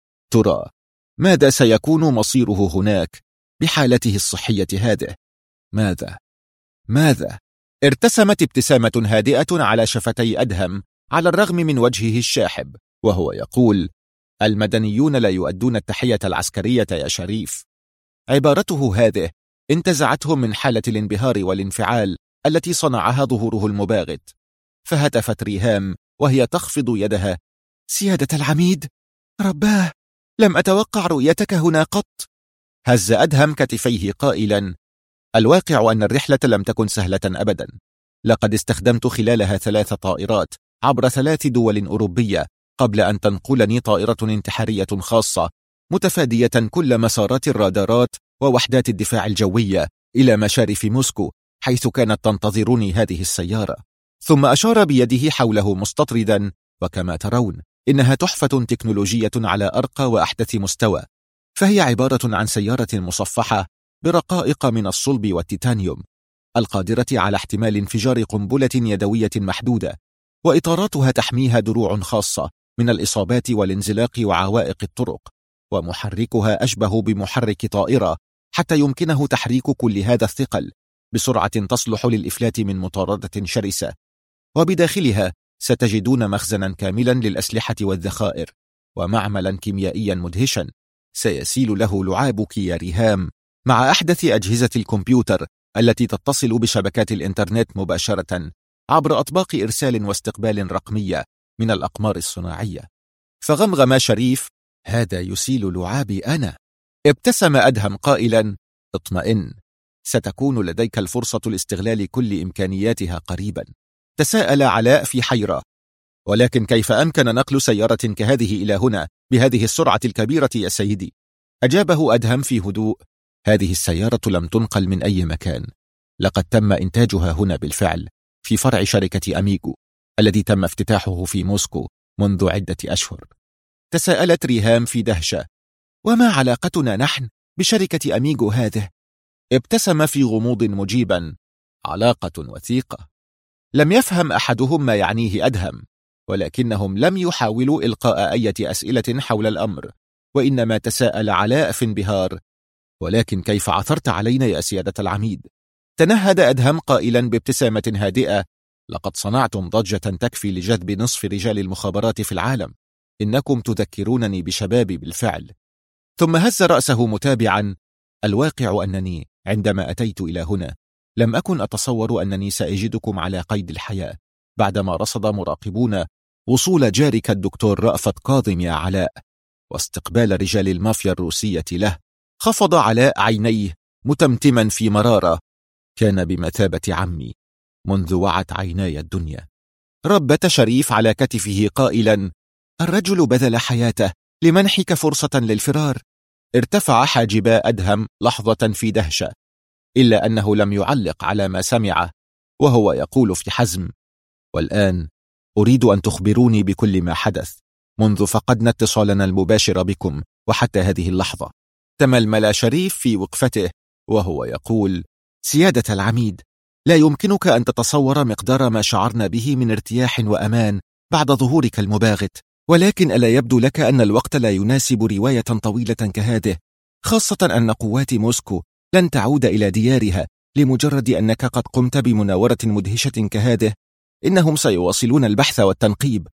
ترى ماذا سيكون مصيره هناك بحالته الصحية هذه؟ ماذا؟ ارتسمت ابتسامة هادئة على شفتي أدهم على الرغم من وجهه الشاحب، وهو يقول: المدنيون لا يؤدون التحية العسكرية يا شريف. عبارته هذه انتزعتهم من حالة الانبهار والانفعال التي صنعها ظهوره المباغت، فهتفت ريهام وهي تخفض يدها: سيادة العميد، رباه، لم أتوقع رؤيتك هنا قط. هز أدهم كتفيه قائلا: الواقع أن الرحلة لم تكن سهلة أبدا. لقد استخدمت خلالها 3 طائرات عبر 3 دول أوروبية قبل أن تنقلني طائرة انتحارية خاصة متفادية كل مسارات الرادارات ووحدات الدفاع الجوية إلى مشارف موسكو، حيث كانت تنتظرني هذه السيارة. ثم أشار بيده حوله مستطردا: وكما ترون إنها تحفة تكنولوجية على أرقى وأحدث مستوى، فهي عبارة عن سيارة مصفحة برقائق من الصلب والتيتانيوم، القادرة على احتمال انفجار قنبلة يدوية محدودة، وإطاراتها تحميها دروع خاصة من الإصابات والانزلاق وعوائق الطرق، ومحركها أشبه بمحرك طائرة حتى يمكنه تحريك كل هذا الثقل بسرعة تصلح للإفلات من مطاردة شرسة. وبداخلها ستجدون مخزنا كاملا للأسلحة والذخائر، ومعملا كيميائيا مدهشا سيسيل له لعابك يا ريهام مع أحدث أجهزة الكمبيوتر التي تتصل بشبكات الإنترنت مباشرة عبر أطباق إرسال واستقبال رقمية من الأقمار الصناعية. فغمغم شريف: هذا يسيل لعابي أنا. ابتسم أدهم قائلا: اطمئن، ستكون لديك الفرصة لاستغلال كل إمكانياتها قريبا. تساءل علاء في حيرة: ولكن كيف أمكن نقل سيارة كهذه إلى هنا بهذه السرعة الكبيرة يا سيدي؟ أجابه أدهم في هدوء: هذه السيارة لم تنقل من أي مكان، لقد تم إنتاجها هنا بالفعل في فرع شركة أميغو الذي تم افتتاحه في موسكو منذ عدة أشهر. تساءلت ريهام في دهشة: وما علاقتنا نحن بشركة أميغو هذه؟ ابتسم في غموض مجيبا: علاقة وثيقة. لم يفهم أحدهم ما يعنيه أدهم، ولكنهم لم يحاولوا إلقاء أي أسئلة حول الأمر، وإنما تساءل علاء في انبهار: ولكن كيف عثرت علينا يا سيادة العميد؟ تنهد أدهم قائلا بابتسامة هادئة: لقد صنعتم ضجة تكفي لجذب نصف رجال المخابرات في العالم، إنكم تذكرونني بشبابي بالفعل. ثم هز رأسه متابعا: الواقع أنني عندما أتيت إلى هنا لم أكن أتصور أنني سأجدكم على قيد الحياة بعدما رصد مراقبون وصول جارك الدكتور رأفت كاظم يا علاء، واستقبال رجال المافيا الروسية له. خفض علاء عينيه متمتما في مرارة: كان بمثابة عمي منذ وعت عيناي الدنيا. ربت شريف على كتفه قائلا: الرجل بذل حياته لمنحك فرصة للفرار. ارتفع حاجبا أدهم لحظة في دهشة، إلا أنه لم يعلق على ما سمعه، وهو يقول في حزم: والآن أريد أن تخبروني بكل ما حدث منذ فقدنا اتصالنا المباشر بكم وحتى هذه اللحظة. تململ شريف في وقفته وهو يقول: سيادة العميد، لا يمكنك أن تتصور مقدار ما شعرنا به من ارتياح وأمان بعد ظهورك المباغت، ولكن ألا يبدو لك أن الوقت لا يناسب رواية طويلة كهذه، خاصة أن قوات موسكو لن تعود إلى ديارها لمجرد أنك قد قمت بمناورة مدهشة كهذه. إنهم سيواصلون البحث والتنقيب.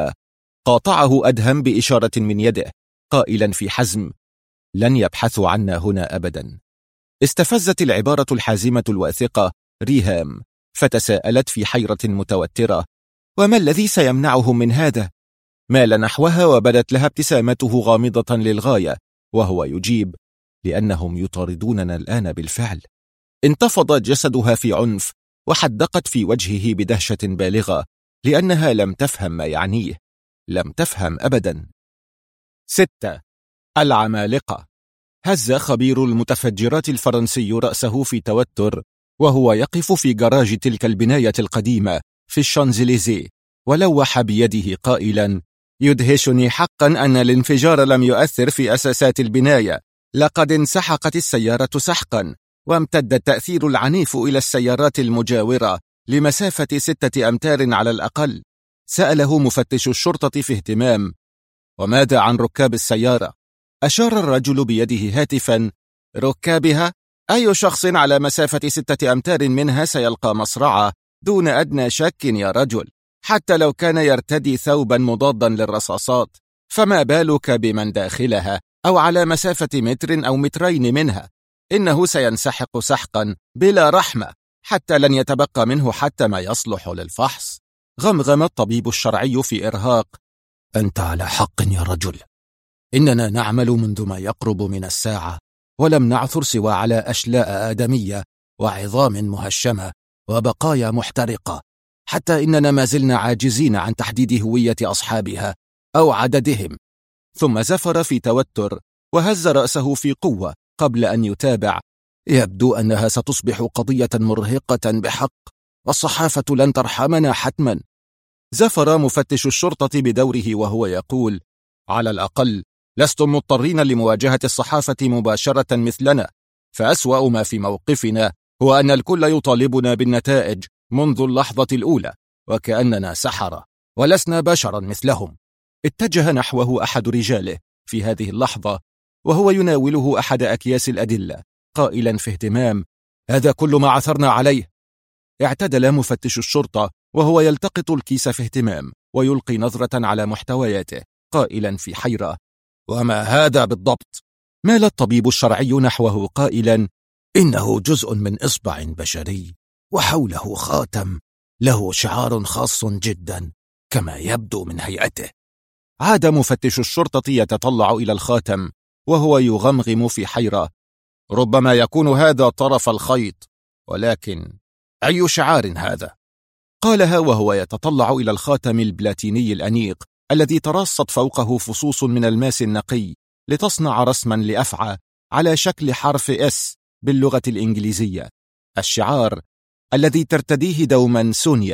وقاطعه أدهم بإشارة من يده قائلا في حزم: لن يبحثوا عنا هنا أبدا. استفزت العبارة الحازمة الواثقة ريهام، فتساءلت في حيرة متوترة: وما الذي سيمنعهم من هذا؟ مال نحوها وبدت لها ابتسامته غامضة للغاية وهو يجيب: لأنهم يطاردوننا الآن بالفعل. انتفض جسدها في عنف وحدقت في وجهه بدهشة بالغة، لأنها لم تفهم ما يعنيه، لم تفهم أبدا. 6. العمالقة. هز خبير المتفجرات الفرنسي رأسه في توتر وهو يقف في جراج تلك البناية القديمة في الشانزليزيه، ولوح بيده قائلا: يدهشني حقا أن الانفجار لم يؤثر في أساسات البناية، لقد انسحقت السيارة سحقا، وامتد التأثير العنيف إلى السيارات المجاورة لمسافة 6 أمتار على الأقل. سأله مفتش الشرطة في اهتمام: وماذا عن ركاب السيارة؟ أشار الرجل بيده هاتفا: ركابها؟ أي شخص على مسافة 6 أمتار منها سيلقى مصرعة دون أدنى شك يا رجل، حتى لو كان يرتدي ثوبا مضادا للرصاصات، فما بالك بمن داخلها أو على مسافة 1 أو 2 متر منها؟ إنه سينسحق سحقا بلا رحمة، حتى لن يتبقى منه حتى ما يصلح للفحص. غمغم الطبيب الشرعي في إرهاق: أنت على حق يا رجل، إننا نعمل منذ ما يقرب من الساعة، ولم نعثر سوى على أشلاء آدمية وعظام مهشمة وبقايا محترقة، حتى إننا ما زلنا عاجزين عن تحديد هوية أصحابها أو عددهم. ثم زفر في توتر وهز رأسه في قوة قبل أن يتابع: يبدو أنها ستصبح قضية مرهقة بحق، والصحافة لن ترحمنا حتما. زفر مفتش الشرطة بدوره وهو يقول: على الأقل لستم مضطرين لمواجهة الصحافة مباشرة مثلنا، فأسوأ ما في موقفنا هو أن الكل يطالبنا بالنتائج منذ اللحظة الأولى، وكأننا سحرة ولسنا بشرا مثلهم. اتجه نحوه أحد رجاله في هذه اللحظة وهو يناوله أحد أكياس الأدلة، قائلا في اهتمام: هذا كل ما عثرنا عليه. اعتدل مفتش الشرطة وهو يلتقط الكيس في اهتمام ويلقي نظرة على محتوياته، قائلا في حيرة: وما هذا بالضبط؟ مال الطبيب الشرعي نحوه قائلا: إنه جزء من إصبع بشري، وحوله خاتم له شعار خاص جدا كما يبدو من هيئته. عاد مفتش الشرطة يتطلع إلى الخاتم وهو يغمغم في حيرة: ربما يكون هذا طرف الخيط، ولكن أي شعار هذا؟ قالها وهو يتطلع إلى الخاتم البلاتيني الأنيق الذي تراصت فوقه فصوص من الماس النقي لتصنع رسما لأفعى على شكل حرف S باللغة الإنجليزية، الشعار الذي ترتديه دوما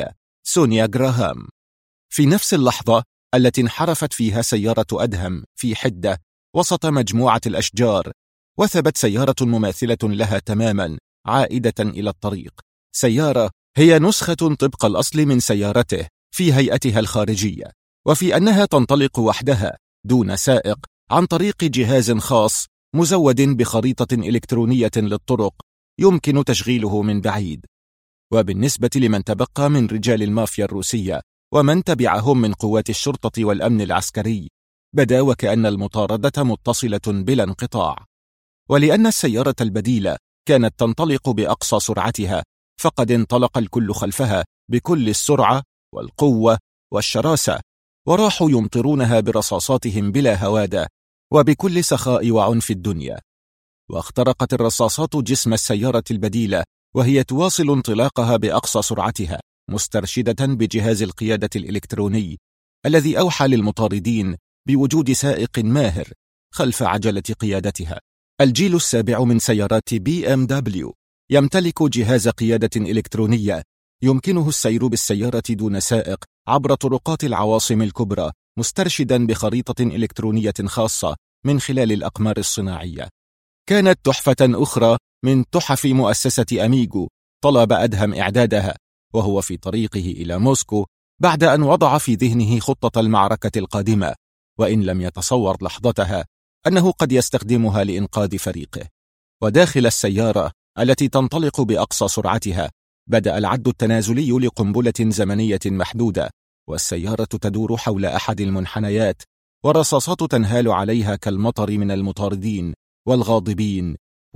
سونيا غراهام. في نفس اللحظة التي انحرفت فيها سيارة أدهم في حدة وسط مجموعة الأشجار، وثبت سيارة مماثلة لها تماما عائدة إلى الطريق، سيارة هي نسخة طبق الأصل من سيارته في هيئتها الخارجية، وفي أنها تنطلق وحدها دون سائق عن طريق جهاز خاص مزود بخريطة إلكترونية للطرق يمكن تشغيله من بعيد. وبالنسبة لمن تبقى من رجال المافيا الروسية ومن تبعهم من قوات الشرطة والأمن العسكري، بدا وكأن المطاردة متصلة بلا انقطاع، ولأن السيارة البديلة كانت تنطلق بأقصى سرعتها، فقد انطلق الكل خلفها بكل السرعة والقوة والشراسة، وراحوا يمطرونها برصاصاتهم بلا هوادة وبكل سخاء وعنف الدنيا. واخترقت الرصاصات جسم السيارة البديلة وهي تواصل انطلاقها بأقصى سرعتها، مسترشدة بجهاز القيادة الإلكتروني الذي أوحى للمطاردين بوجود سائق ماهر خلف عجلة قيادتها. الجيل السابع من سيارات BMW يمتلك جهاز قيادة إلكترونية يمكنه السير بالسيارة دون سائق عبر طرقات العواصم الكبرى، مسترشدا بخريطة إلكترونية خاصة من خلال الأقمار الصناعية. كانت تحفة أخرى من تحف مؤسسة أميغو طلب أدهم إعدادها وهو في طريقه إلى موسكو بعد أن وضع في ذهنه خطة المعركة القادمة، وإن لم يتصور لحظتها أنه قد يستخدمها لإنقاذ فريقه. وداخل السيارة التي تنطلق بأقصى سرعتها بدأ العد التنازلي لقنبلة زمنية محدودة، والسيارة تدور حول أحد المنحنيات، والرصاصات تنهال عليها كالمطر من المطاردين والغاضبين.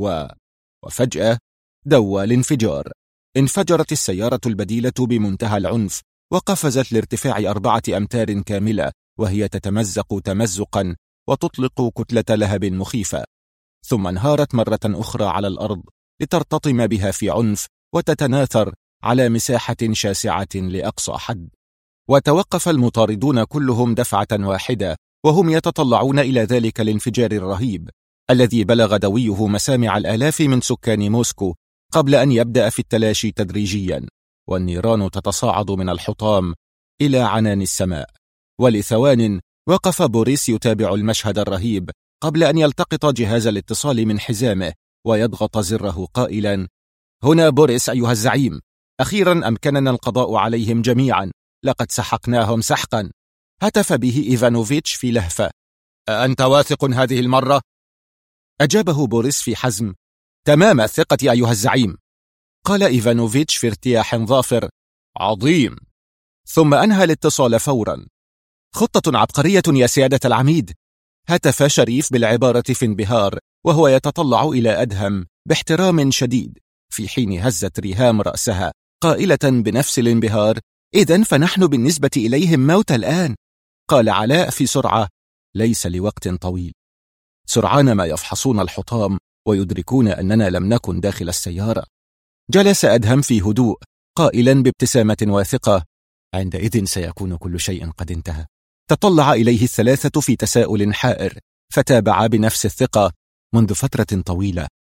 وفجأة دوى الانفجار. انفجرت السيارة البديلة بمنتهى العنف، وقفزت لارتفاع 4 أمتار كاملة وهي تتمزق تمزقا وتطلق كتلة لهب مخيفة، ثم انهارت مرة أخرى على الأرض لترتطم بها في عنف وتتناثر على مساحة شاسعة لأقصى حد. وتوقف المطاردون كلهم دفعة واحدة وهم يتطلعون إلى ذلك الانفجار الرهيب الذي بلغ دويه مسامع الآلاف من سكان موسكو قبل أن يبدأ في التلاشي تدريجيا، والنيران تتصاعد من الحطام إلى عنان السماء. ولثوان وقف بوريس يتابع المشهد الرهيب قبل أن يلتقط جهاز الاتصال من حزامه ويضغط زره قائلا: هنا بوريس أيها الزعيم، أخيرا أمكننا القضاء عليهم جميعا، لقد سحقناهم سحقا. هتف به إيفانوفيتش في لهفة: أنت واثق هذه المرة؟ أجابه بوريس في حزم: تمام الثقة أيها الزعيم. قال إيفانوفيتش في ارتياح ظافر: عظيم. ثم أنهى الاتصال فورا. خطة عبقرية يا سيادة العميد. هتف شريف بالعبارة في انبهار وهو يتطلع إلى أدهم باحترام شديد، في حين هزت ريهام رأسها قائلة بنفس الانبهار: إذن فنحن بالنسبة إليهم موت الآن. قال علاء في سرعة: ليس لوقت طويل. سرعان ما يفحصون الحطام ويدركون أننا لم نكن داخل السيارة. جلس أدهم في هدوء قائلا بابتسامة واثقة: عندئذ سيكون كل شيء قد انتهى. تطلع إليه الثلاثة في تساؤل حائر، فتابعا بنفس الثقة: منذ فترة طويلة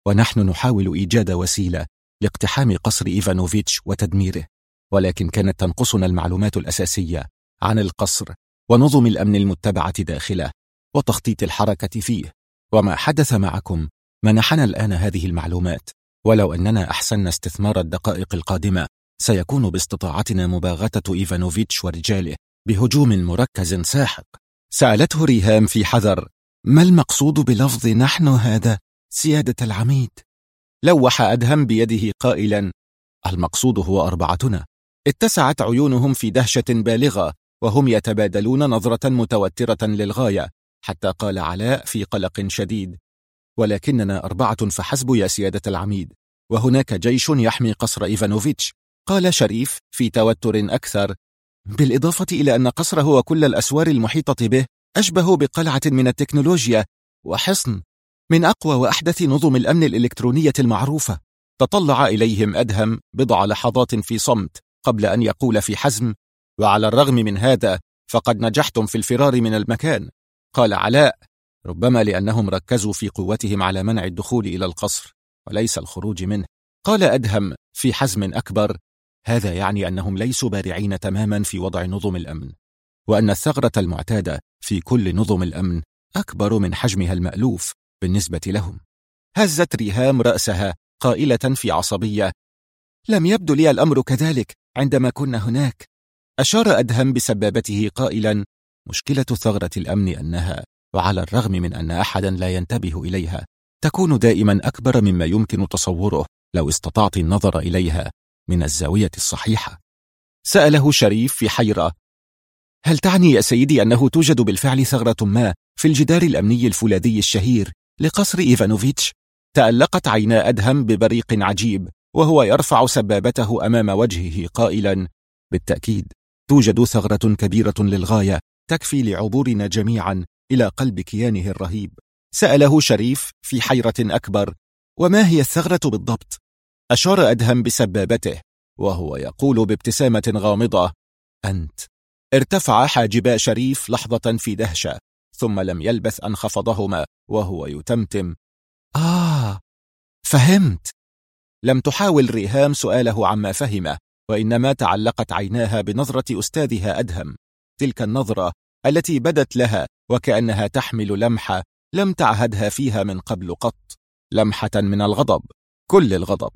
ونحن نحاول إيجاد وسيلة لاقتحام قصر إيفانوفيتش وتدميره، ولكن كانت تنقصنا المعلومات الأساسية عن القصر ونظم الأمن المتبعة داخله وتخطيط الحركة فيه. وما حدث معكم منحنا الآن هذه المعلومات، ولو أننا أحسننا استثمار الدقائق القادمة سيكون باستطاعتنا مباغتة إيفانوفيتش ورجاله بهجوم مركز ساحق. سألته ريهام في حذر: ما المقصود بلفظ نحن هذا سيادة العميد؟ لوح أدهم بيده قائلا: المقصود هو أربعتنا. اتسعت عيونهم في دهشة بالغة وهم يتبادلون نظرة متوترة للغاية، حتى قال علاء في قلق شديد: ولكننا 4 فحسب يا سيادة العميد، وهناك جيش يحمي قصر إيفانوفيتش. قال شريف في توتر أكثر: بالإضافة إلى أن قصره وكل الأسوار المحيطة به أشبه بقلعة من التكنولوجيا وحصن من أقوى وأحدث نظم الأمن الإلكترونية المعروفة. تطلع إليهم أدهم بضع لحظات في صمت قبل أن يقول في حزم: وعلى الرغم من هذا فقد نجحتم في الفرار من المكان. قال علاء: ربما لأنهم ركزوا في قوتهم على منع الدخول إلى القصر وليس الخروج منه. قال أدهم في حزم أكبر: هذا يعني أنهم ليسوا بارعين تماما في وضع نظم الأمن، وأن الثغرة المعتادة في كل نظم الأمن أكبر من حجمها المألوف بالنسبة لهم. هزت ريهام رأسها قائلة في عصبية: لم يبدو لي الأمر كذلك عندما كنا هناك. أشار أدهم بسبابته قائلا: مشكلة ثغرة الأمن أنها، وعلى الرغم من أن أحدا لا ينتبه إليها، تكون دائما أكبر مما يمكن تصوره لو استطعت النظر إليها من الزاوية الصحيحة. سأله شريف في حيرة: هل تعني يا سيدي أنه توجد بالفعل ثغرة ما في الجدار الأمني الفولاذي الشهير لقصر إيفانوفيتش؟ تألقت عينا أدهم ببريق عجيب وهو يرفع سبابته أمام وجهه قائلا: بالتأكيد توجد ثغرة كبيرة للغاية تكفي لعبورنا جميعا إلى قلب كيانه الرهيب. سأله شريف في حيرة أكبر: وما هي الثغرة بالضبط؟ أشار أدهم بسبابته وهو يقول بابتسامة غامضة: أنت. ارتفع حاجبا شريف لحظة في دهشة، ثم لم يلبث أن خفضهما وهو يتمتم: فهمت. لم تحاول ريهام سؤاله عما فهمه، وإنما تعلقت عيناها بنظرة أستاذها أدهم، تلك النظرة التي بدت لها وكأنها تحمل لمحة لم تعهدها فيها من قبل قط، لمحة من الغضب، كل الغضب.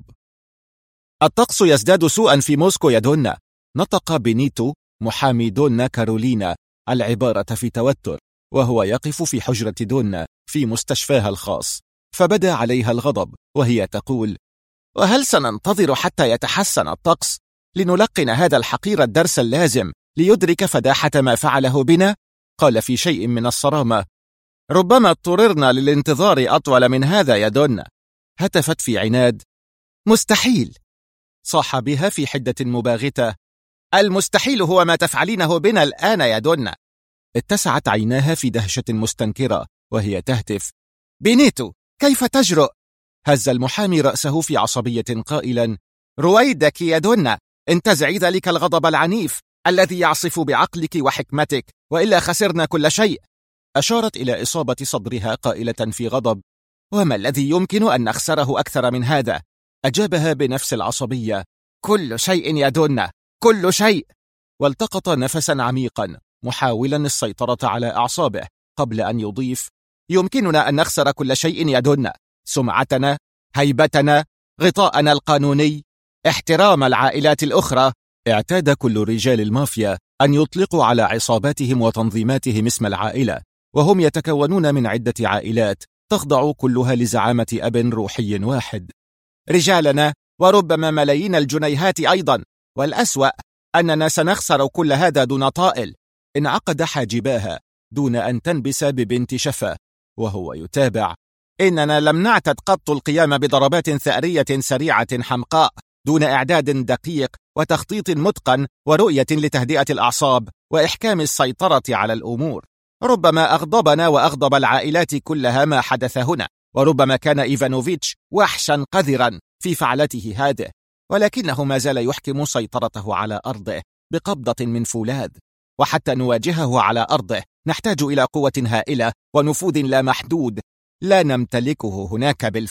الطقس يزداد سوءا في موسكو يا دونا، نطق بينيتو محامي دونا كارولينا العبارة في توتر وهو يقف في حجرة دونا في مستشفاها الخاص، فبدا عليها الغضب وهي تقول: وهل سننتظر حتى يتحسن الطقس لنلقن هذا الحقير الدرس اللازم ليدرك فداحة ما فعله بنا؟ قال في شيء من الصرامة: ربما اضطررنا للانتظار أطول من هذا يا دونا. هتفت في عناد: مستحيل. صاح بها في حدة مباغتة: المستحيل هو ما تفعلينه بنا الآن يا دونا. اتسعت عيناها في دهشة مستنكرة وهي تهتف: بينيتو، كيف تجرؤ؟ هز المحامي رأسه في عصبية قائلا: رويدك يا دونا، انتزعي ذلك الغضب العنيف الذي يعصف بعقلك وحكمتك، وإلا خسرنا كل شيء. أشارت إلى إصابة صدرها قائلة في غضب: وما الذي يمكن أن نخسره أكثر من هذا؟ أجابها بنفس العصبية: كل شيء يا دونا، كل شيء. والتقط نفسا عميقا محاولا السيطرة على أعصابه قبل أن يضيف: يمكننا أن نخسر كل شيء يا دونا، سمعتنا، هيبتنا، غطاءنا القانوني، احترام العائلات الأخرى. اعتاد كل رجال المافيا أن يطلقوا على عصاباتهم وتنظيماتهم اسم العائلة، وهم يتكونون من عدة عائلات تخضع كلها لزعامة أب روحي واحد. رجالنا وربما ملايين الجنيهات أيضا، والأسوأ أننا سنخسر كل هذا دون طائل. انعقد حاجباها دون أن تنبس ببنت شفا وهو يتابع: إننا لم نعتد قط القيام بضربات ثأرية سريعة حمقاء دون إعداد دقيق وتخطيط متقن ورؤية لتهدئة الأعصاب وإحكام السيطرة على الأمور. ربما أغضبنا وأغضب العائلات كلها ما حدث هنا، وربما كان إيفانوفيتش وحشا قذرا في فعلته هذه، ولكنه ما زال يحكم سيطرته على أرضه بقبضة من فولاذ، وحتى نواجهه على أرضه نحتاج إلى قوة هائلة ونفوذ لا محدود لا نمتلكه هناك بالفعل.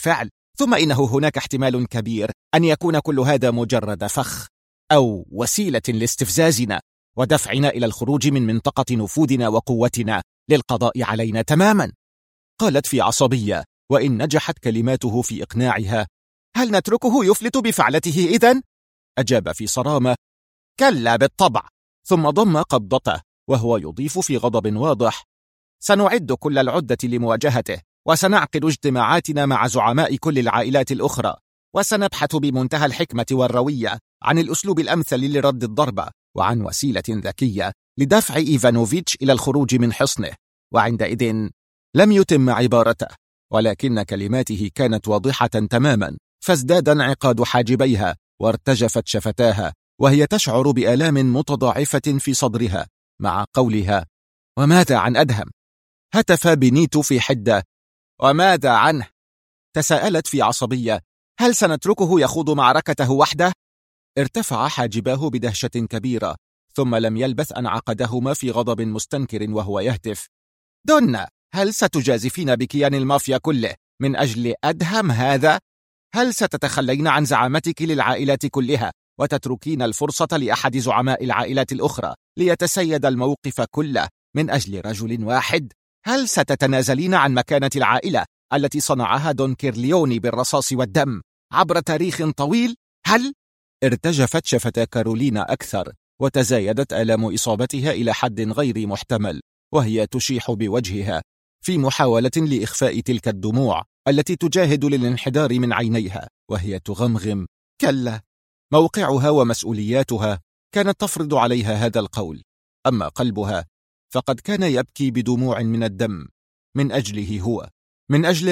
ثم إنه هناك احتمال كبير أن يكون كل هذا مجرد فخ أو وسيلة لاستفزازنا ودفعنا إلى الخروج من منطقة نفوذنا وقوتنا للقضاء علينا تماما. قالت في عصبية، وإن نجحت كلماته في إقناعها. هل نتركه يفلت بفعلته إذن؟ أجاب في صرامة. كلا بالطبع. ثم ضم قبضته وهو يضيف في غضب واضح. سنعد كل العدة لمواجهته، وسنعقد اجتماعاتنا مع زعماء كل العائلات الأخرى، وسنبحث بمنتهى الحكمة والروية عن الأسلوب الأمثل لرد الضربة وعن وسيلة ذكية لدفع إيفانوفيتش إلى الخروج من حصنه. وعندئذ لم يتم عبارته، ولكن كلماته كانت واضحة تماما، فازداد انعقاد حاجبيها وارتجفت شفتاها وهي تشعر بآلام متضاعفة في صدرها مع قولها: وماذا عن أدهم؟ هتف بنيتو في حدة. وماذا عنه؟ تساءلت في عصبية. هل سنتركه يخوض معركته وحده؟ ارتفع حاجباه بدهشة كبيرة، ثم لم يلبث أن عقدهما في غضب مستنكر وهو يهتف: دونا، هل ستجازفين بكيان المافيا كله من أجل أدهم هذا؟ هل ستتخلين عن زعامتك للعائلات كلها وتتركين الفرصة لأحد زعماء العائلات الأخرى ليتسيد الموقف كله من أجل رجل واحد؟ هل ستتنازلين عن مكانة العائلة التي صنعها دون كيرليوني بالرصاص والدم عبر تاريخ طويل؟ هل؟ ارتجفت شفتا كارولينا أكثر، وتزايدت آلام إصابتها إلى حد غير محتمل، وهي تشيح بوجهها في محاولة لإخفاء تلك الدموع التي تجاهد للانحدار من عينيها، وهي تغمغم: كلا. موقعها ومسؤولياتها كانت تفرض عليها هذا القول، أما قلبها فقد كان يبكي بدموع من الدم من أجله هو، من أجل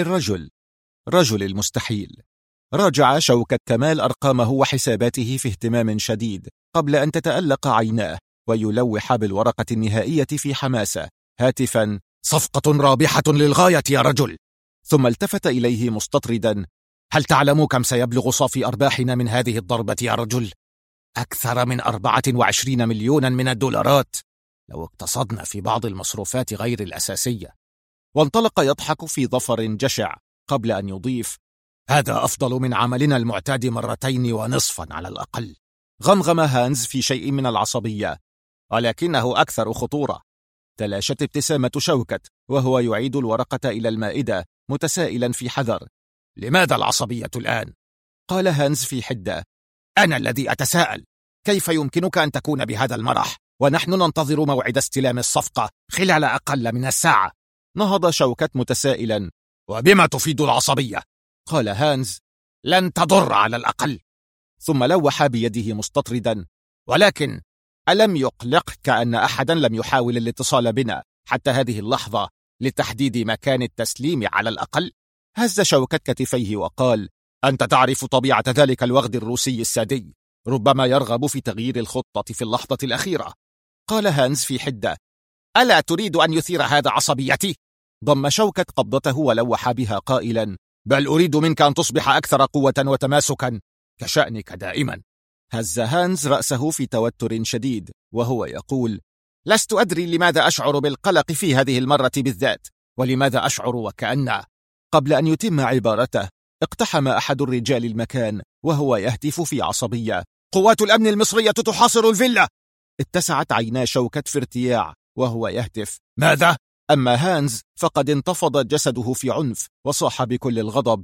رجل المستحيل. راجع شوكة كمال أرقامه وحساباته في اهتمام شديد قبل أن تتألق عيناه ويلوح بالورقة النهائية في حماسة هاتفا: صفقة رابحة للغاية يا رجل. ثم التفت إليه مستطردا: هل تعلم كم سيبلغ صافي أرباحنا من هذه الضربة يا رجل؟ أكثر من 24 مليونا من الدولارات لو اقتصدنا في بعض المصروفات غير الأساسية. وانطلق يضحك في ظفر جشع قبل أن يضيف: هذا أفضل من عملنا المعتاد 2.5 على الأقل. غمغم هانز في شيء من العصبية: ولكنه أكثر خطورة. تلاشت ابتسامة شوكت وهو يعيد الورقة إلى المائدة متسائلا في حذر: لماذا العصبية الآن؟ قال هانز في حدة: أنا الذي أتساءل، كيف يمكنك أن تكون بهذا المرح ونحن ننتظر موعد استلام الصفقة خلال أقل من الساعة؟ نهض شوكت متسائلا: وبما تفيد العصبية؟ قال هانز: لن تضر على الأقل. ثم لوح بيده مستطردا: ولكن ألم يقلقك أن أحدا لم يحاول الاتصال بنا حتى هذه اللحظة لتحديد مكان التسليم على الأقل؟ هز شوكت كتفيه وقال: أنت تعرف طبيعة ذلك الوغد الروسي السادي، ربما يرغب في تغيير الخطة في اللحظة الأخيرة. قال هانز في حدة: ألا تريد أن يثير هذا عصبيتي؟ ضم شوكت قبضته ولوح بها قائلا: بل أريد منك أن تصبح أكثر قوة وتماسكا كشأنك دائما. هز هانز رأسه في توتر شديد وهو يقول: لست أدري لماذا أشعر بالقلق في هذه المرة بالذات، ولماذا أشعر وكأن. قبل أن يتم عبارته اقتحم أحد الرجال المكان وهو يهتف في عصبية: قوات الأمن المصرية تحاصر الفيلا. اتسعت عينا شوكت في ارتياع وهو يهتف: ماذا؟ أما هانز فقد انتفض جسده في عنف وصاح بكل الغضب: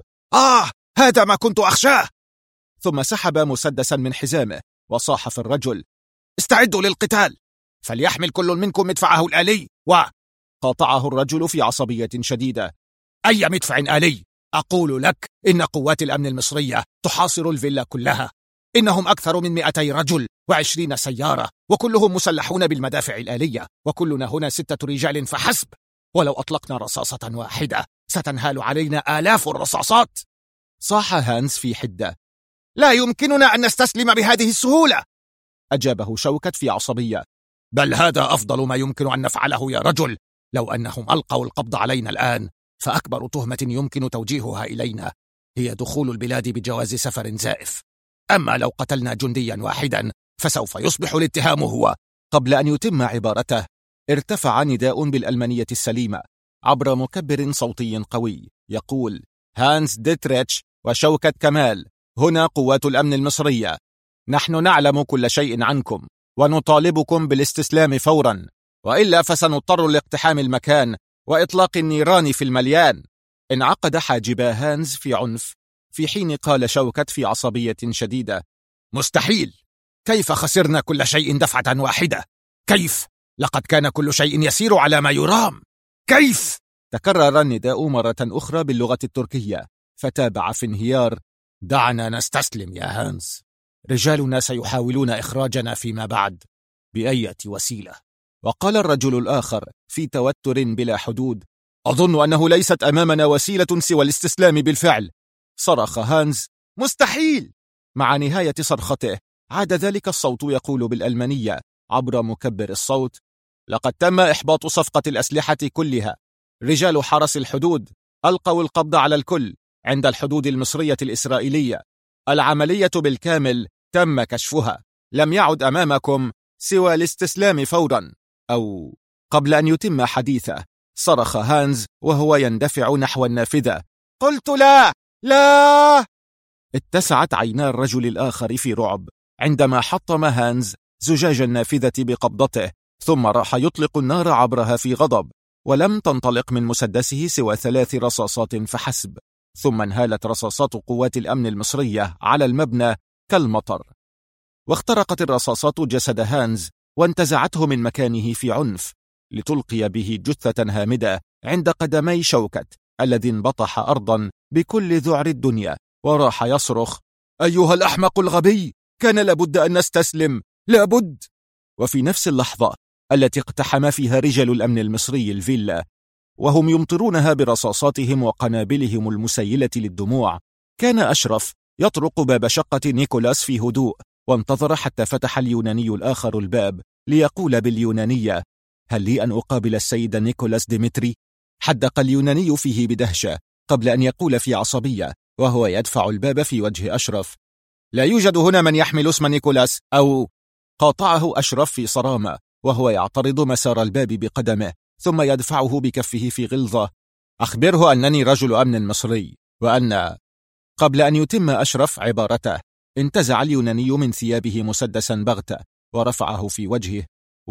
هذا ما كنت أخشاه. ثم سحب مسدسا من حزامه وصاح في الرجل: استعدوا للقتال، فليحمل كل منكم مدفعه الآلي. قاطعه الرجل في عصبية شديدة: أي مدفع آلي؟ أقول لك إن قوات الأمن المصرية تحاصر الفيلا كلها. إنهم أكثر من 200 رجل و20 سيارة، وكلهم مسلحون بالمدافع الآلية، وكلنا هنا 6 رجال فحسب. ولو أطلقنا رصاصة واحدة ستنهال علينا آلاف الرصاصات. صاح هانز في حدة: لا يمكننا أن نستسلم بهذه السهولة. أجابه شوكت في عصبية: بل هذا أفضل ما يمكن أن نفعله يا رجل. لو أنهم ألقوا القبض علينا الآن فأكبر تهمة يمكن توجيهها إلينا هي دخول البلاد بجواز سفر زائف. أما لو قتلنا جنديا واحدا فسوف يصبح الاتهام هو. قبل أن يتم عبارته ارتفع نداء بالألمانية السليمة عبر مكبر صوتي قوي يقول: هانز ديتريتش وشوكة كمال، هنا قوات الأمن المصرية. نحن نعلم كل شيء عنكم ونطالبكم بالاستسلام فورا، وإلا فسنضطر لاقتحام المكان وإطلاق النيران في المليان. انعقد حاجبا هانز في عنف، في حين قال شوكة في عصبية شديدة: مستحيل! كيف خسرنا كل شيء دفعة واحدة؟ كيف؟ لقد كان كل شيء يسير على ما يرام. كيف؟ تكرر النداء مرة أخرى باللغة التركية، فتابع في انهيار: دعنا نستسلم يا هانز، رجالنا سيحاولون إخراجنا فيما بعد بأية وسيلة. وقال الرجل الآخر في توتر بلا حدود: أظن أنه ليست أمامنا وسيلة سوى الاستسلام بالفعل. صرخ هانز: مستحيل! مع نهاية صرخته عاد ذلك الصوت يقول بالألمانية عبر مكبر الصوت: لقد تم إحباط صفقة الأسلحة كلها. رجال حرس الحدود ألقوا القبض على الكل عند الحدود المصرية الإسرائيلية. العملية بالكامل تم كشفها. لم يعد أمامكم سوى الاستسلام فورا. أو قبل أن يتم حديثه صرخ هانز وهو يندفع نحو النافذة: قلت لا! لا! اتسعت عينا الرجل الآخر في رعب عندما حطم هانز زجاج النافذة بقبضته، ثم راح يطلق النار عبرها في غضب، ولم تنطلق من مسدسه سوى 3 رصاصات فحسب، ثم انهالت رصاصات قوات الأمن المصرية على المبنى كالمطر، واخترقت الرصاصات جسد هانز وانتزعته من مكانه في عنف، لتلقي به جثة هامدة عند قدمي شوكة الذي انبطح أرضا بكل ذعر الدنيا، وراح يصرخ: أيها الأحمق الغبي، كان لابد أن نستسلم، لابد. وفي نفس اللحظة التي اقتحم فيها رجال الأمن المصري الفيلا وهم يمطرونها برصاصاتهم وقنابلهم المسيلة للدموع، كان أشرف يطرق باب شقة نيكولاس في هدوء، وانتظر حتى فتح اليوناني الآخر الباب ليقول باليونانية: هل لي أن أقابل السيد نيكولاس ديمتري؟ حدق اليوناني فيه بدهشة قبل أن يقول في عصبية وهو يدفع الباب في وجه أشرف: لا يوجد هنا من يحمل اسم نيكولاس. أو قاطعه أشرف في صرامة وهو يعترض مسار الباب بقدمه، ثم يدفعه بكفه في غلظة: أخبره أنني رجل أمن مصري، وأن... قبل أن يتم أشرف عبارته انتزع اليوناني من ثيابه مسدسا بغتة ورفعه في وجهه،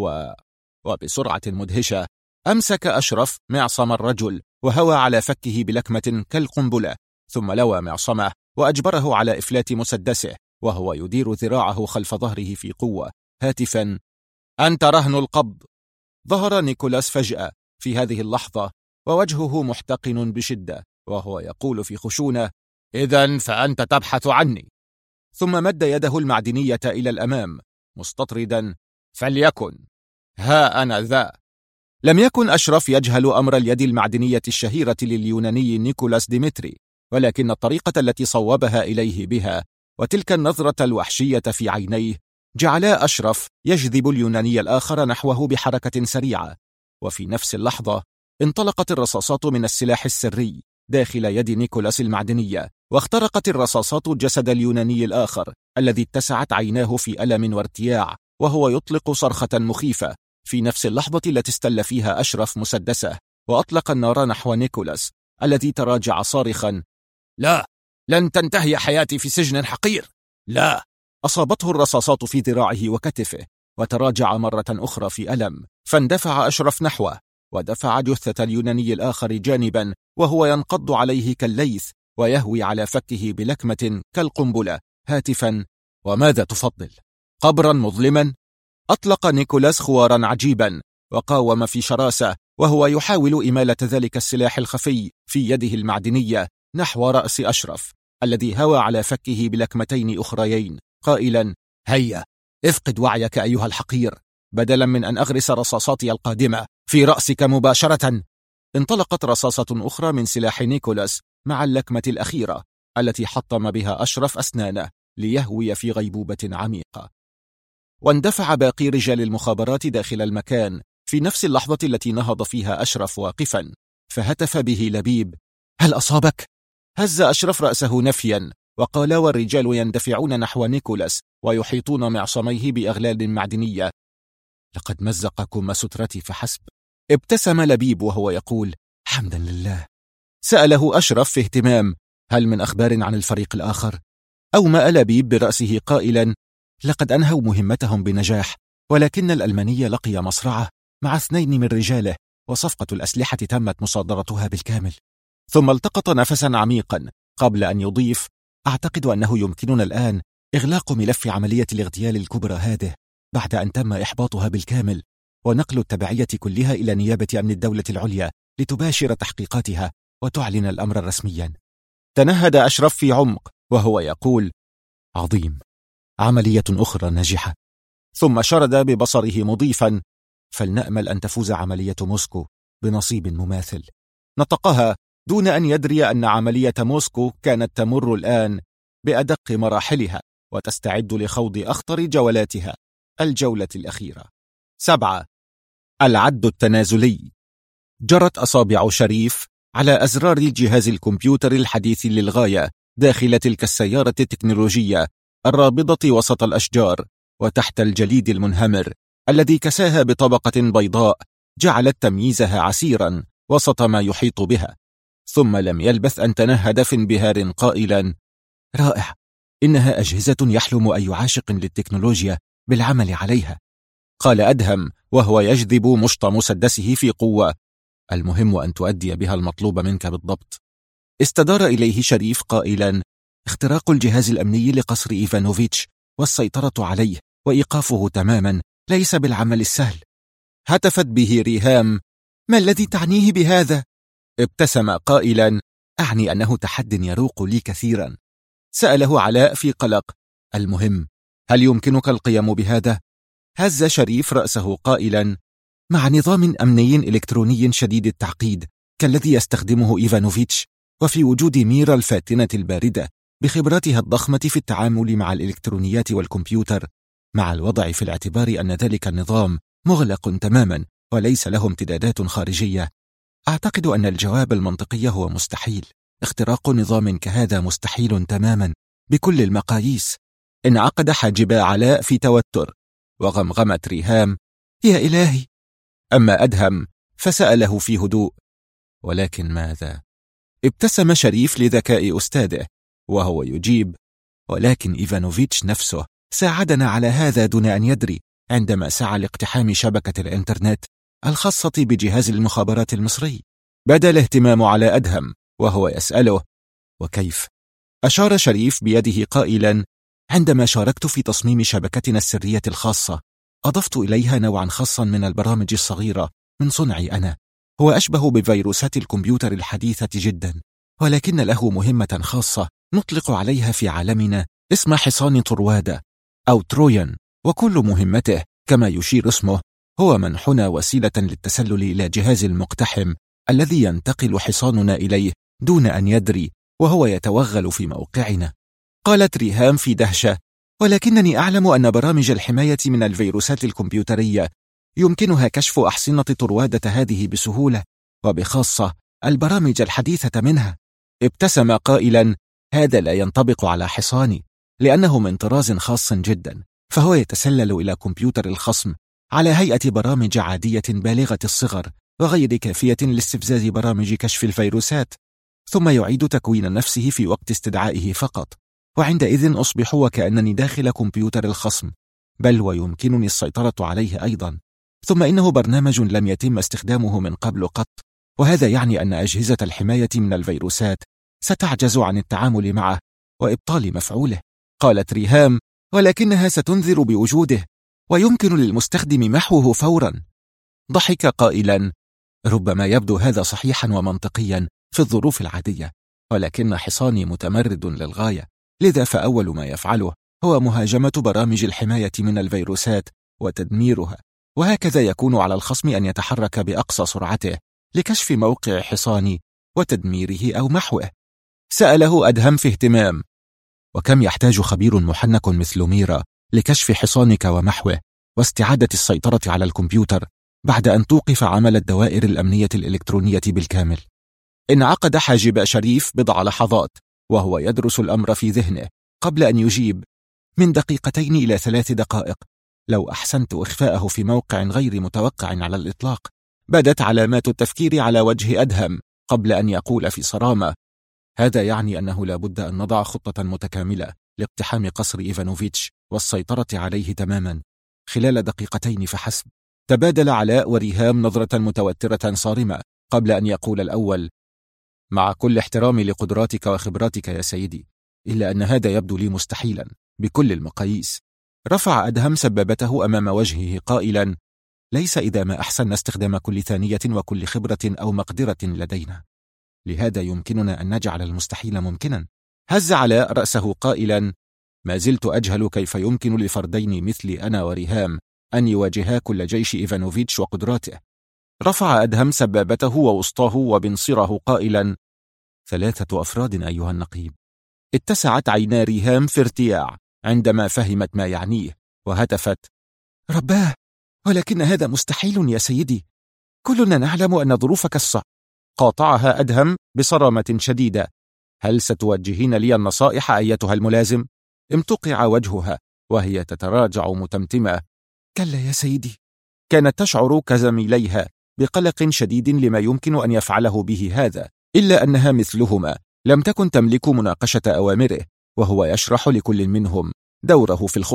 وبسرعة مدهشة أمسك أشرف معصم الرجل وهوى على فكه بلكمة كالقنبلة، ثم لوى معصمه وأجبره على إفلات مسدسه وهو يدير ذراعه خلف ظهره في قوة، هاتفا: أنت رهن القبض. ظهر نيكولاس فجأة في هذه اللحظة ووجهه محتقن بشدة وهو يقول في خشونة: إذن فأنت تبحث عني. ثم مد يده المعدنية إلى الأمام مستطردا: فليكن، ها أنا ذا. لم يكن أشرف يجهل أمر اليد المعدنية الشهيرة لليوناني نيكولاس ديمتري، ولكن الطريقة التي صوبها إليه بها وتلك النظرة الوحشية في عينيه جعلا أشرف يجذب اليوناني الآخر نحوه بحركة سريعة. وفي نفس اللحظة انطلقت الرصاصات من السلاح السري داخل يد نيكولاس المعدنية، واخترقت الرصاصات جسد اليوناني الآخر الذي اتسعت عيناه في ألم وارتياع وهو يطلق صرخة مخيفة في نفس اللحظة التي استل فيها أشرف مسدسه وأطلق النار نحو نيكولاس الذي تراجع صارخا: لا، لن تنتهي حياتي في سجن حقير، لا. أصابته الرصاصات في ذراعه وكتفه وتراجع مرة أخرى في ألم، فاندفع أشرف نحوه ودفع جثة اليوناني الآخر جانبا وهو ينقض عليه كالليث ويهوي على فكه بلكمة كالقنبلة، هاتفا: وماذا تفضل؟ قبرا مظلما؟ أطلق نيكولاس خوارا عجيبا وقاوم في شراسة وهو يحاول إمالة ذلك السلاح الخفي في يده المعدنية نحو رأس أشرف الذي هوى على فكه بلكمتين أخريين قائلا: هيا افقد وعيك أيها الحقير، بدلا من أن أغرس رصاصاتي القادمة في رأسك مباشرة. انطلقت رصاصة أخرى من سلاح نيكولاس مع اللكمة الأخيرة التي حطم بها أشرف أسنانه ليهوي في غيبوبة عميقة. واندفع باقي رجال المخابرات داخل المكان في نفس اللحظة التي نهض فيها أشرف واقفا، فهتف به لبيب: هل أصابك؟ هز أشرف رأسه نفيا وقال والرجال يندفعون نحو نيكولاس ويحيطون معصميه بأغلال معدنية: لقد مزقكم سترتي فحسب. ابتسم لبيب وهو يقول: حمدا لله. سأله أشرف في اهتمام: هل من أخبار عن الفريق الآخر؟ أومأ لبيب برأسه قائلا: لقد أنهوا مهمتهم بنجاح، ولكن الألماني لقي مصرعه مع 2 من رجاله، وصفقة الأسلحة تمت مصادرتها بالكامل. ثم التقط نفسا عميقا قبل أن يضيف: أعتقد أنه يمكننا الآن إغلاق ملف عملية الاغتيال الكبرى هذه بعد أن تم إحباطها بالكامل، ونقل التبعية كلها إلى نيابة أمن الدولة العليا لتباشر تحقيقاتها وتعلن الأمر رسميا. تنهد أشرف في عمق وهو يقول: عظيم، عملية أخرى ناجحة. ثم شرد ببصره مضيفا: فلنأمل أن تفوز عملية موسكو بنصيب مماثل. نطقها دون أن يدري أن عملية موسكو كانت تمر الآن بأدق مراحلها وتستعد لخوض أخطر جولاتها، الجولة الأخيرة. 7. العد التنازلي. جرت أصابع شريف على أزرار جهاز الكمبيوتر الحديث للغاية داخل تلك السيارة التكنولوجية الرابضة وسط الأشجار وتحت الجليد المنهمر الذي كساها بطبقة بيضاء جعلت تمييزها عسيرا وسط ما يحيط بها. ثم لم يلبث أن تنهد في انبهار قائلا: رائع، إنها أجهزة يحلم أي عاشق للتكنولوجيا بالعمل عليها. قال أدهم وهو يجذب مشط مسدسه في قوة: المهم أن تؤدي بها المطلوب منك بالضبط. استدار إليه شريف قائلا: اختراق الجهاز الأمني لقصر إيفانوفيتش والسيطرة عليه وإيقافه تماما ليس بالعمل السهل. هتفت به ريهام: ما الذي تعنيه بهذا؟ ابتسم قائلا: أعني أنه تحد يروق لي كثيرا. سأله علاء في قلق: المهم، هل يمكنك القيام بهذا؟ هز شريف رأسه قائلا: مع نظام أمني إلكتروني شديد التعقيد كالذي يستخدمه إيفانوفيتش، وفي وجود ميرا الفاتنة الباردة بخبراتها الضخمة في التعامل مع الإلكترونيات والكمبيوتر، مع الوضع في الاعتبار أن ذلك النظام مغلق تماما وليس له امتدادات خارجية، أعتقد أن الجواب المنطقي هو مستحيل. اختراق نظام كهذا مستحيل تماما بكل المقاييس. انعقد حاجبا علاء في توتر، وغمغمت ريهام: يا إلهي. أما أدهم فسأله في هدوء: ولكن ماذا؟ ابتسم شريف لذكاء أستاذه وهو يجيب: ولكن إيفانوفيتش نفسه ساعدنا على هذا دون أن يدري عندما سعى لاقتحام شبكة الإنترنت الخاصة بجهاز المخابرات المصري. بدا الاهتمام على أدهم وهو يسأله: وكيف؟ أشار شريف بيده قائلا: عندما شاركت في تصميم شبكتنا السرية الخاصة أضفت إليها نوعا خاصا من البرامج الصغيرة من صنعي أنا، هو أشبه بفيروسات الكمبيوتر الحديثة جدا، ولكن له مهمة خاصة نطلق عليها في عالمنا اسم حصان طروادة أو ترويان، وكل مهمته كما يشير اسمه هو منحنا وسيلة للتسلل إلى جهاز المقتحم الذي ينتقل حصاننا إليه دون أن يدري، وهو يتوغل في موقعنا. قالت ريهام في دهشة: ولكنني أعلم أن برامج الحماية من الفيروسات الكمبيوترية يمكنها كشف أحصنة طروادة هذه بسهولة، وبخاصة البرامج الحديثة منها. ابتسم قائلا: هذا لا ينطبق على حصاني، لأنه من طراز خاص جدا، فهو يتسلل إلى كمبيوتر الخصم على هيئة برامج عادية بالغة الصغر وغير كافية لاستفزاز برامج كشف الفيروسات، ثم يعيد تكوين نفسه في وقت استدعائه فقط، وعندئذ أصبح وكأنني داخل كمبيوتر الخصم، بل ويمكنني السيطرة عليه أيضا. ثم إنه برنامج لم يتم استخدامه من قبل قط، وهذا يعني أن أجهزة الحماية من الفيروسات ستعجز عن التعامل معه وإبطال مفعوله. قالت ريهام: ولكنها ستنذر بوجوده ويمكن للمستخدم محوه فورا. ضحك قائلا: ربما يبدو هذا صحيحا ومنطقيا في الظروف العادية، ولكن حصاني متمرد للغاية، لذا فأول ما يفعله هو مهاجمة برامج الحماية من الفيروسات وتدميرها، وهكذا يكون على الخصم أن يتحرك بأقصى سرعته لكشف موقع حصاني وتدميره أو محوه. سأله أدهم في اهتمام: وكم يحتاج خبير محنك مثل ميرا لكشف حصانك ومحوه واستعادة السيطرة على الكمبيوتر بعد أن توقف عمل الدوائر الأمنية الإلكترونية بالكامل؟ انعقد حاجب شريف بضع لحظات وهو يدرس الأمر في ذهنه قبل أن يجيب: من 2 إلى 3 دقائق، لو أحسنت إخفاءه في موقع غير متوقع على الإطلاق. بدت علامات التفكير على وجه أدهم قبل أن يقول في صرامة: هذا يعني أنه لا بد أن نضع خطة متكاملة لاقتحام قصر إيفانوفيتش والسيطرة عليه تماما. خلال دقيقتين فحسب تبادل علاء وريهام نظرة متوترة صارمة قبل أن يقول الأول: مع كل احترامي لقدراتك وخبراتك يا سيدي، إلا أن هذا يبدو لي مستحيلا بكل المقاييس. رفع أدهم سبابته أمام وجهه قائلا: ليس إذا ما أحسننا استخدام كل ثانية وكل خبرة أو مقدرة لدينا، لهذا يمكننا أن نجعل المستحيل ممكنا. هز علاء رأسه قائلا: ما زلت أجهل كيف يمكن لفردين مثلي أنا وريهام أن يواجها كل جيش إيفانوفيتش وقدراته. رفع أدهم سبابته ووسطاه وبنصره قائلا: 3 أفراد أيها النقيب. اتسعت عينا ريهام في ارتياع عندما فهمت ما يعنيه، وهتفت: رباه، ولكن هذا مستحيل يا سيدي، كلنا نعلم أن ظروفك الصعبة. قاطعها أدهم بصرامة شديدة: هل ستوجهين لي النصائح أيتها الملازم؟ امتقع وجهها وهي تتراجع متمتمة: كلا يا سيدي. كانت تشعر كزميليها بقلق شديد لما يمكن أن يفعله به هذا، إلا أنها مثلهما لم تكن تملك مناقشة أوامره، وهو يشرح لكل منهم دوره في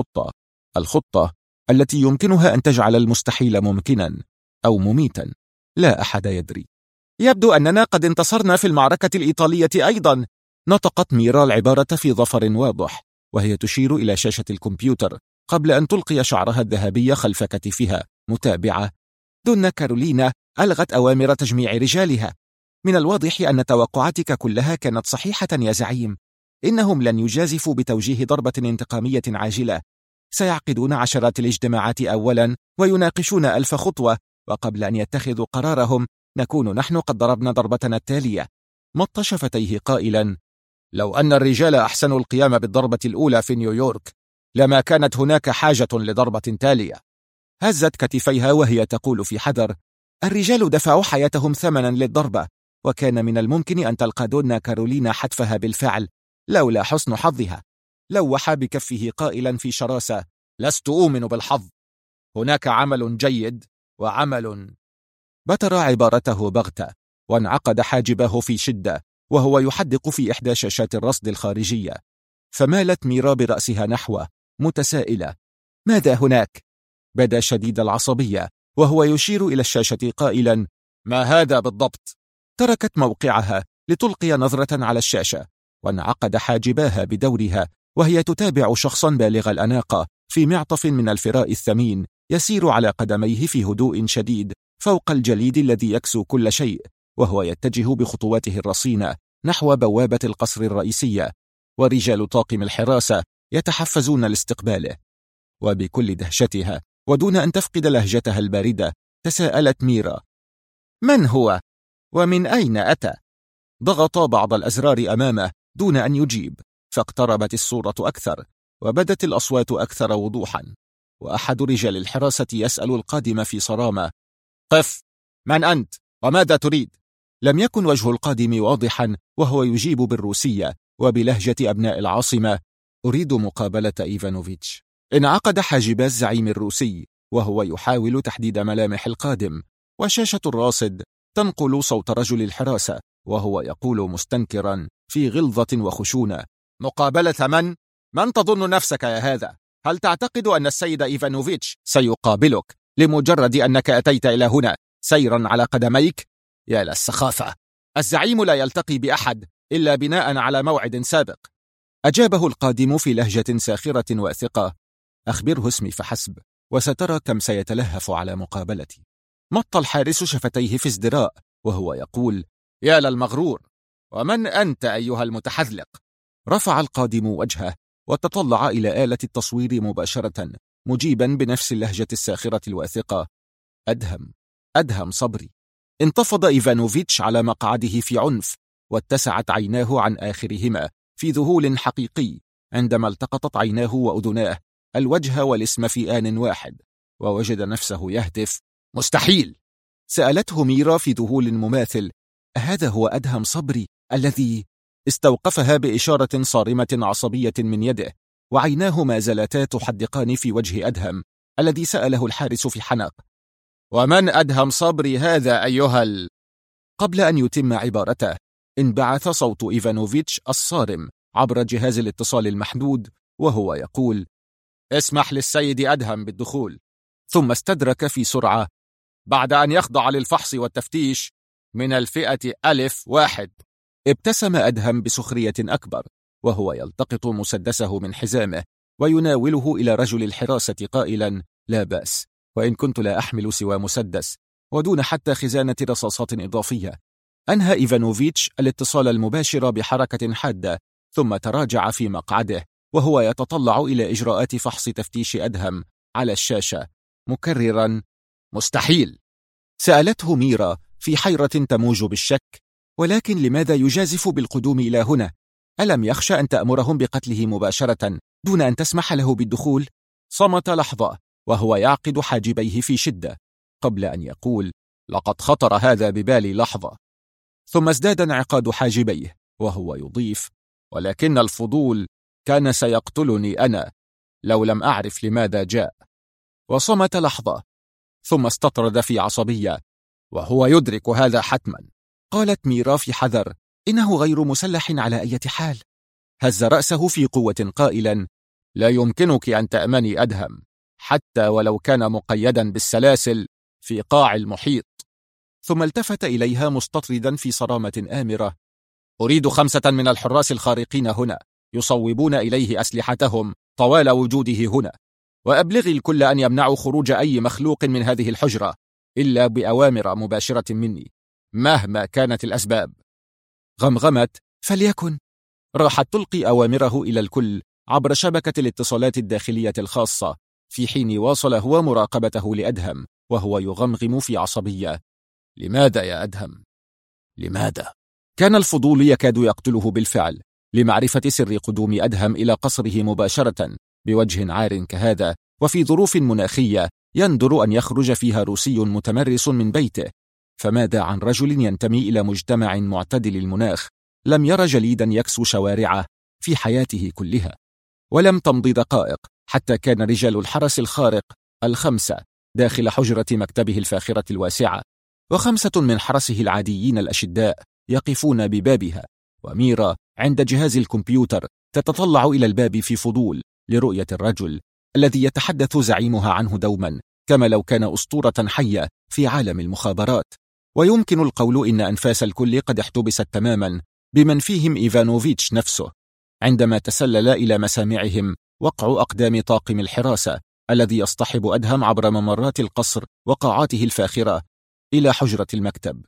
الخطة التي يمكنها أن تجعل المستحيل ممكنا أو مميتا، لا أحد يدري. يبدو أننا قد انتصرنا في المعركة الإيطالية أيضا، نطقت ميرا العبارة في ظفر واضح وهي تشير إلى شاشة الكمبيوتر قبل أن تلقي شعرها الذهبي خلف كتفها متابعة: دون كارولينا ألغت أوامر تجميع رجالها. من الواضح أن توقعاتك كلها كانت صحيحة يا زعيم. إنهم لن يجازفوا بتوجيه ضربة انتقامية عاجلة، سيعقدون عشرات الاجتماعات أولا ويناقشون 1000 خطوة، وقبل أن يتخذوا قرارهم نكون نحن قد ضربنا ضربتنا التالية. مط شفتيه قائلا: لو أن الرجال أحسنوا القيام بالضربة الأولى في نيويورك لما كانت هناك حاجة لضربة تالية. هزت كتفيها وهي تقول في حذر: الرجال دفعوا حياتهم ثمنا للضربة، وكان من الممكن أن تلقى دون كارولينا حتفها بالفعل لولا حسن حظها. لوح بكفه قائلا في شراسة: لست أؤمن بالحظ، هناك عمل جيد وعمل. بتر عبارته بغتة وانعقد حاجبه في شدة وهو يحدق في إحدى شاشات الرصد الخارجية. فمالت ميرا برأسها نحوه متسائلة: ماذا هناك؟ بدا شديد العصبية وهو يشير إلى الشاشة قائلا: ما هذا بالضبط؟ تركت موقعها لتلقي نظرة على الشاشة، وانعقد حاجباها بدورها وهي تتابع شخصا بالغ الأناقة في معطف من الفراء الثمين يسير على قدميه في هدوء شديد فوق الجليد الذي يكسو كل شيء، وهو يتجه بخطواته الرصينة نحو بوابة القصر الرئيسية، ورجال طاقم الحراسة يتحفزون لاستقباله. وبكل دهشتها ودون أن تفقد لهجتها الباردة تساءلت ميرا: من هو؟ ومن أين أتى؟ ضغط بعض الأزرار أمامه دون أن يجيب، فاقتربت الصورة أكثر وبدت الأصوات أكثر وضوحا، وأحد رجال الحراسة يسأل القادم في صرامة: قف، من أنت؟ وماذا تريد؟ لم يكن وجه القادم واضحا وهو يجيب بالروسية وبلهجة أبناء العاصمة: أريد مقابلة إيفانوفيتش. انعقد حاجب الزعيم الروسي وهو يحاول تحديد ملامح القادم، وشاشة الراصد تنقل صوت رجل الحراسة وهو يقول مستنكرا في غلظة وخشونة: مقابلة من؟ من تظن نفسك يا هذا؟ هل تعتقد أن السيد إيفانوفيتش سيقابلك لمجرد أنك أتيت إلى هنا سيرا على قدميك؟ يا للسخافة، الزعيم لا يلتقي بأحد إلا بناء على موعد سابق. أجابه القادم في لهجة ساخرة واثقة: أخبره اسمي فحسب، وسترى كم سيتلهف على مقابلتي. مط الحارس شفتيه في ازدراء وهو يقول: يا للمغرور، ومن أنت أيها المتحذلق؟ رفع القادم وجهه وتطلع إلى آلة التصوير مباشرة مجيبا بنفس اللهجة الساخرة الواثقة: أدهم صبري. انتفض إيفانوفيتش على مقعده في عنف، واتسعت عيناه عن آخرهما في ذهول حقيقي عندما التقطت عيناه وأذناه الوجه والاسم في آن واحد، ووجد نفسه يهتف: مستحيل! سألته ميرا في ذهول مماثل: هذا هو أدهم صبري الذي؟ استوقفها بإشارة صارمة عصبية من يده، وعيناه ما زالتا تحدقان في وجه أدهم الذي سأله الحارس في حنق: ومن أدهم صبري هذا أيها قبل أن يتم عبارته انبعث صوت إيفانوفيتش الصارم عبر جهاز الاتصال المحدود وهو يقول: اسمح للسيد أدهم بالدخول. ثم استدرك في سرعة: بعد أن يخضع للفحص والتفتيش من الفئة أ1. ابتسم أدهم بسخرية أكبر وهو يلتقط مسدسه من حزامه ويناوله إلى رجل الحراسة قائلا: لا بأس، وإن كنت لا أحمل سوى مسدس ودون حتى خزانة رصاصات إضافية. أنهى إيفانوفيتش الاتصال المباشر بحركة حادة ثم تراجع في مقعده وهو يتطلع إلى إجراءات فحص تفتيش أدهم على الشاشة مكررا: مستحيل. سألته ميرا في حيرة تموج بالشك: ولكن لماذا يجازف بالقدوم إلى هنا؟ ألم يخشى أن تأمرهم بقتله مباشرة دون أن تسمح له بالدخول؟ صمت لحظة وهو يعقد حاجبيه في شدة قبل أن يقول: لقد خطر هذا ببالي لحظة. ثم ازداد انعقاد حاجبيه وهو يضيف: ولكن الفضول كان سيقتلني أنا لو لم أعرف لماذا جاء. وصمت لحظة ثم استطرد في عصبية: وهو يدرك هذا حتما. قالت ميرا في حذر: إنه غير مسلح على أي حال. هز رأسه في قوة قائلا: لا يمكنك أن تأمني أدهم حتى ولو كان مقيدا بالسلاسل في قاع المحيط. ثم التفت إليها مستطردا في صرامة آمرة: أريد 5 من الحراس الخارقين هنا يصوبون إليه أسلحتهم طوال وجوده هنا، وأبلغ الكل أن يمنعوا خروج أي مخلوق من هذه الحجرة إلا بأوامر مباشرة مني مهما كانت الأسباب. غمغمت: فليكن. راحت تلقي أوامره إلى الكل عبر شبكة الاتصالات الداخلية الخاصة في حين واصل هو مراقبته لأدهم وهو يغمغم في عصبية: لماذا يا أدهم؟ لماذا؟ كان الفضول يكاد يقتله بالفعل لمعرفة سر قدوم أدهم إلى قصره مباشرة بوجه عار كهذا وفي ظروف مناخية يندر أن يخرج فيها روسي متمرس من بيته. فماذا عن رجل ينتمي إلى مجتمع معتدل المناخ لم ير جليدا يكسو شوارعه في حياته كلها؟ ولم تمض دقائق حتى كان رجال الحرس الخارق 5 داخل حجرة مكتبه الفاخرة الواسعة، و5 من حرسه العاديين الأشداء يقفون ببابها، وميرا عند جهاز الكمبيوتر تتطلع إلى الباب في فضول لرؤية الرجل الذي يتحدث زعيمها عنه دوما كما لو كان أسطورة حية في عالم المخابرات. ويمكن القول إن أنفاس الكل قد احتبست تماما بمن فيهم إيفانوفيتش نفسه عندما تسلل إلى مسامعهم وقع أقدام طاقم الحراسة الذي يصطحب أدهم عبر ممرات القصر وقاعاته الفاخرة إلى حجرة المكتب.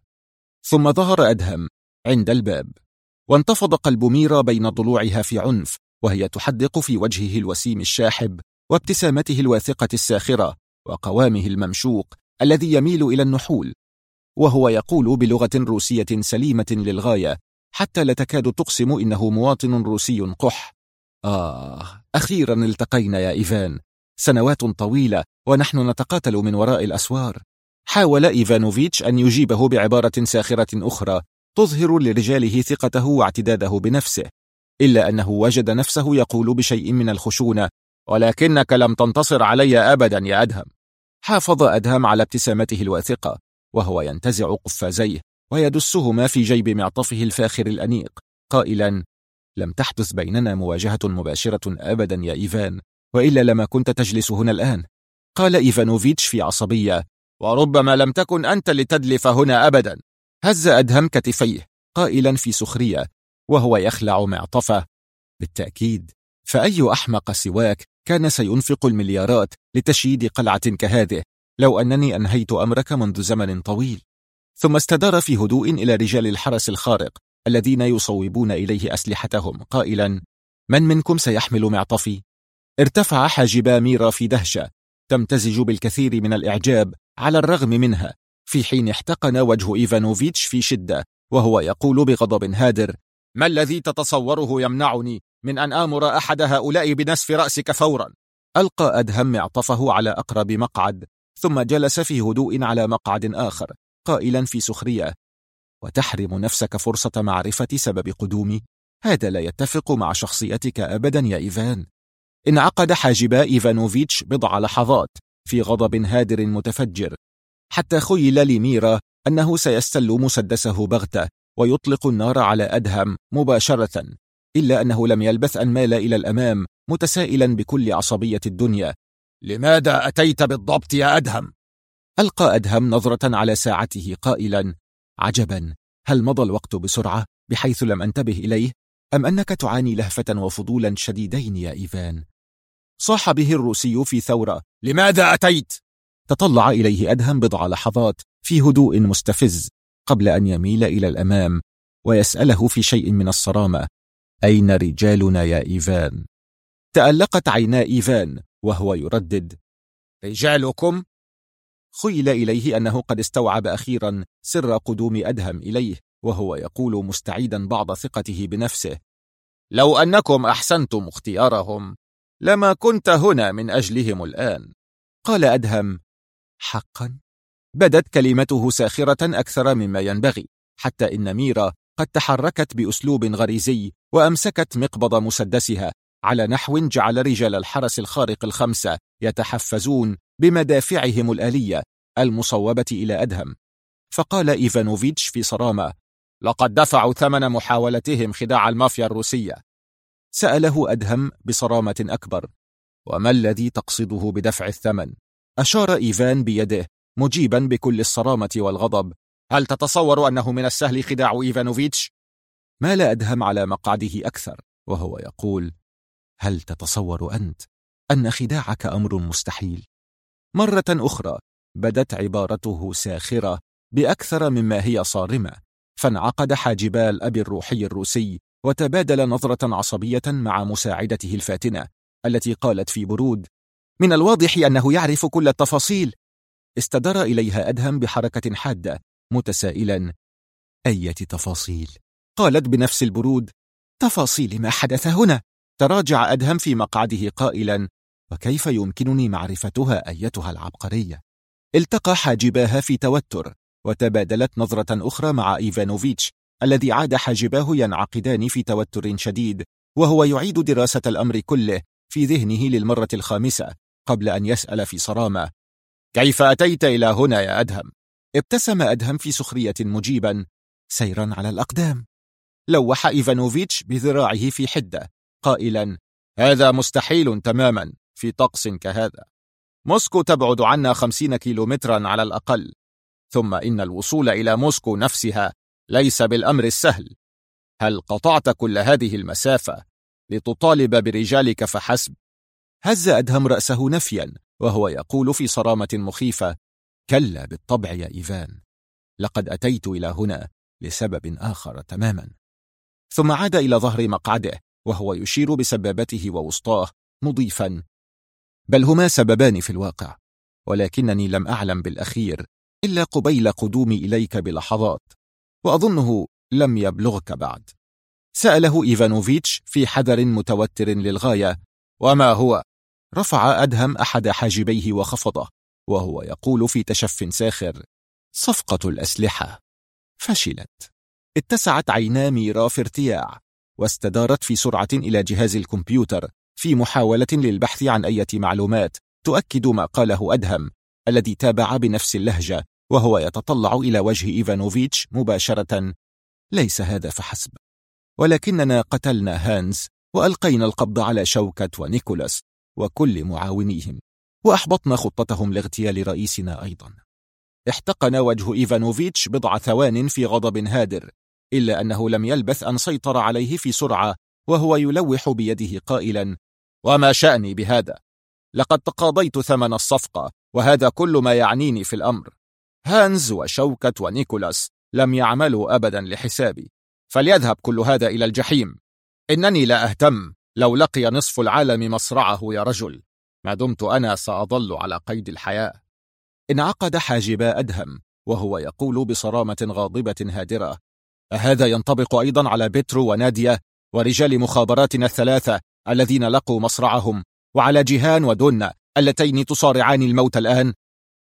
ثم ظهر أدهم عند الباب، وانتفض قلب ميرا بين ضلوعها في عنف وهي تحدق في وجهه الوسيم الشاحب وابتسامته الواثقة الساخرة وقوامه الممشوق الذي يميل إلى النحول، وهو يقول بلغة روسية سليمة للغاية حتى لا تكاد تقسم إنه مواطن روسي قح: أخيرا التقينا يا إيفان، سنوات طويلة ونحن نتقاتل من وراء الأسوار. حاول إيفانوفيتش أن يجيبه بعبارة ساخرة أخرى تظهر لرجاله ثقته واعتداده بنفسه، إلا أنه وجد نفسه يقول بشيء من الخشونة: ولكنك لم تنتصر علي أبدا يا أدهم. حافظ أدهم على ابتسامته الواثقة وهو ينتزع قفازيه ويدسهما في جيب معطفه الفاخر الأنيق قائلا: لم تحدث بيننا مواجهة مباشرة أبدا يا إيفان، وإلا لما كنت تجلس هنا الآن. قال إيفانوفيتش في عصبية: وربما لم تكن أنت لتدلف هنا أبدا. هز أدهم كتفيه قائلا في سخرية وهو يخلع معطفه: بالتأكيد، فأي أحمق سواك كان سينفق المليارات لتشييد قلعة كهذه لو أنني أنهيت أمرك منذ زمن طويل. ثم استدار في هدوء إلى رجال الحرس الخارق الذين يصوبون إليه أسلحتهم قائلا: من منكم سيحمل معطفي؟ ارتفع حاجبا ميرا في دهشة تمتزج بالكثير من الإعجاب على الرغم منها، في حين احتقن وجه إيفانوفيتش في شدة وهو يقول بغضب هادر: ما الذي تتصوره يمنعني من أن آمر أحد هؤلاء بنسف رأسك فورا؟ ألقى أدهم معطفه على أقرب مقعد ثم جلس في هدوء على مقعد آخر قائلا في سخرية: وتحرم نفسك فرصة معرفة سبب قدومي؟ هذا لا يتفق مع شخصيتك أبدا يا إيفان. انعقد حاجبا إيفانوفيتش بضع لحظات في غضب هادر متفجر حتى خيل لميرا أنه سيستل مسدسه بغتة ويطلق النار على أدهم مباشرة، إلا أنه لم يلبث أن مال إلى الأمام متسائلا بكل عصبية الدنيا: لماذا أتيت بالضبط يا أدهم؟ ألقى أدهم نظرة على ساعته قائلا: عجبا، هل مضى الوقت بسرعة بحيث لم أنتبه إليه؟ أم أنك تعاني لهفة وفضولا شديدين يا إيفان؟ صاح به الروسي في ثورة: لماذا أتيت؟ تطلع إليه أدهم بضع لحظات في هدوء مستفز قبل أن يميل إلى الأمام ويسأله في شيء من الصرامة: أين رجالنا يا إيفان؟ تألقت عينا إيفان وهو يردد: رجالكم؟ خيل إليه أنه قد استوعب أخيرا سر قدوم أدهم إليه، وهو يقول مستعيدا بعض ثقته بنفسه: لو أنكم أحسنتم اختيارهم لما كنت هنا من أجلهم الآن. قال أدهم: حقا؟ بدت كلمته ساخرة أكثر مما ينبغي، حتى إن ميرا قد تحركت بأسلوب غريزي وأمسكت مقبض مسدسها على نحو جعل رجال الحرس الخارق الخمسة يتحفزون بمدافعهم الآلية المصوبة إلى أدهم. فقال إيفانوفيتش في صرامة: لقد دفعوا ثمن محاولتهم خداع المافيا الروسية. سأله أدهم بصرامة أكبر: وما الذي تقصده بدفع الثمن؟ أشار إيفان بيده مجيبا بكل الصرامة والغضب: هل تتصور أنه من السهل خداع إيفانوفيتش؟ مال أدهم على مقعده أكثر وهو يقول: هل تتصور أنت أن خداعك أمر مستحيل؟ مرة أخرى بدت عبارته ساخرة بأكثر مما هي صارمة، فانعقد حاجبا الأب الروحي الروسي وتبادل نظرة عصبية مع مساعدته الفاتنة التي قالت في برود: من الواضح أنه يعرف كل التفاصيل. استدار إليها أدهم بحركة حادة متسائلا: أية تفاصيل؟ قالت بنفس البرود: تفاصيل ما حدث هنا. تراجع أدهم في مقعده قائلا: وكيف يمكنني معرفتها أيتها العبقرية؟ التقى حاجباها في توتر وتبادلت نظرة أخرى مع إيفانوفيتش الذي عاد حاجباه ينعقدان في توتر شديد وهو يعيد دراسة الأمر كله في ذهنه للمرة الخامسة قبل أن يسأل في صرامة: كيف أتيت إلى هنا يا أدهم؟ ابتسم أدهم في سخرية مجيبا: سيرا على الأقدام. لوح إيفانوفيتش بذراعه في حدة قائلا: هذا مستحيل تماما في طقس كهذا. موسكو تبعد عنا 50 كيلومترا على الأقل، ثم إن الوصول إلى موسكو نفسها ليس بالأمر السهل. هل قطعت كل هذه المسافة لتطالب برجالك فحسب؟ هز أدهم رأسه نفيا وهو يقول في صرامة مخيفة: كلا بالطبع يا إيفان، لقد أتيت إلى هنا لسبب آخر تماما. ثم عاد إلى ظهر مقعده وهو يشير بسبابته ووسطاه مضيفا: بل هما سببان في الواقع، ولكنني لم أعلم بالأخير إلا قبيل قدومي إليك بلحظات، وأظنه لم يبلغك بعد. سأله إيفانوفيتش في حذر متوتر للغاية: وما هو؟ رفع أدهم أحد حاجبيه وخفضه وهو يقول في تشف ساخر: صفقة الأسلحة فشلت. اتسعت عينا ميرا في ارتياع واستدارت في سرعة إلى جهاز الكمبيوتر في محاولة للبحث عن أي معلومات تؤكد ما قاله أدهم الذي تابع بنفس اللهجة وهو يتطلع إلى وجه إيفانوفيتش مباشرة: ليس هذا فحسب، ولكننا قتلنا هانز وألقينا القبض على شوكت ونيكولاس وكل معاونيهم، وأحبطنا خطتهم لاغتيال رئيسنا أيضا. احتقن وجه إيفانوفيتش بضع ثوان في غضب هادر، إلا أنه لم يلبث أن سيطر عليه في سرعة وهو يلوح بيده قائلا: وما شأني بهذا؟ لقد تقاضيت ثمن الصفقة وهذا كل ما يعنيني في الأمر. هانز وشوكت ونيكولاس لم يعملوا أبدا لحسابي، فليذهب كل هذا إلى الجحيم. إنني لا أهتم لو لقي نصف العالم مصرعه يا رجل، ما دمت أنا سأظل على قيد الحياة. انعقد حاجبا أدهم وهو يقول بصرامة غاضبة هادرة: أهذا ينطبق أيضا على بيترو وناديا ورجال مخابراتنا الثلاثة الذين لقوا مصرعهم، وعلى جيهان ودونا اللتين تصارعان الموت الآن؟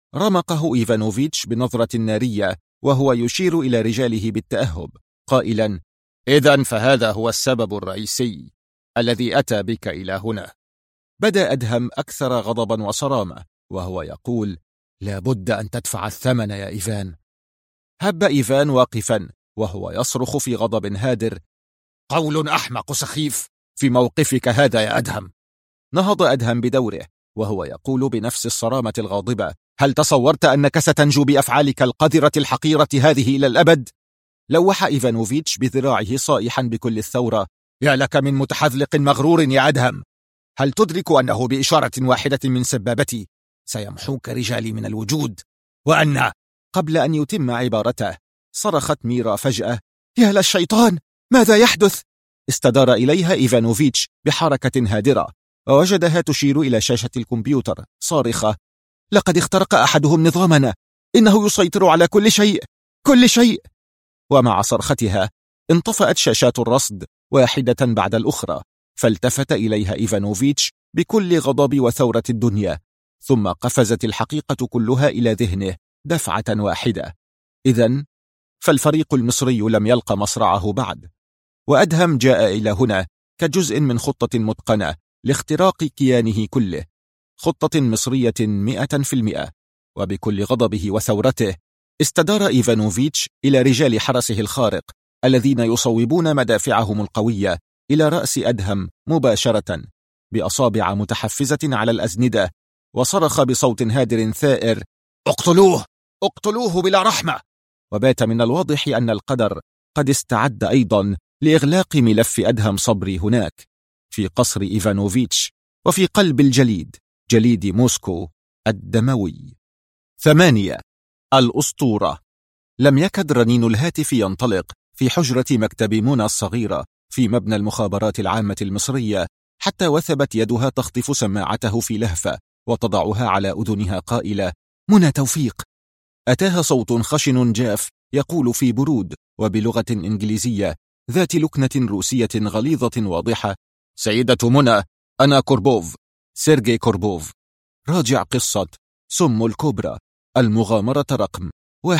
رمقه إيفانوفيتش بنظرة نارية وهو يشير إلى رجاله بالتأهب قائلا: إذن فهذا هو السبب الرئيسي الذي أتى بك إلى هنا. بدأ أدهم أكثر غضبا وصرامة وهو يقول: لا بد أن تدفع الثمن يا إيفان. هب إيفان واقفا وهو يصرخ في غضب هادر: قول أحمق سخيف في موقفك هذا يا أدهم. نهض أدهم بدوره وهو يقول بنفس الصرامة الغاضبة: هل تصورت أنك ستنجو بأفعالك القذرة الحقيرة هذه إلى الأبد؟ لوح إيفانوفيتش بذراعه صائحا بكل الثورة: يا لك من متحذلق مغرور يا أدهم، هل تدرك أنه بإشارة واحدة من سبابتي سيمحوك رجالي من الوجود؟ وأن... قبل أن يتم عبارته صرخت ميرا فجأة: يا للشيطان، ماذا يحدث؟ استدار إليها إيفانوفيتش بحركة هادرة ووجدها تشير إلى شاشة الكمبيوتر صارخة: لقد اخترق أحدهم نظامنا، إنه يسيطر على كل شيء، كل شيء. ومع صرختها انطفأت شاشات الرصد واحدة بعد الأخرى، فالتفت إليها إيفانوفيتش بكل غضب وثورة الدنيا، ثم قفزت الحقيقة كلها إلى ذهنه دفعة واحدة. إذن فالفريق المصري لم يلق مصرعه بعد، وأدهم جاء إلى هنا كجزء من خطة متقنة لاختراق كيانه كله، خطة مصرية 100%. وبكل غضبه وثورته استدار إيفانوفيتش إلى رجال حرسه الخارق الذين يصوبون مدافعهم القوية إلى رأس أدهم مباشرة بأصابع متحفزة على الأزندة، وصرخ بصوت هادر ثائر: اقتلوه، اقتلوه بلا رحمة. وبات من الواضح أن القدر قد استعد أيضا لإغلاق ملف أدهم صبري هناك في قصر إيفانوفيتش وفي قلب الجليد، جليد موسكو الدموي. 8. الأسطورة. لم يكد رنين الهاتف ينطلق في حجرة مكتب منى الصغيرة في مبنى المخابرات العامة المصرية حتى وثبت يدها تخطف سماعته في لهفة وتضعها على أذنها قائلة: منى توفيق. أتاها صوت خشن جاف يقول في برود وبلغة إنجليزية ذات لكنة روسية غليظة واضحة: سيدة منى، أنا كوربوف، سيرجي كوربوف، راجع قصة سم الكوبرا، المغامرة رقم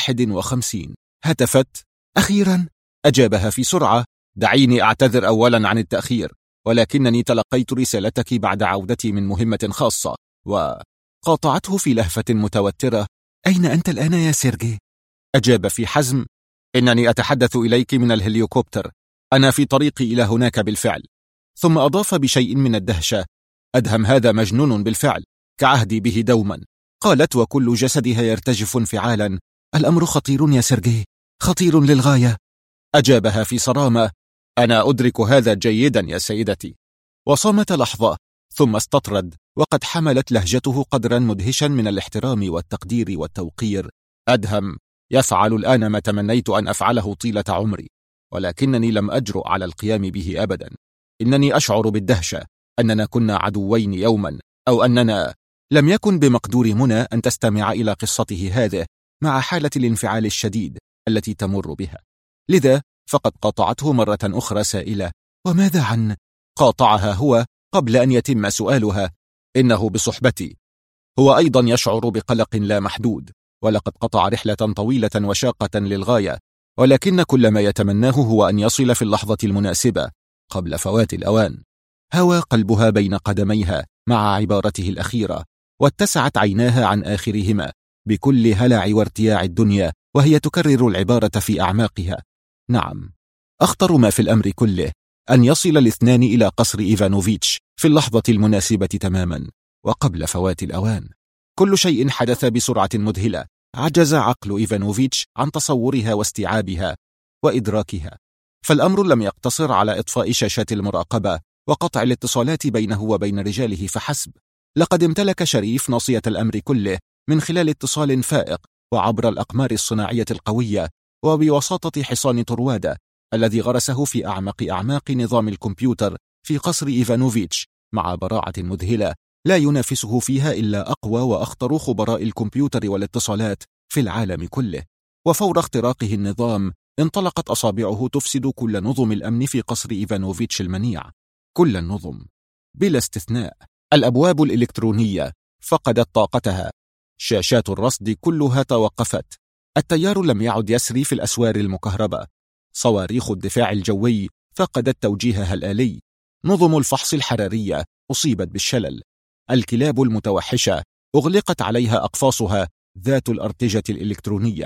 51. هتفت: أخيرا. أجابها في سرعة: دعيني أعتذر أولا عن التأخير، ولكنني تلقيت رسالتك بعد عودتي من مهمة خاصة. وقاطعته في لهفة متوترة: أين أنت الآن يا سيرجي؟ أجاب في حزم: إنني أتحدث إليك من الهليكوبتر، أنا في طريقي إلى هناك بالفعل. ثم أضاف بشيء من الدهشة: أدهم هذا مجنون بالفعل، كعهدي به دوما. قالت وكل جسدها يرتجف انفعالا: الأمر خطير يا سيرجي، خطير للغاية. أجابها في صرامة: أنا أدرك هذا جيدا يا سيدتي. وصمت لحظة ثم استطرد، وقد حملت لهجته قدرا مدهشا من الاحترام والتقدير والتوقير: أدهم يفعل الآن ما تمنيت أن أفعله طيلة عمري، ولكنني لم أجرؤ على القيام به أبدا. إنني أشعر بالدهشة أننا كنا عدوين يوما، أو أننا لم يكن بمقدور منى أن تستمع إلى قصته هذه مع حالة الانفعال الشديد التي تمر بها. لذا فقد قاطعته مرة أخرى سائلة: وماذا عن؟ قاطعها هو قبل أن يتم سؤالها: إنه بصحبتي. هو أيضا يشعر بقلق لا محدود، ولقد قطع رحلة طويلة وشاقة للغاية، ولكن كل ما يتمناه هو أن يصل في اللحظة المناسبة قبل فوات الأوان. هوى قلبها بين قدميها مع عبارته الأخيرة، واتسعت عيناها عن آخرهما بكل هلع وارتياع الدنيا وهي تكرر العبارة في أعماقها: نعم، أخطر ما في الأمر كله أن يصل الاثنان إلى قصر إيفانوفيتش في اللحظة المناسبة تماما وقبل فوات الأوان. كل شيء حدث بسرعة مذهلة، عجز عقل إيفانوفيتش عن تصورها واستيعابها وإدراكها. فالأمر لم يقتصر على إطفاء شاشات المراقبة وقطع الاتصالات بينه وبين رجاله فحسب، لقد امتلك شريف ناصية الأمر كله من خلال اتصال فائق وعبر الأقمار الصناعية القوية وبوساطة حصان طروادة الذي غرسه في أعماق نظام الكمبيوتر في قصر إيفانوفيتش مع براعة مذهلة لا ينافسه فيها إلا أقوى وأخطر خبراء الكمبيوتر والاتصالات في العالم كله. وفور اختراقه النظام انطلقت أصابعه تفسد كل نظم الأمن في قصر إيفانوفيتش المنيع، كل النظم بلا استثناء. الأبواب الإلكترونية فقدت طاقتها، شاشات الرصد كلها توقفت، التيار لم يعد يسري في الأسوار المكهربة، صواريخ الدفاع الجوي فقدت توجيهها الآلي، نظم الفحص الحرارية أصيبت بالشلل، الكلاب المتوحشة أغلقت عليها أقفاصها ذات الأرتجة الإلكترونية،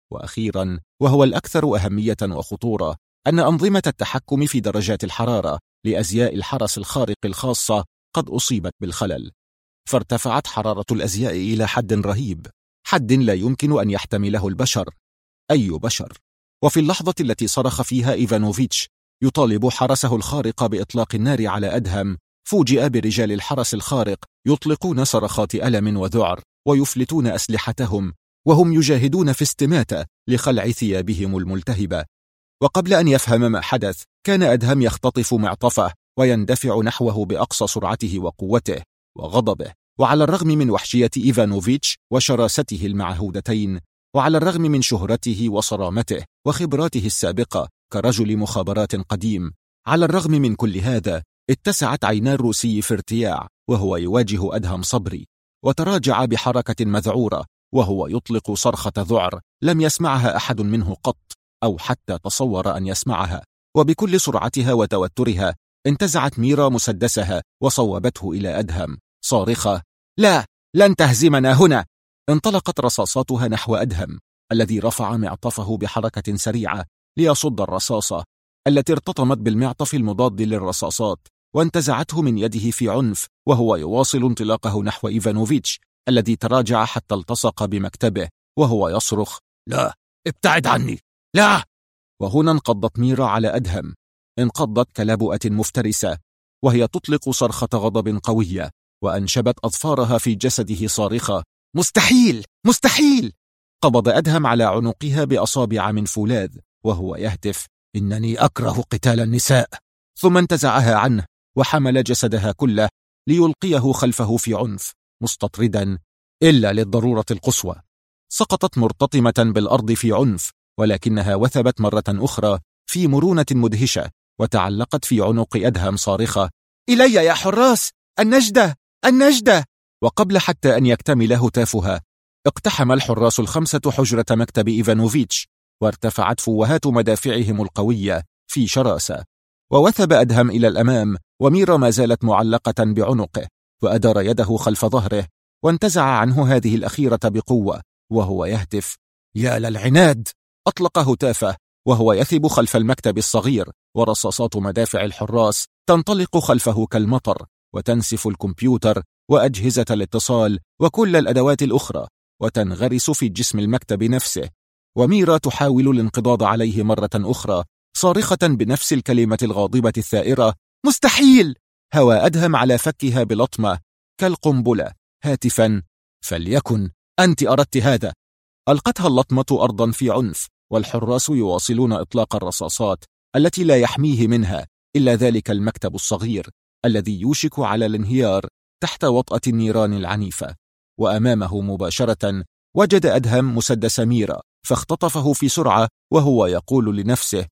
وأخيرا وهو الأكثر أهمية وخطورة، أن أنظمة التحكم في درجات الحرارة لأزياء الحرس الخارق الخاصة قد أصيبت بالخلل، فارتفعت حرارة الأزياء إلى حد رهيب، حد لا يمكن أن يحتمله البشر، أي بشر. وفي اللحظة التي صرخ فيها إيفانوفيتش يطالب حرسه الخارق بإطلاق النار على أدهم، فوجئ برجال الحرس الخارق يطلقون صرخات ألم وذعر ويفلتون أسلحتهم وهم يجاهدون في استماتة لخلع ثيابهم الملتهبة. وقبل أن يفهم ما حدث كان أدهم يختطف معطفه ويندفع نحوه بأقصى سرعته وقوته وغضبه، وعلى الرغم من وحشية إيفانوفيتش وشراسته المعهودتين، وعلى الرغم من شهرته وصرامته وخبراته السابقة كرجل مخابرات قديم، على الرغم من كل هذا اتسعت عينا الروسي في ارتياع وهو يواجه أدهم صبري، وتراجع بحركة مذعورة وهو يطلق صرخة ذعر لم يسمعها أحد منه قط أو حتى تصور أن يسمعها. وبكل سرعتها وتوترها انتزعت ميرا مسدسها وصوبته إلى أدهم صارخة: لا، لن تهزمنا هنا. انطلقت رصاصاتها نحو أدهم الذي رفع معطفه بحركة سريعة ليصد الرصاصة التي ارتطمت بالمعطف المضاد للرصاصات، وانتزعته من يده في عنف وهو يواصل انطلاقه نحو إيفانوفيتش الذي تراجع حتى التصق بمكتبه وهو يصرخ: لا، ابتعد عني، لا. وهنا انقضت ميرا على أدهم، انقضت كلبؤة مفترسة وهي تطلق صرخة غضب قوية وأنشبت أظفارها في جسده صارخة: مستحيل، مستحيل. قبض أدهم على عنقها بأصابع من فولاذ وهو يهتف: إنني أكره قتال النساء. ثم انتزعها عنه وحمل جسدها كله ليلقيه خلفه في عنف مستطردا: إلا للضرورة القصوى. سقطت مرتطمة بالأرض في عنف، ولكنها وثبت مرة أخرى في مرونة مدهشة وتعلقت في عنق أدهم صارخة: إلي يا حراس، النجدة، النجدة. وقبل حتى أن يكتمل هتافها اقتحم الحراس الخمسة حجرة مكتب إيفانوفيتش، وارتفعت فوهات مدافعهم القوية في شراسة، ووثب أدهم إلى الأمام وميرا ما زالت معلقة بعنقه، وأدار يده خلف ظهره وانتزع عنه هذه الأخيرة بقوة وهو يهتف: يا للعناد. أطلق هتافه وهو يثب خلف المكتب الصغير، ورصاصات مدافع الحراس تنطلق خلفه كالمطر وتنسف الكمبيوتر وأجهزة الاتصال وكل الأدوات الأخرى وتنغرس في جسم المكتب نفسه. وميرا تحاول الانقضاض عليه مرة أخرى صارخة بنفس الكلمة الغاضبة الثائرة: مستحيل. هوى أدهم على فكها بلطمة كالقنبلة هاتفا: فليكن، أنت أردت هذا. ألقتها اللطمة أرضا في عنف، والحراس يواصلون إطلاق الرصاصات التي لا يحميه منها إلا ذلك المكتب الصغير الذي يوشك على الانهيار تحت وطأة النيران العنيفة. وأمامه مباشرة وجد أدهم مسدس ميرا فاختطفه في سرعة وهو يقول لنفسه: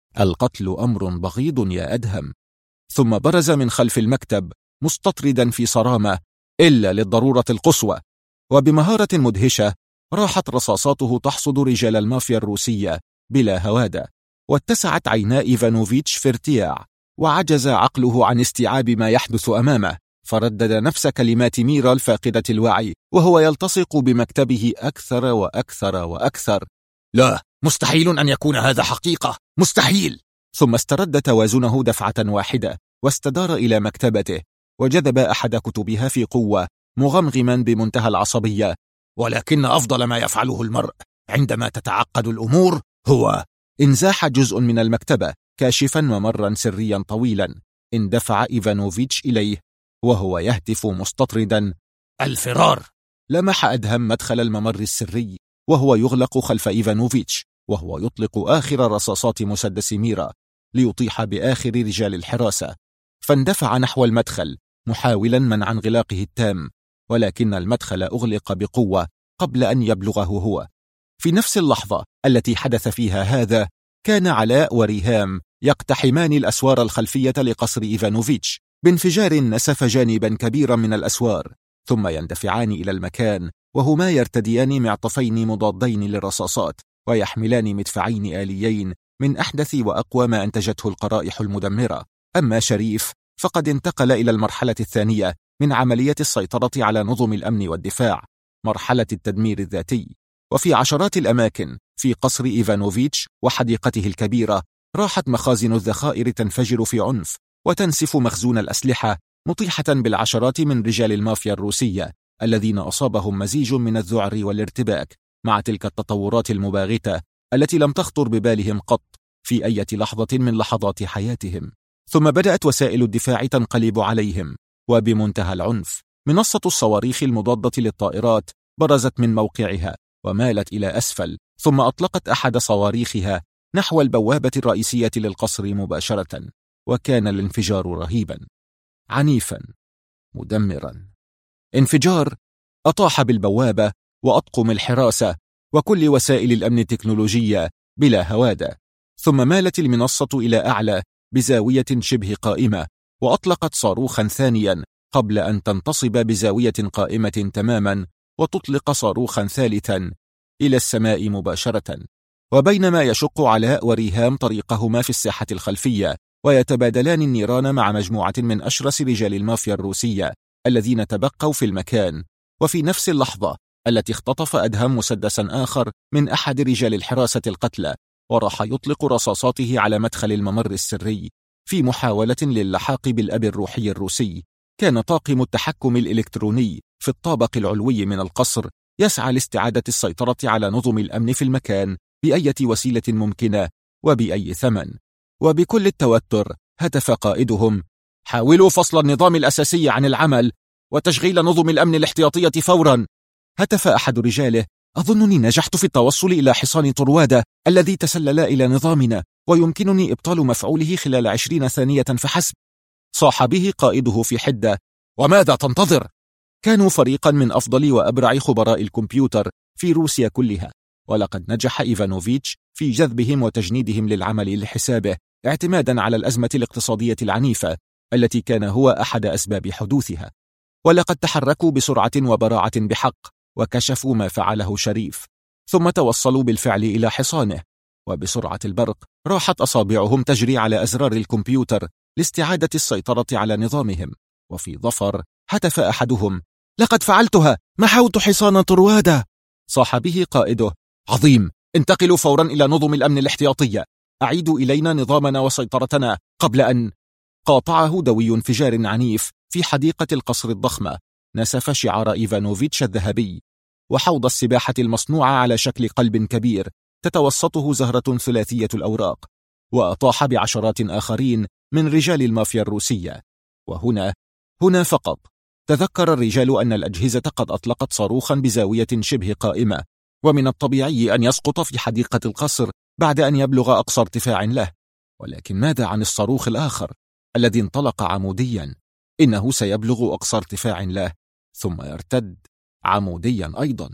القتل أمر بغيض يا أدهم. ثم برز من خلف المكتب مستطردا في صرامة: إلا للضرورة القصوى. وبمهارة مدهشة راحت رصاصاته تحصد رجال المافيا الروسية بلا هوادة، واتسعت عينا إيفانوفيتش في ارتياع، وعجز عقله عن استيعاب ما يحدث أمامه، فردد نفس كلمات ميرا الفاقدة الوعي وهو يلتصق بمكتبه أكثر وأكثر وأكثر: لا، مستحيل أن يكون هذا حقيقة، مستحيل. ثم استرد توازنه دفعة واحدة واستدار إلى مكتبته وجذب أحد كتبها في قوة مغمغما بمنتهى العصبية: ولكن أفضل ما يفعله المرء عندما تتعقد الأمور هو. انزاح جزء من المكتبة كاشفا ممرا سريا طويلا اندفع إيفانوفيتش إليه وهو يهتف مستطردا: الفرار. لمح أدهم مدخل الممر السري وهو يغلق خلف إيفانوفيتش وهو يطلق آخر رصاصات مسدس ميرا ليطيح بآخر رجال الحراسة، فاندفع نحو المدخل محاولا منع انغلاقه التام، ولكن المدخل أغلق بقوة قبل أن يبلغه هو. في نفس اللحظة التي حدث فيها هذا كان علاء وريهام يقتحمان الأسوار الخلفية لقصر إيفانوفيتش بانفجار نسف جانبا كبيرا من الأسوار، ثم يندفعان إلى المكان وهما يرتديان معطفين مضادين للرصاصات ويحملان مدفعين آليين من أحدث وأقوى ما أنتجته القرائح المدمرة. أما شريف فقد انتقل إلى المرحلة الثانية من عملية السيطرة على نظم الأمن والدفاع، مرحلة التدمير الذاتي، وفي عشرات الأماكن في قصر إيفانوفيتش وحديقته الكبيرة راحت مخازن الذخائر تنفجر في عنف وتنسف مخزون الأسلحة، مطيحة بالعشرات من رجال المافيا الروسية الذين أصابهم مزيج من الذعر والارتباك مع تلك التطورات المباغتة التي لم تخطر ببالهم قط في أي لحظة من لحظات حياتهم. ثم بدأت وسائل الدفاع تنقلب عليهم وبمنتهى العنف. منصة الصواريخ المضادة للطائرات برزت من موقعها ومالت إلى أسفل، ثم أطلقت أحد صواريخها نحو البوابة الرئيسية للقصر مباشرة، وكان الانفجار رهيبا، عنيفا، مدمرا. انفجار أطاح بالبوابة وأطقم الحراسة وكل وسائل الأمن التكنولوجية بلا هوادة. ثم مالت المنصة إلى أعلى بزاوية شبه قائمة، وأطلقت صاروخا ثانيا قبل أن تنتصب بزاوية قائمة تماما وتطلق صاروخا ثالثا إلى السماء مباشرة. وبينما يشق علاء وريهام طريقهما في الساحة الخلفية ويتبادلان النيران مع مجموعة من أشرس رجال المافيا الروسية الذين تبقوا في المكان، وفي نفس اللحظة التي اختطف أدهم مسدسا آخر من أحد رجال الحراسة القتلى وراح يطلق رصاصاته على مدخل الممر السري في محاولة للحاق بالأب الروحي الروسي. كان طاقم التحكم الإلكتروني في الطابق العلوي من القصر يسعى لاستعادة السيطرة على نظم الأمن في المكان بأي وسيلة ممكنة وبأي ثمن. وبكل التوتر هتف قائدهم: حاولوا فصل النظام الأساسي عن العمل وتشغيل نظم الأمن الاحتياطية فورا. هتف أحد رجاله: أظنني نجحت في التوصل إلى حصان طروادة الذي تسلل إلى نظامنا، ويمكنني إبطال مفعوله خلال 20 ثانية فحسب. صاح به قائده في حدة: وماذا تنتظر؟ كانوا فريقا من أفضل وأبرع خبراء الكمبيوتر في روسيا كلها، ولقد نجح إيفانوفيتش في جذبهم وتجنيدهم للعمل لحسابه اعتمادا على الأزمة الاقتصادية العنيفة التي كان هو أحد أسباب حدوثها. ولقد تحركوا بسرعة وبراعة بحق وكشفوا ما فعله شريف، ثم توصلوا بالفعل إلى حصانه، وبسرعة البرق راحت أصابعهم تجري على أزرار الكمبيوتر لاستعادة السيطرة على نظامهم. وفي ظفر هتف أحدهم: لقد فعلتها، محوت حصان طروادة. صاح به قائده: عظيم، انتقلوا فورا إلى نظم الأمن الاحتياطية، أعيدوا إلينا نظامنا وسيطرتنا قبل أن... قاطعه دوي انفجار عنيف في حديقة القصر الضخمة نسف شعار إيفانوفيتش الذهبي وحوض السباحة المصنوعة على شكل قلب كبير تتوسطه زهرة ثلاثية الأوراق، وأطاح بعشرات آخرين من رجال المافيا الروسية. وهنا فقط تذكر الرجال أن الأجهزة قد أطلقت صاروخا بزاوية شبه قائمة، ومن الطبيعي أن يسقط في حديقة القصر بعد أن يبلغ أقصى ارتفاع له. ولكن ماذا عن الصاروخ الآخر الذي انطلق عموديا؟ إنه سيبلغ أقصى ارتفاع له ثم يرتد عموديا أيضا.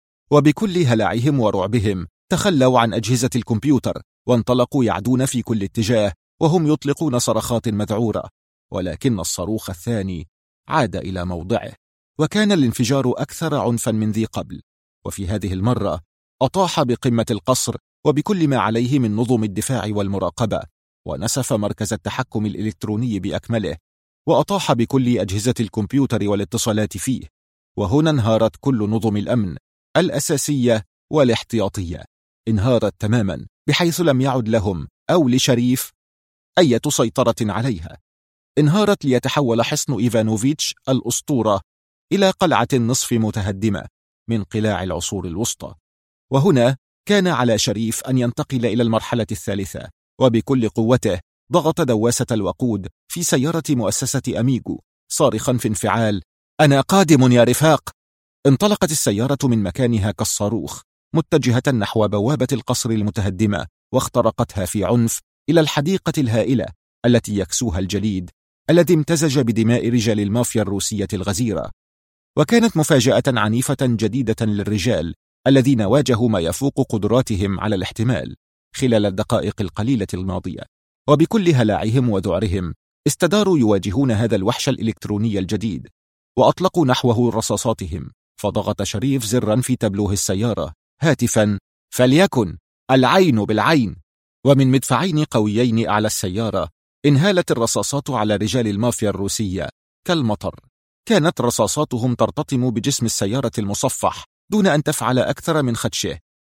وبكل هلعهم ورعبهم تخلوا عن أجهزة الكمبيوتر وانطلقوا يعدون في كل اتجاه وهم يطلقون صرخات مذعورة. ولكن الصاروخ الثاني عاد إلى موضعه، وكان الانفجار أكثر عنفا من ذي قبل، وفي هذه المرة أطاح بقمة القصر وبكل ما عليه من نظم الدفاع والمراقبة، ونسف مركز التحكم الإلكتروني بأكمله، وأطاح بكل أجهزة الكمبيوتر والاتصالات فيه. وهنا انهارت كل نظم الأمن الأساسية والاحتياطية، انهارت تماما بحيث لم يعد لهم أو لشريف أي سيطرة عليها. انهارت ليتحول حصن إيفانوفيتش الأسطورة إلى قلعة نصف متهدمة من قلاع العصور الوسطى. وهنا كان على شريف أن ينتقل إلى المرحلة الثالثة، وبكل قوته ضغط دواسة الوقود في سيارة مؤسسة أميغو صارخا في انفعال: أنا قادم يا رفاق. انطلقت السيارة من مكانها كالصاروخ متجهة نحو بوابة القصر المتهدمة، واخترقتها في عنف إلى الحديقة الهائلة التي يكسوها الجليد الذي امتزج بدماء رجال المافيا الروسية الغزيرة. وكانت مفاجأة عنيفة جديدة للرجال الذين واجهوا ما يفوق قدراتهم على الاحتمال خلال الدقائق القليلة الماضية. وبكل هلاعهم وذعرهم استداروا يواجهون هذا الوحش الإلكتروني الجديد، وأطلقوا نحوه رصاصاتهم. فضغط شريف زرا في تبلوه السيارة هاتفا: فليكن العين بالعين. ومن مدفعين قويين أعلى السيارة انهالت الرصاصات على رجال المافيا الروسية كالمطر. كانت رصاصاتهم ترتطم بجسم السيارة المصفح دون أن تفعل أكثر من خدشه،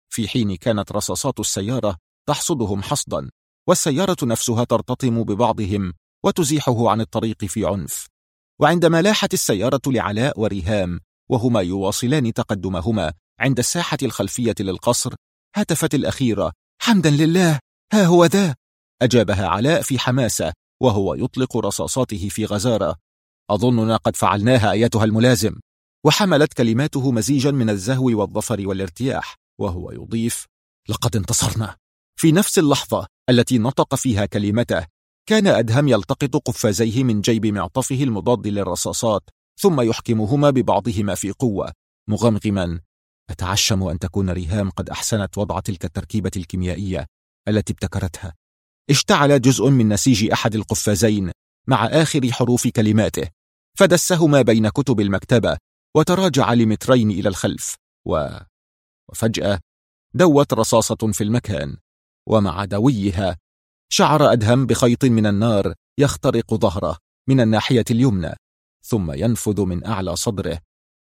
في حين كانت رصاصات السيارة تحصدهم حصدا، والسيارة نفسها ترتطم ببعضهم وتزيحه عن الطريق في عنف. وعندما لاحت السيارة لعلاء وريهام وهما يواصلان تقدمهما عند الساحة الخلفية للقصر، هتفت الأخيرة: حمدا لله، ها هو ذا. أجابها علاء في حماسة وهو يطلق رصاصاته في غزارة: أظننا قد فعلناها أيتها الملازم. وحملت كلماته مزيجا من الزهو والظفر والارتياح، وهو يضيف: لقد انتصرنا. في نفس اللحظة التي نطق فيها كلمته، كان أدهم يلتقط قفازيه من جيب معطفه المضاد للرصاصات، ثم يحكمهما ببعضهما في قوة، مغمغما: أتعشم أن تكون ريهام قد أحسنت وضع تلك التركيبة الكيميائية التي ابتكرتها. اشتعل جزء من نسيج أحد القفازين مع آخر حروف كلماته، فدسهما بين كتب المكتبة وتراجع لمترين إلى الخلف، وفجأة دوت رصاصة في المكان، ومع دويها شعر أدهم بخيط من النار يخترق ظهره من الناحية اليمنى، ثم ينفذ من أعلى صدره،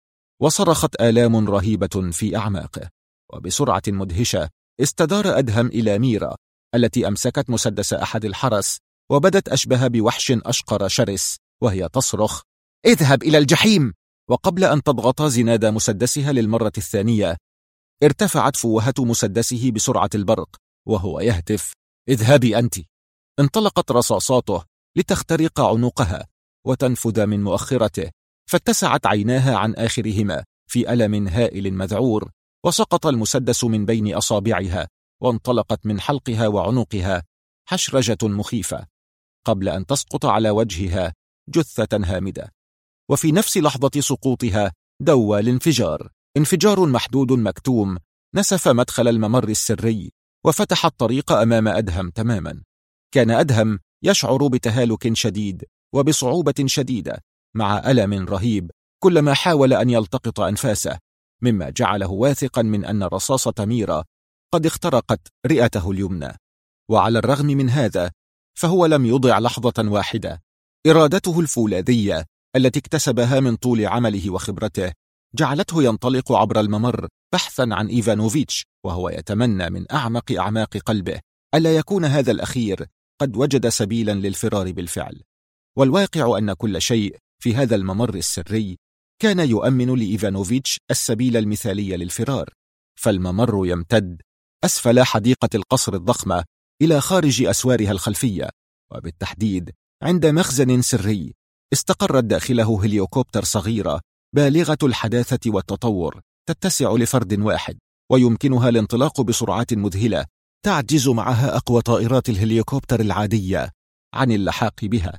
وصرخت آلام رهيبة في أعماقه. وبسرعة مدهشة استدار أدهم إلى ميرا التي أمسكت مسدس أحد الحرس، وبدت أشبه بوحش أشقر شرس وهي تصرخ: اذهب إلى الجحيم. وقبل أن تضغط زناد مسدسها للمرة الثانية، ارتفعت فوهة مسدسه بسرعة البرق وهو يهتف: اذهبي أنت. انطلقت رصاصاته لتخترق عنقها وتنفذ من مؤخرته، فاتسعت عيناها عن آخرهما في ألم هائل مذعور، وسقط المسدس من بين أصابعها، وانطلقت من حلقها وعنقها حشرجة مخيفة، قبل أن تسقط على وجهها جثة هامدة. وفي نفس لحظة سقوطها دوى الانفجار، انفجار محدود مكتوم نسف مدخل الممر السري وفتح الطريق أمام أدهم تماما. كان أدهم يشعر بتهالك شديد وبصعوبة شديدة مع ألم رهيب كلما حاول أن يلتقط أنفاسه، مما جعله واثقا من أن رصاصة ميرا قد اخترقت رئته اليمنى. وعلى الرغم من هذا فهو لم يضع لحظة واحدة. إرادته الفولاذية التي اكتسبها من طول عمله وخبرته جعلته ينطلق عبر الممر بحثا عن إيفانوفيتش، وهو يتمنى من أعمق أعماق قلبه ألا يكون هذا الأخير قد وجد سبيلا للفرار بالفعل. والواقع أن كل شيء في هذا الممر السري كان يؤمن لإيفانوفيتش السبيل المثالي للفرار، فالممر يمتد أسفل حديقة القصر الضخمة إلى خارج أسوارها الخلفية، وبالتحديد عند مخزن سري استقرت داخله هليوكوبتر صغيرة بالغة الحداثة والتطور، تتسع لفرد واحد، ويمكنها الانطلاق بسرعات مذهلة تعجز معها أقوى طائرات الهليوكوبتر العادية عن اللحاق بها.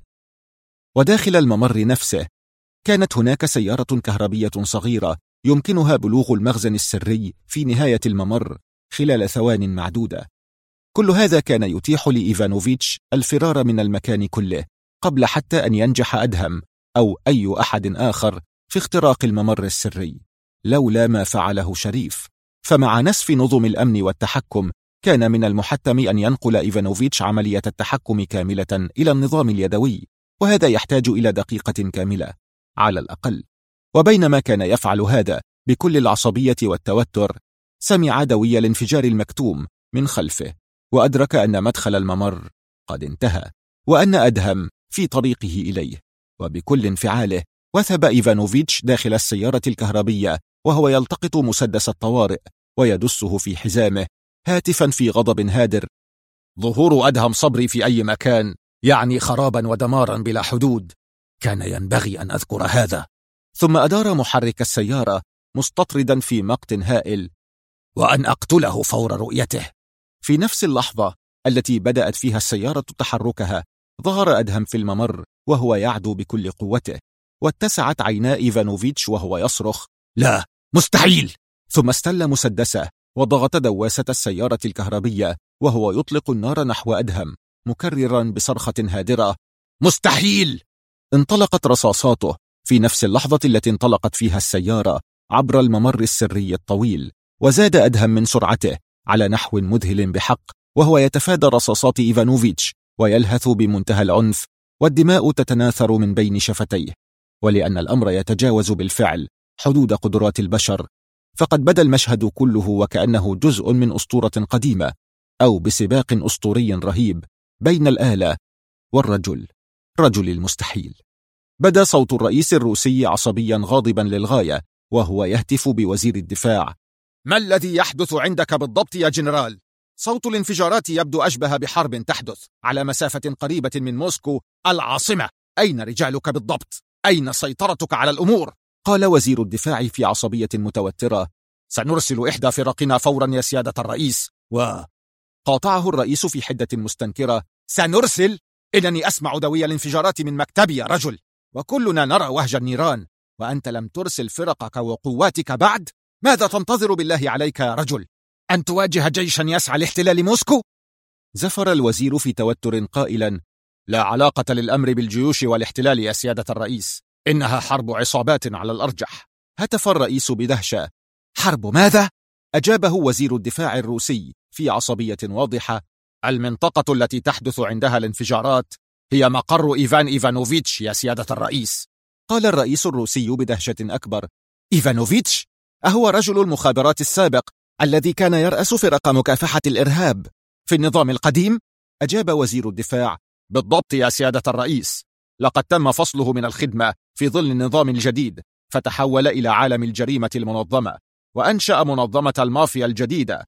وداخل الممر نفسه كانت هناك سيارة كهربية صغيرة يمكنها بلوغ المخزن السري في نهاية الممر خلال ثوان معدودة. كل هذا كان يتيح لإيفانوفيتش الفرار من المكان كله قبل حتى أن ينجح أدهم أو أي أحد آخر في اختراق الممر السري، لولا ما فعله شريف. فمع نسف نظم الأمن والتحكم كان من المحتم أن ينقل إيفانوفيتش عملية التحكم كاملة إلى النظام اليدوي، وهذا يحتاج إلى دقيقة كاملة على الأقل. وبينما كان يفعل هذا بكل العصبية والتوتر، سمع دوي الانفجار المكتوم من خلفه، وأدرك أن مدخل الممر قد انتهى وأن أدهم في طريقه إليه. وبكل انفعاله وثب إيفانوفيتش داخل السيارة الكهربية وهو يلتقط مسدس الطوارئ ويدسه في حزامه، هاتفا في غضب هادر: ظهور أدهم صبري في أي مكان يعني خرابا ودمارا بلا حدود، كان ينبغي أن أذكر هذا. ثم أدار محرك السيارة مستطردا في مقت هائل: وأن أقتله فور رؤيته. في نفس اللحظة التي بدأت فيها السيارة تحركها ظهر أدهم في الممر وهو يعدو بكل قوته، واتسعت عينا إيفانوفيتش وهو يصرخ: لا، مستحيل! ثم استل مسدسه وضغط دواسة السيارة الكهربية وهو يطلق النار نحو أدهم، مكررا بصرخة هادرة: مستحيل! انطلقت رصاصاته في نفس اللحظة التي انطلقت فيها السيارة عبر الممر السري الطويل، وزاد أدهم من سرعته على نحو مذهل بحق، وهو يتفادى رصاصات إيفانوفيتش ويلهث بمنتهى العنف، والدماء تتناثر من بين شفتيه. ولأن الأمر يتجاوز بالفعل حدود قدرات البشر، فقد بدا المشهد كله وكأنه جزء من أسطورة قديمة أو بسباق أسطوري رهيب بين الآلة والرجل، رجل المستحيل. بدا صوت الرئيس الروسي عصبيا غاضبا للغاية وهو يهتف بوزير الدفاع: ما الذي يحدث عندك بالضبط يا جنرال؟ صوت الانفجارات يبدو أشبه بحرب تحدث على مسافة قريبة من موسكو العاصمة. أين رجالك بالضبط؟ أين سيطرتك على الأمور؟ قال وزير الدفاع في عصبية متوترة: سنرسل إحدى فرقنا فورا يا سيادة الرئيس. وقاطعه الرئيس في حدة مستنكرة: سنرسل؟ إنني أسمع دوي الانفجارات من مكتبي يا رجل، وكلنا نرى وهج النيران، وأنت لم ترسل فرقك وقواتك بعد؟ ماذا تنتظر بالله عليك يا رجل؟ أن تواجه جيشا يسعى لاحتلال موسكو؟ زفر الوزير في توتر قائلا: لا علاقة للأمر بالجيوش والاحتلال يا سيادة الرئيس، إنها حرب عصابات على الأرجح. هتف الرئيس بدهشة: حرب ماذا؟ أجابه وزير الدفاع الروسي في عصبية واضحة: المنطقة التي تحدث عندها الانفجارات هي مقر إيفان إيفانوفيتش يا سيادة الرئيس. قال الرئيس الروسي بدهشة أكبر: إيفانوفيتش؟ أهو رجل المخابرات السابق الذي كان يرأس فرق مكافحة الإرهاب في النظام القديم؟ أجاب وزير الدفاع: بالضبط يا سيادة الرئيس، لقد تم فصله من الخدمة في ظل النظام الجديد، فتحول إلى عالم الجريمة المنظمة وأنشأ منظمة المافيا الجديدة.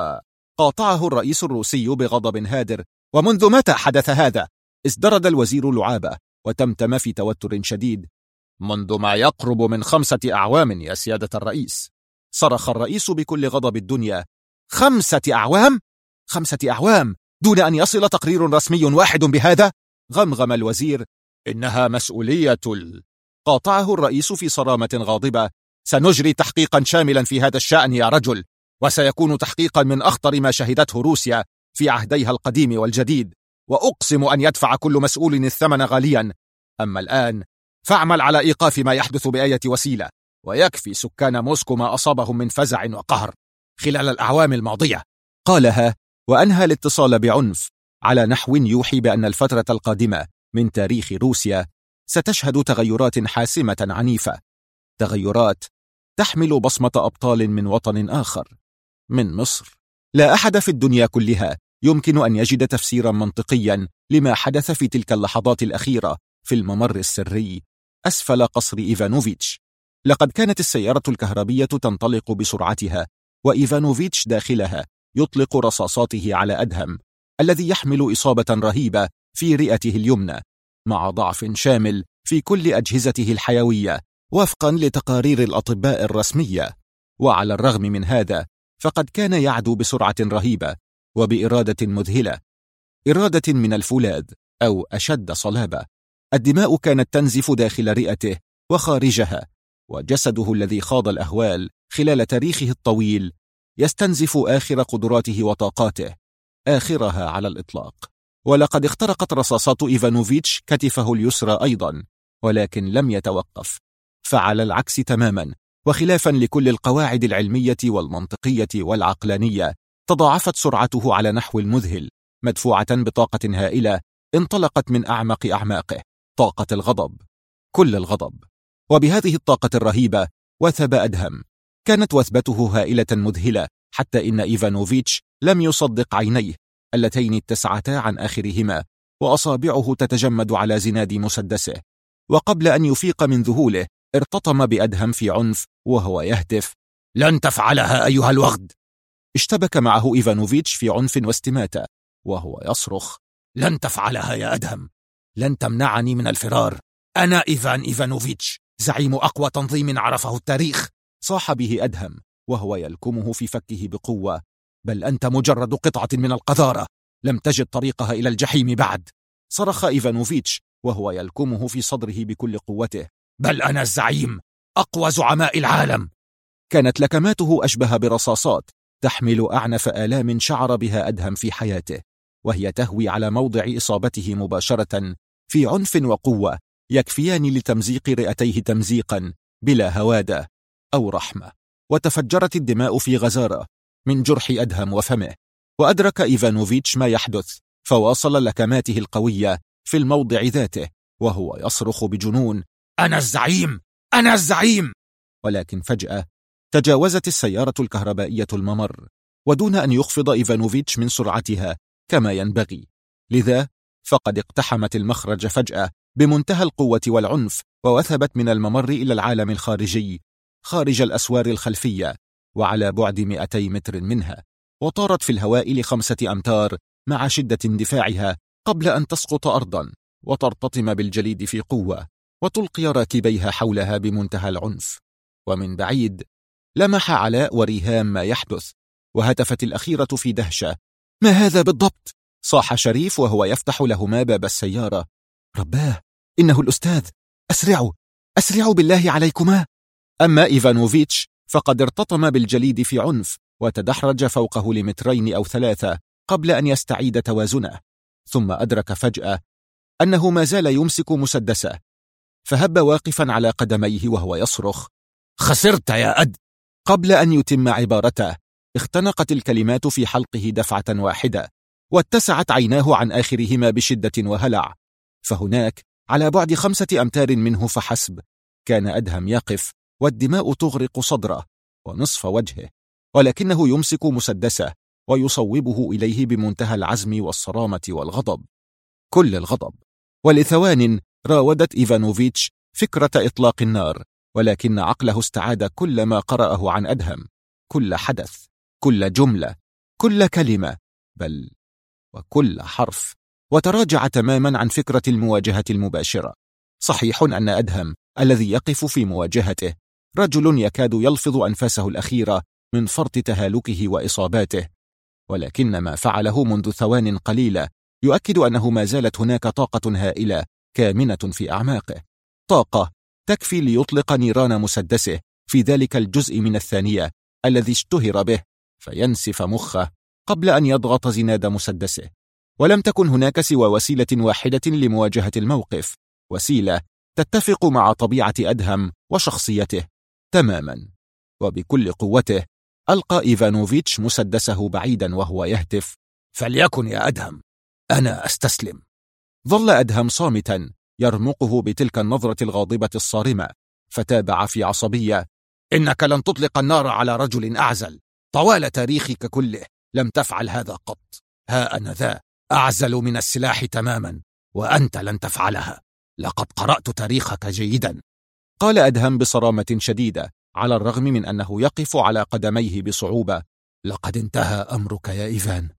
وقاطعه الرئيس الروسي بغضب هادر: ومنذ متى حدث هذا؟ ازدرد الوزير لعابة وتمتم في توتر شديد: منذ ما يقرب من 5 أعوام يا سيادة الرئيس. صرخ الرئيس بكل غضب الدنيا: 5 أعوام؟ 5 أعوام دون أن يصل تقرير رسمي واحد بهذا؟ غمغم الوزير: إنها مسؤولية قاطعه الرئيس في صرامة غاضبة: سنجري تحقيقا شاملا في هذا الشأن يا رجل، وسيكون تحقيقا من أخطر ما شهدته روسيا في عهديها القديم والجديد، وأقسم أن يدفع كل مسؤول الثمن غاليا. أما الآن فاعمل على إيقاف ما يحدث بأية وسيلة، ويكفي سكان موسكو ما أصابهم من فزع وقهر خلال الأعوام الماضية. قالها وأنهى الاتصال بعنف على نحو يوحي بأن الفترة القادمة من تاريخ روسيا ستشهد تغيرات حاسمة عنيفة، تغيرات تحمل بصمة أبطال من وطن آخر، من مصر. لا أحد في الدنيا كلها يمكن أن يجد تفسيرا منطقيا لما حدث في تلك اللحظات الأخيرة في الممر السري أسفل قصر إيفانوفيتش. لقد كانت السيارة الكهربية تنطلق بسرعتها، وإيفانوفيتش داخلها يطلق رصاصاته على أدهم الذي يحمل إصابة رهيبة في رئته اليمنى مع ضعف شامل في كل أجهزته الحيوية وفقا لتقارير الأطباء الرسمية. وعلى الرغم من هذا فقد كان يعدو بسرعة رهيبة وبإرادة مذهلة، إرادة من الفولاذ أو أشد صلابة. الدماء كانت تنزف داخل رئته وخارجها، وجسده الذي خاض الأهوال خلال تاريخه الطويل يستنزف آخر قدراته وطاقاته، آخرها على الإطلاق. ولقد اخترقت رصاصات إيفانوفيتش كتفه اليسرى أيضا، ولكن لم يتوقف، فعلى العكس تماما وخلافا لكل القواعد العلمية والمنطقية والعقلانية، تضاعفت سرعته على نحو المذهل، مدفوعة بطاقة هائلة انطلقت من أعمق أعماقه، طاقة الغضب، كل الغضب. وبهذه الطاقة الرهيبة وثب أدهم. كانت وثبته هائلة مذهلة حتى إن إيفانوفيتش لم يصدق عينيه اللتين اتسعتا عن آخرهما، وأصابعه تتجمد على زناد مسدسه. وقبل أن يفيق من ذهوله ارتطم بأدهم في عنف وهو يهتف: لن تفعلها أيها الوغد. اشتبك معه إيفانوفيتش في عنف واستماتة وهو يصرخ: لن تفعلها يا أدهم، لن تمنعني من الفرار، أنا إيفان إيفانوفيتش، زعيم أقوى تنظيم عرفه التاريخ. صاح به أدهم وهو يلكمه في فكه بقوة: بل أنت مجرد قطعة من القذارة، لم تجد طريقها إلى الجحيم بعد. صرخ إيفانوفيتش وهو يلكمه في صدره بكل قوته: بل أنا الزعيم، أقوى زعماء العالم. كانت لكماته أشبه برصاصات تحمل أعنف آلام شعر بها أدهم في حياته، وهي تهوي على موضع إصابته مباشرة في عنف وقوة يكفيان لتمزيق رئتيه تمزيقا بلا هوادة أو رحمة. وتفجرت الدماء في غزارة من جرح أدهم وفمه، وأدرك إيفانوفيتش ما يحدث، فواصل لكماته القوية في الموضع ذاته وهو يصرخ بجنون: أنا الزعيم، أنا الزعيم. ولكن فجأة تجاوزت السيارة الكهربائية الممر، ودون أن يخفض إيفانوفيتش من سرعتها كما ينبغي، لذا فقد اقتحمت المخرج فجأة بمنتهى القوة والعنف، ووثبت من الممر إلى العالم الخارجي خارج الأسوار الخلفية وعلى بعد 200 متر منها، وطارت في الهواء ل5 أمتار مع شدة اندفاعها قبل أن تسقط أرضا وترتطم بالجليد في قوة وتلقي راكبيها حولها بمنتهى العنف. ومن بعيد لمح علاء وريهام ما يحدث، وهتفت الأخيرة في دهشة: ما هذا بالضبط؟ صاح شريف وهو يفتح لهما باب السيارة: رباه، إنه الأستاذ، أسرعوا بالله عليكما. أما إيفانوفيتش فقد ارتطم بالجليد في عنف وتدحرج فوقه ل2 أو 3 قبل أن يستعيد توازنه، ثم أدرك فجأة أنه ما زال يمسك مسدسه، فهب واقفا على قدميه وهو يصرخ: خسرت يا أد! قبل أن يتم عبارته اختنقت الكلمات في حلقه دفعة واحدة، واتسعت عيناه عن آخرهما بشدة وهلع، فهناك على بعد 5 أمتار منه فحسب كان أدهم يقف والدماء تغرق صدره ونصف وجهه، ولكنه يمسك مسدسه ويصوبه إليه بمنتهى العزم والصرامة والغضب، كل الغضب. ولثوان راودت إيفانوفيتش فكرة إطلاق النار، ولكن عقله استعاد كل ما قرأه عن أدهم، كل حدث، كل جملة، كل كلمة، بل وكل حرف، وتراجع تماما عن فكرة المواجهة المباشرة. صحيح أن أدهم الذي يقف في مواجهته رجل يكاد يلفظ أنفاسه الأخيرة من فرط تهالكه وإصاباته، ولكن ما فعله منذ ثوان قليلة يؤكد أنه ما زالت هناك طاقة هائلة كامنة في أعماقه، طاقة تكفي ليطلق نيران مسدسه في ذلك الجزء من الثانية الذي اشتهر به فينسف مخه قبل أن يضغط زناد مسدسه. ولم تكن هناك سوى وسيلة واحدة لمواجهة الموقف، وسيلة تتفق مع طبيعة أدهم وشخصيته تماما، وبكل قوته ألقى إيفانوفيتش مسدسه بعيدا وهو يهتف: فليكن يا أدهم، أنا أستسلم. ظل أدهم صامتا يرمقه بتلك النظرة الغاضبة الصارمة، فتابع في عصبية: إنك لن تطلق النار على رجل أعزل طوال تاريخك كله، لم تفعل هذا قط. ها أنا ذا أعزل من السلاح تماما، وأنت لن تفعلها، لقد قرأت تاريخك جيدا. قال أدهم بصرامة شديدة على الرغم من أنه يقف على قدميه بصعوبة: لقد انتهى أمرك يا إيفان.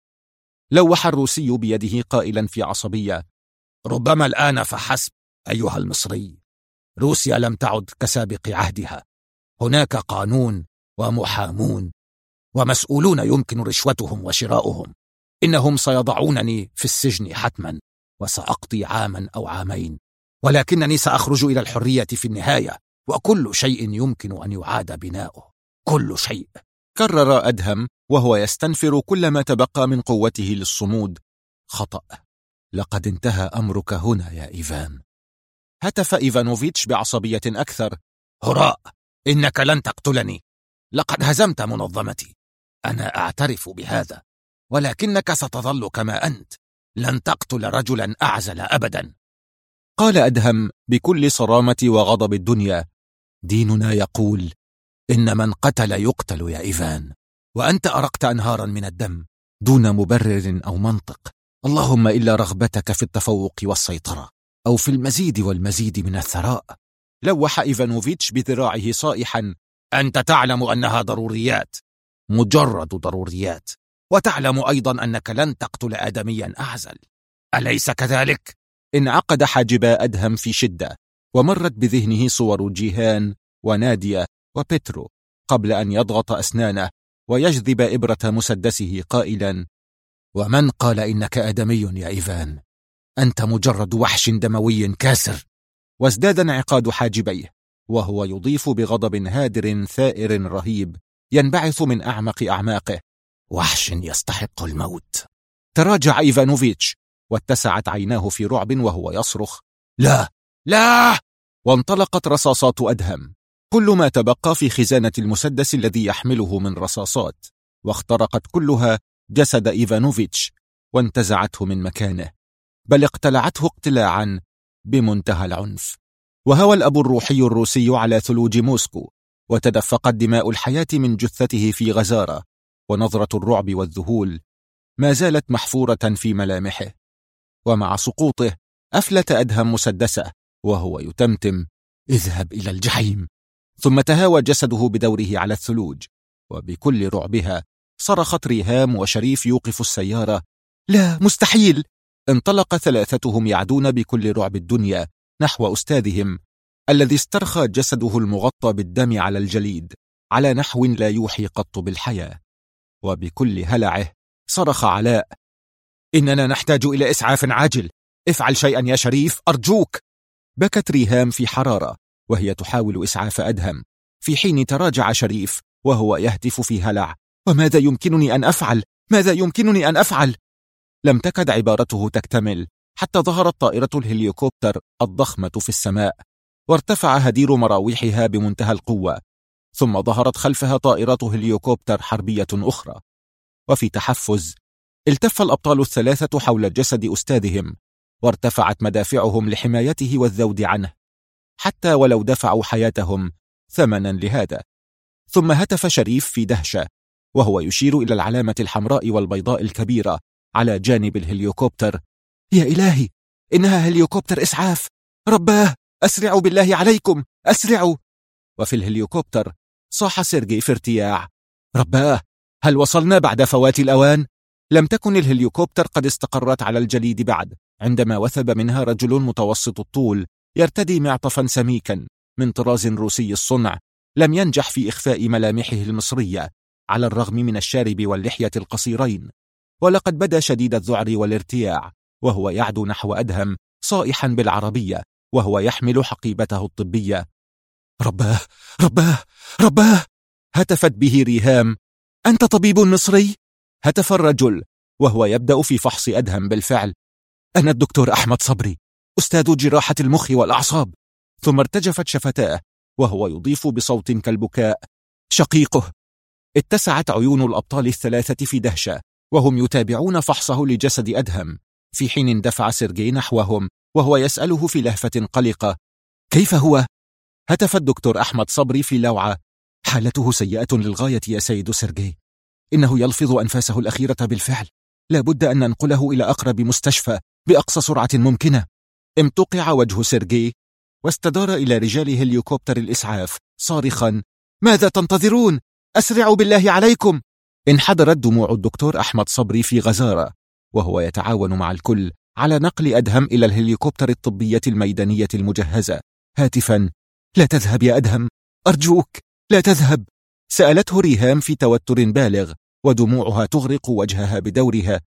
لوح الروسي بيده قائلا في عصبية: ربما الآن فحسب أيها المصري، روسيا لم تعد كسابق عهدها، هناك قانون ومحامون ومسؤولون يمكن رشوتهم وشراؤهم، إنهم سيضعونني في السجن حتما، وسأقضي عاما أو عامين، ولكنني سأخرج إلى الحرية في النهاية، وكل شيء يمكن أن يعاد بناؤه، كل شيء. كرر أدهم وهو يستنفر كل ما تبقى من قوته للصمود: خطأ، لقد انتهى أمرك هنا يا إيفان. هتف إيفانوفيتش بعصبية أكثر: هراء، إنك لن تقتلني، لقد هزمت منظمتي، أنا أعترف بهذا، ولكنك ستظل كما أنت، لن تقتل رجلا أعزل أبدا. قال أدهم بكل صرامة وغضب الدنيا: ديننا يقول إن من قتل يقتل يا إيفان، وأنت أرقت أنهارا من الدم دون مبرر أو منطق، اللهم إلا رغبتك في التفوق والسيطرة، أو في المزيد والمزيد من الثراء. لوح إيفانوفيتش بذراعه صائحا: أنت تعلم أنها ضروريات، مجرد ضروريات، وتعلم أيضا أنك لن تقتل آدميا أعزل، أليس كذلك؟ انعقد حاجبا أدهم في شدة، ومرت بذهنه صور جيهان ونادية وبيترو قبل أن يضغط أسنانه ويجذب إبرة مسدسه قائلا: ومن قال إنك آدمي يا إيفان؟ أنت مجرد وحش دموي كاسر. وازداد انعقاد حاجبيه وهو يضيف بغضب هادر ثائر رهيب ينبعث من أعمق أعماقه: وحش يستحق الموت. تراجع إيفانوفيتش واتسعت عيناه في رعب وهو يصرخ: لا لا! وانطلقت رصاصات أدهم، كل ما تبقى في خزانة المسدس الذي يحمله من رصاصات، واخترقت كلها جسد إيفانوفيتش وانتزعته من مكانه، بل اقتلعته اقتلاعا بمنتهى العنف. وهوى الأب الروحي الروسي على ثلوج موسكو وتدفقت دماء الحياة من جثته في غزارة، ونظرة الرعب والذهول ما زالت محفورة في ملامحه. ومع سقوطه أفلت أدهم مسدسه وهو يتمتم: اذهب إلى الجحيم. ثم تهاوى جسده بدوره على الثلوج، وبكل رعبها صرخت ريهام وشريف يوقف السيارة: لا، مستحيل! انطلق ثلاثتهم يعدون بكل رعب الدنيا نحو أستاذهم الذي استرخى جسده المغطى بالدم على الجليد على نحو لا يوحي قط بالحياة. وبكل هلعه صرخ علاء: إننا نحتاج إلى إسعاف عاجل، افعل شيئا يا شريف أرجوك. بكت ريهام في حرارة وهي تحاول إسعاف أدهم، في حين تراجع شريف وهو يهتف في هلع: وماذا يمكنني أن أفعل؟ ماذا يمكنني أن أفعل؟ لم تكد عبارته تكتمل حتى ظهرت طائرة الهليكوبتر الضخمة في السماء، وارتفع هدير مراويحها بمنتهى القوة، ثم ظهرت خلفها طائرات هليكوبتر حربية أخرى. وفي تحفز التف الأبطال الثلاثة حول جسد أستاذهم، وارتفعت مدافعهم لحمايته والذود عنه، حتى ولو دفعوا حياتهم ثمنا لهذا. ثم هتف شريف في دهشة وهو يشير إلى العلامة الحمراء والبيضاء الكبيرة على جانب الهليكوبتر: يا إلهي، إنها هليكوبتر إسعاف! رباه، أسرعوا بالله عليكم، أسرعوا! وفي الهليكوبتر صاح سيرجي في ارتياع: رباه، هل وصلنا بعد فوات الأوان؟ لم تكن الهليكوبتر قد استقرت على الجليد بعد عندما وثب منها رجل متوسط الطول يرتدي معطفا سميكا من طراز روسي الصنع لم ينجح في إخفاء ملامحه المصرية على الرغم من الشارب واللحية القصيرين، ولقد بدا شديد الذعر والارتياع وهو يعدو نحو أدهم صائحا بالعربية وهو يحمل حقيبته الطبية. رباه، رباه، رباه! هتفت به ريهام: أنت طبيب مصري؟ هتف الرجل وهو يبدأ في فحص أدهم بالفعل: أنا الدكتور أحمد صبري، أستاذ جراحة المخ والأعصاب. ثم ارتجفت شفتاه وهو يضيف بصوت كالبكاء: شقيقه. اتسعت عيون الأبطال الثلاثة في دهشة وهم يتابعون فحصه لجسد أدهم، في حين اندفع سيرجي نحوهم وهو يسأله في لهفة قلقة: كيف هو؟ هتف الدكتور أحمد صبري في لوعة: حالته سيئة للغاية يا سيد سيرجي، إنه يلفظ أنفاسه الأخيرة بالفعل، لا بد أن ننقله إلى أقرب مستشفى بأقصى سرعة ممكنة. امتقع وجه سيرجي واستدار إلى رجال هليكوبتر الإسعاف صارخا: ماذا تنتظرون؟ أسرعوا بالله عليكم! انحدرت دموع الدكتور أحمد صبري في غزارة وهو يتعاون مع الكل على نقل أدهم إلى الهليكوبتر الطبية الميدانية المجهزة، هاتفا: لا تذهب يا أدهم، أرجوك لا تذهب! سألته ريهام في توتر بالغ ودموعها تغرق وجهها بدورها: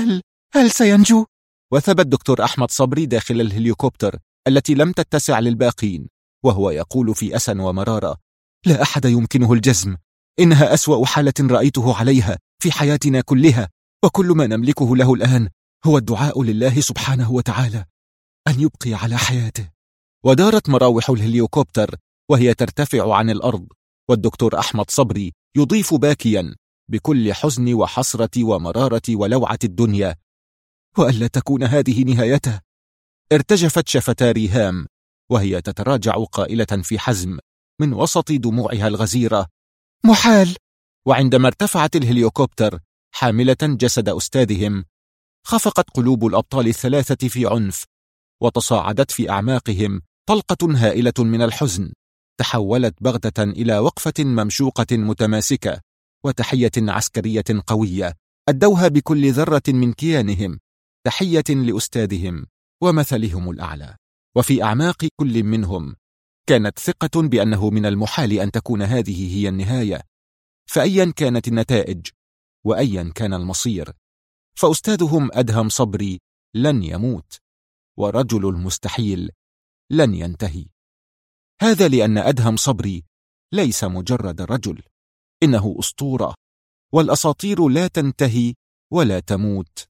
هل سينجو؟ وثب الدكتور أحمد صبري داخل الهليكوبتر التي لم تتسع للباقين وهو يقول في أسى ومرارة: لا أحد يمكنه الجزم، إنها أسوأ حالة رأيته عليها في حياتنا كلها، وكل ما نملكه له الآن هو الدعاء لله سبحانه وتعالى أن يبقي على حياته. ودارت مراوح الهليكوبتر وهي ترتفع عن الأرض، والدكتور أحمد صبري يضيف باكيا بكل حزن وحسرة ومرارة ولوعة الدنيا: وألا تكون هذه نهايته. ارتجفت شفتا ريهام وهي تتراجع قائلة في حزم من وسط دموعها الغزيرة: محال. وعندما ارتفعت الهليكوبتر حاملة جسد أستاذهم خفقت قلوب الأبطال الثلاثة في عنف، وتصاعدت في أعماقهم طلقة هائلة من الحزن تحولت بغتة إلى وقفة ممشوقة متماسكة وتحية عسكرية قوية أدوها بكل ذرة من كيانهم، تحية لأستاذهم ومثلهم الأعلى. وفي أعماق كل منهم كانت ثقة بأنه من المحال أن تكون هذه هي النهاية، فأيا كانت النتائج وأيا كان المصير فأستاذهم أدهم صبري لن يموت، ورجل المستحيل لن ينتهي. هذا لأن أدهم صبري ليس مجرد رجل، إنه أسطورة، والأساطير لا تنتهي ولا تموت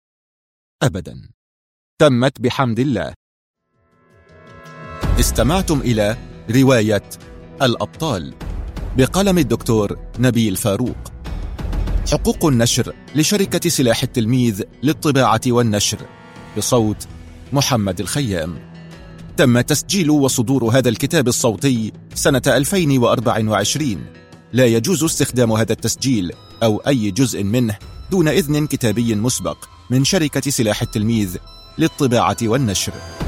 أبدا. تمت بحمد الله. استمعتم إلى رواية الأبطال بقلم الدكتور نبيل فاروق. حقوق النشر لشركة سلاح التلميذ للطباعة والنشر، بصوت محمد الخيام. تم تسجيل وصدور هذا الكتاب الصوتي سنة 2024. لا يجوز استخدام هذا التسجيل أو أي جزء منه دون إذن كتابي مسبق من شركة سلاح التلميذ للطباعة والنشر.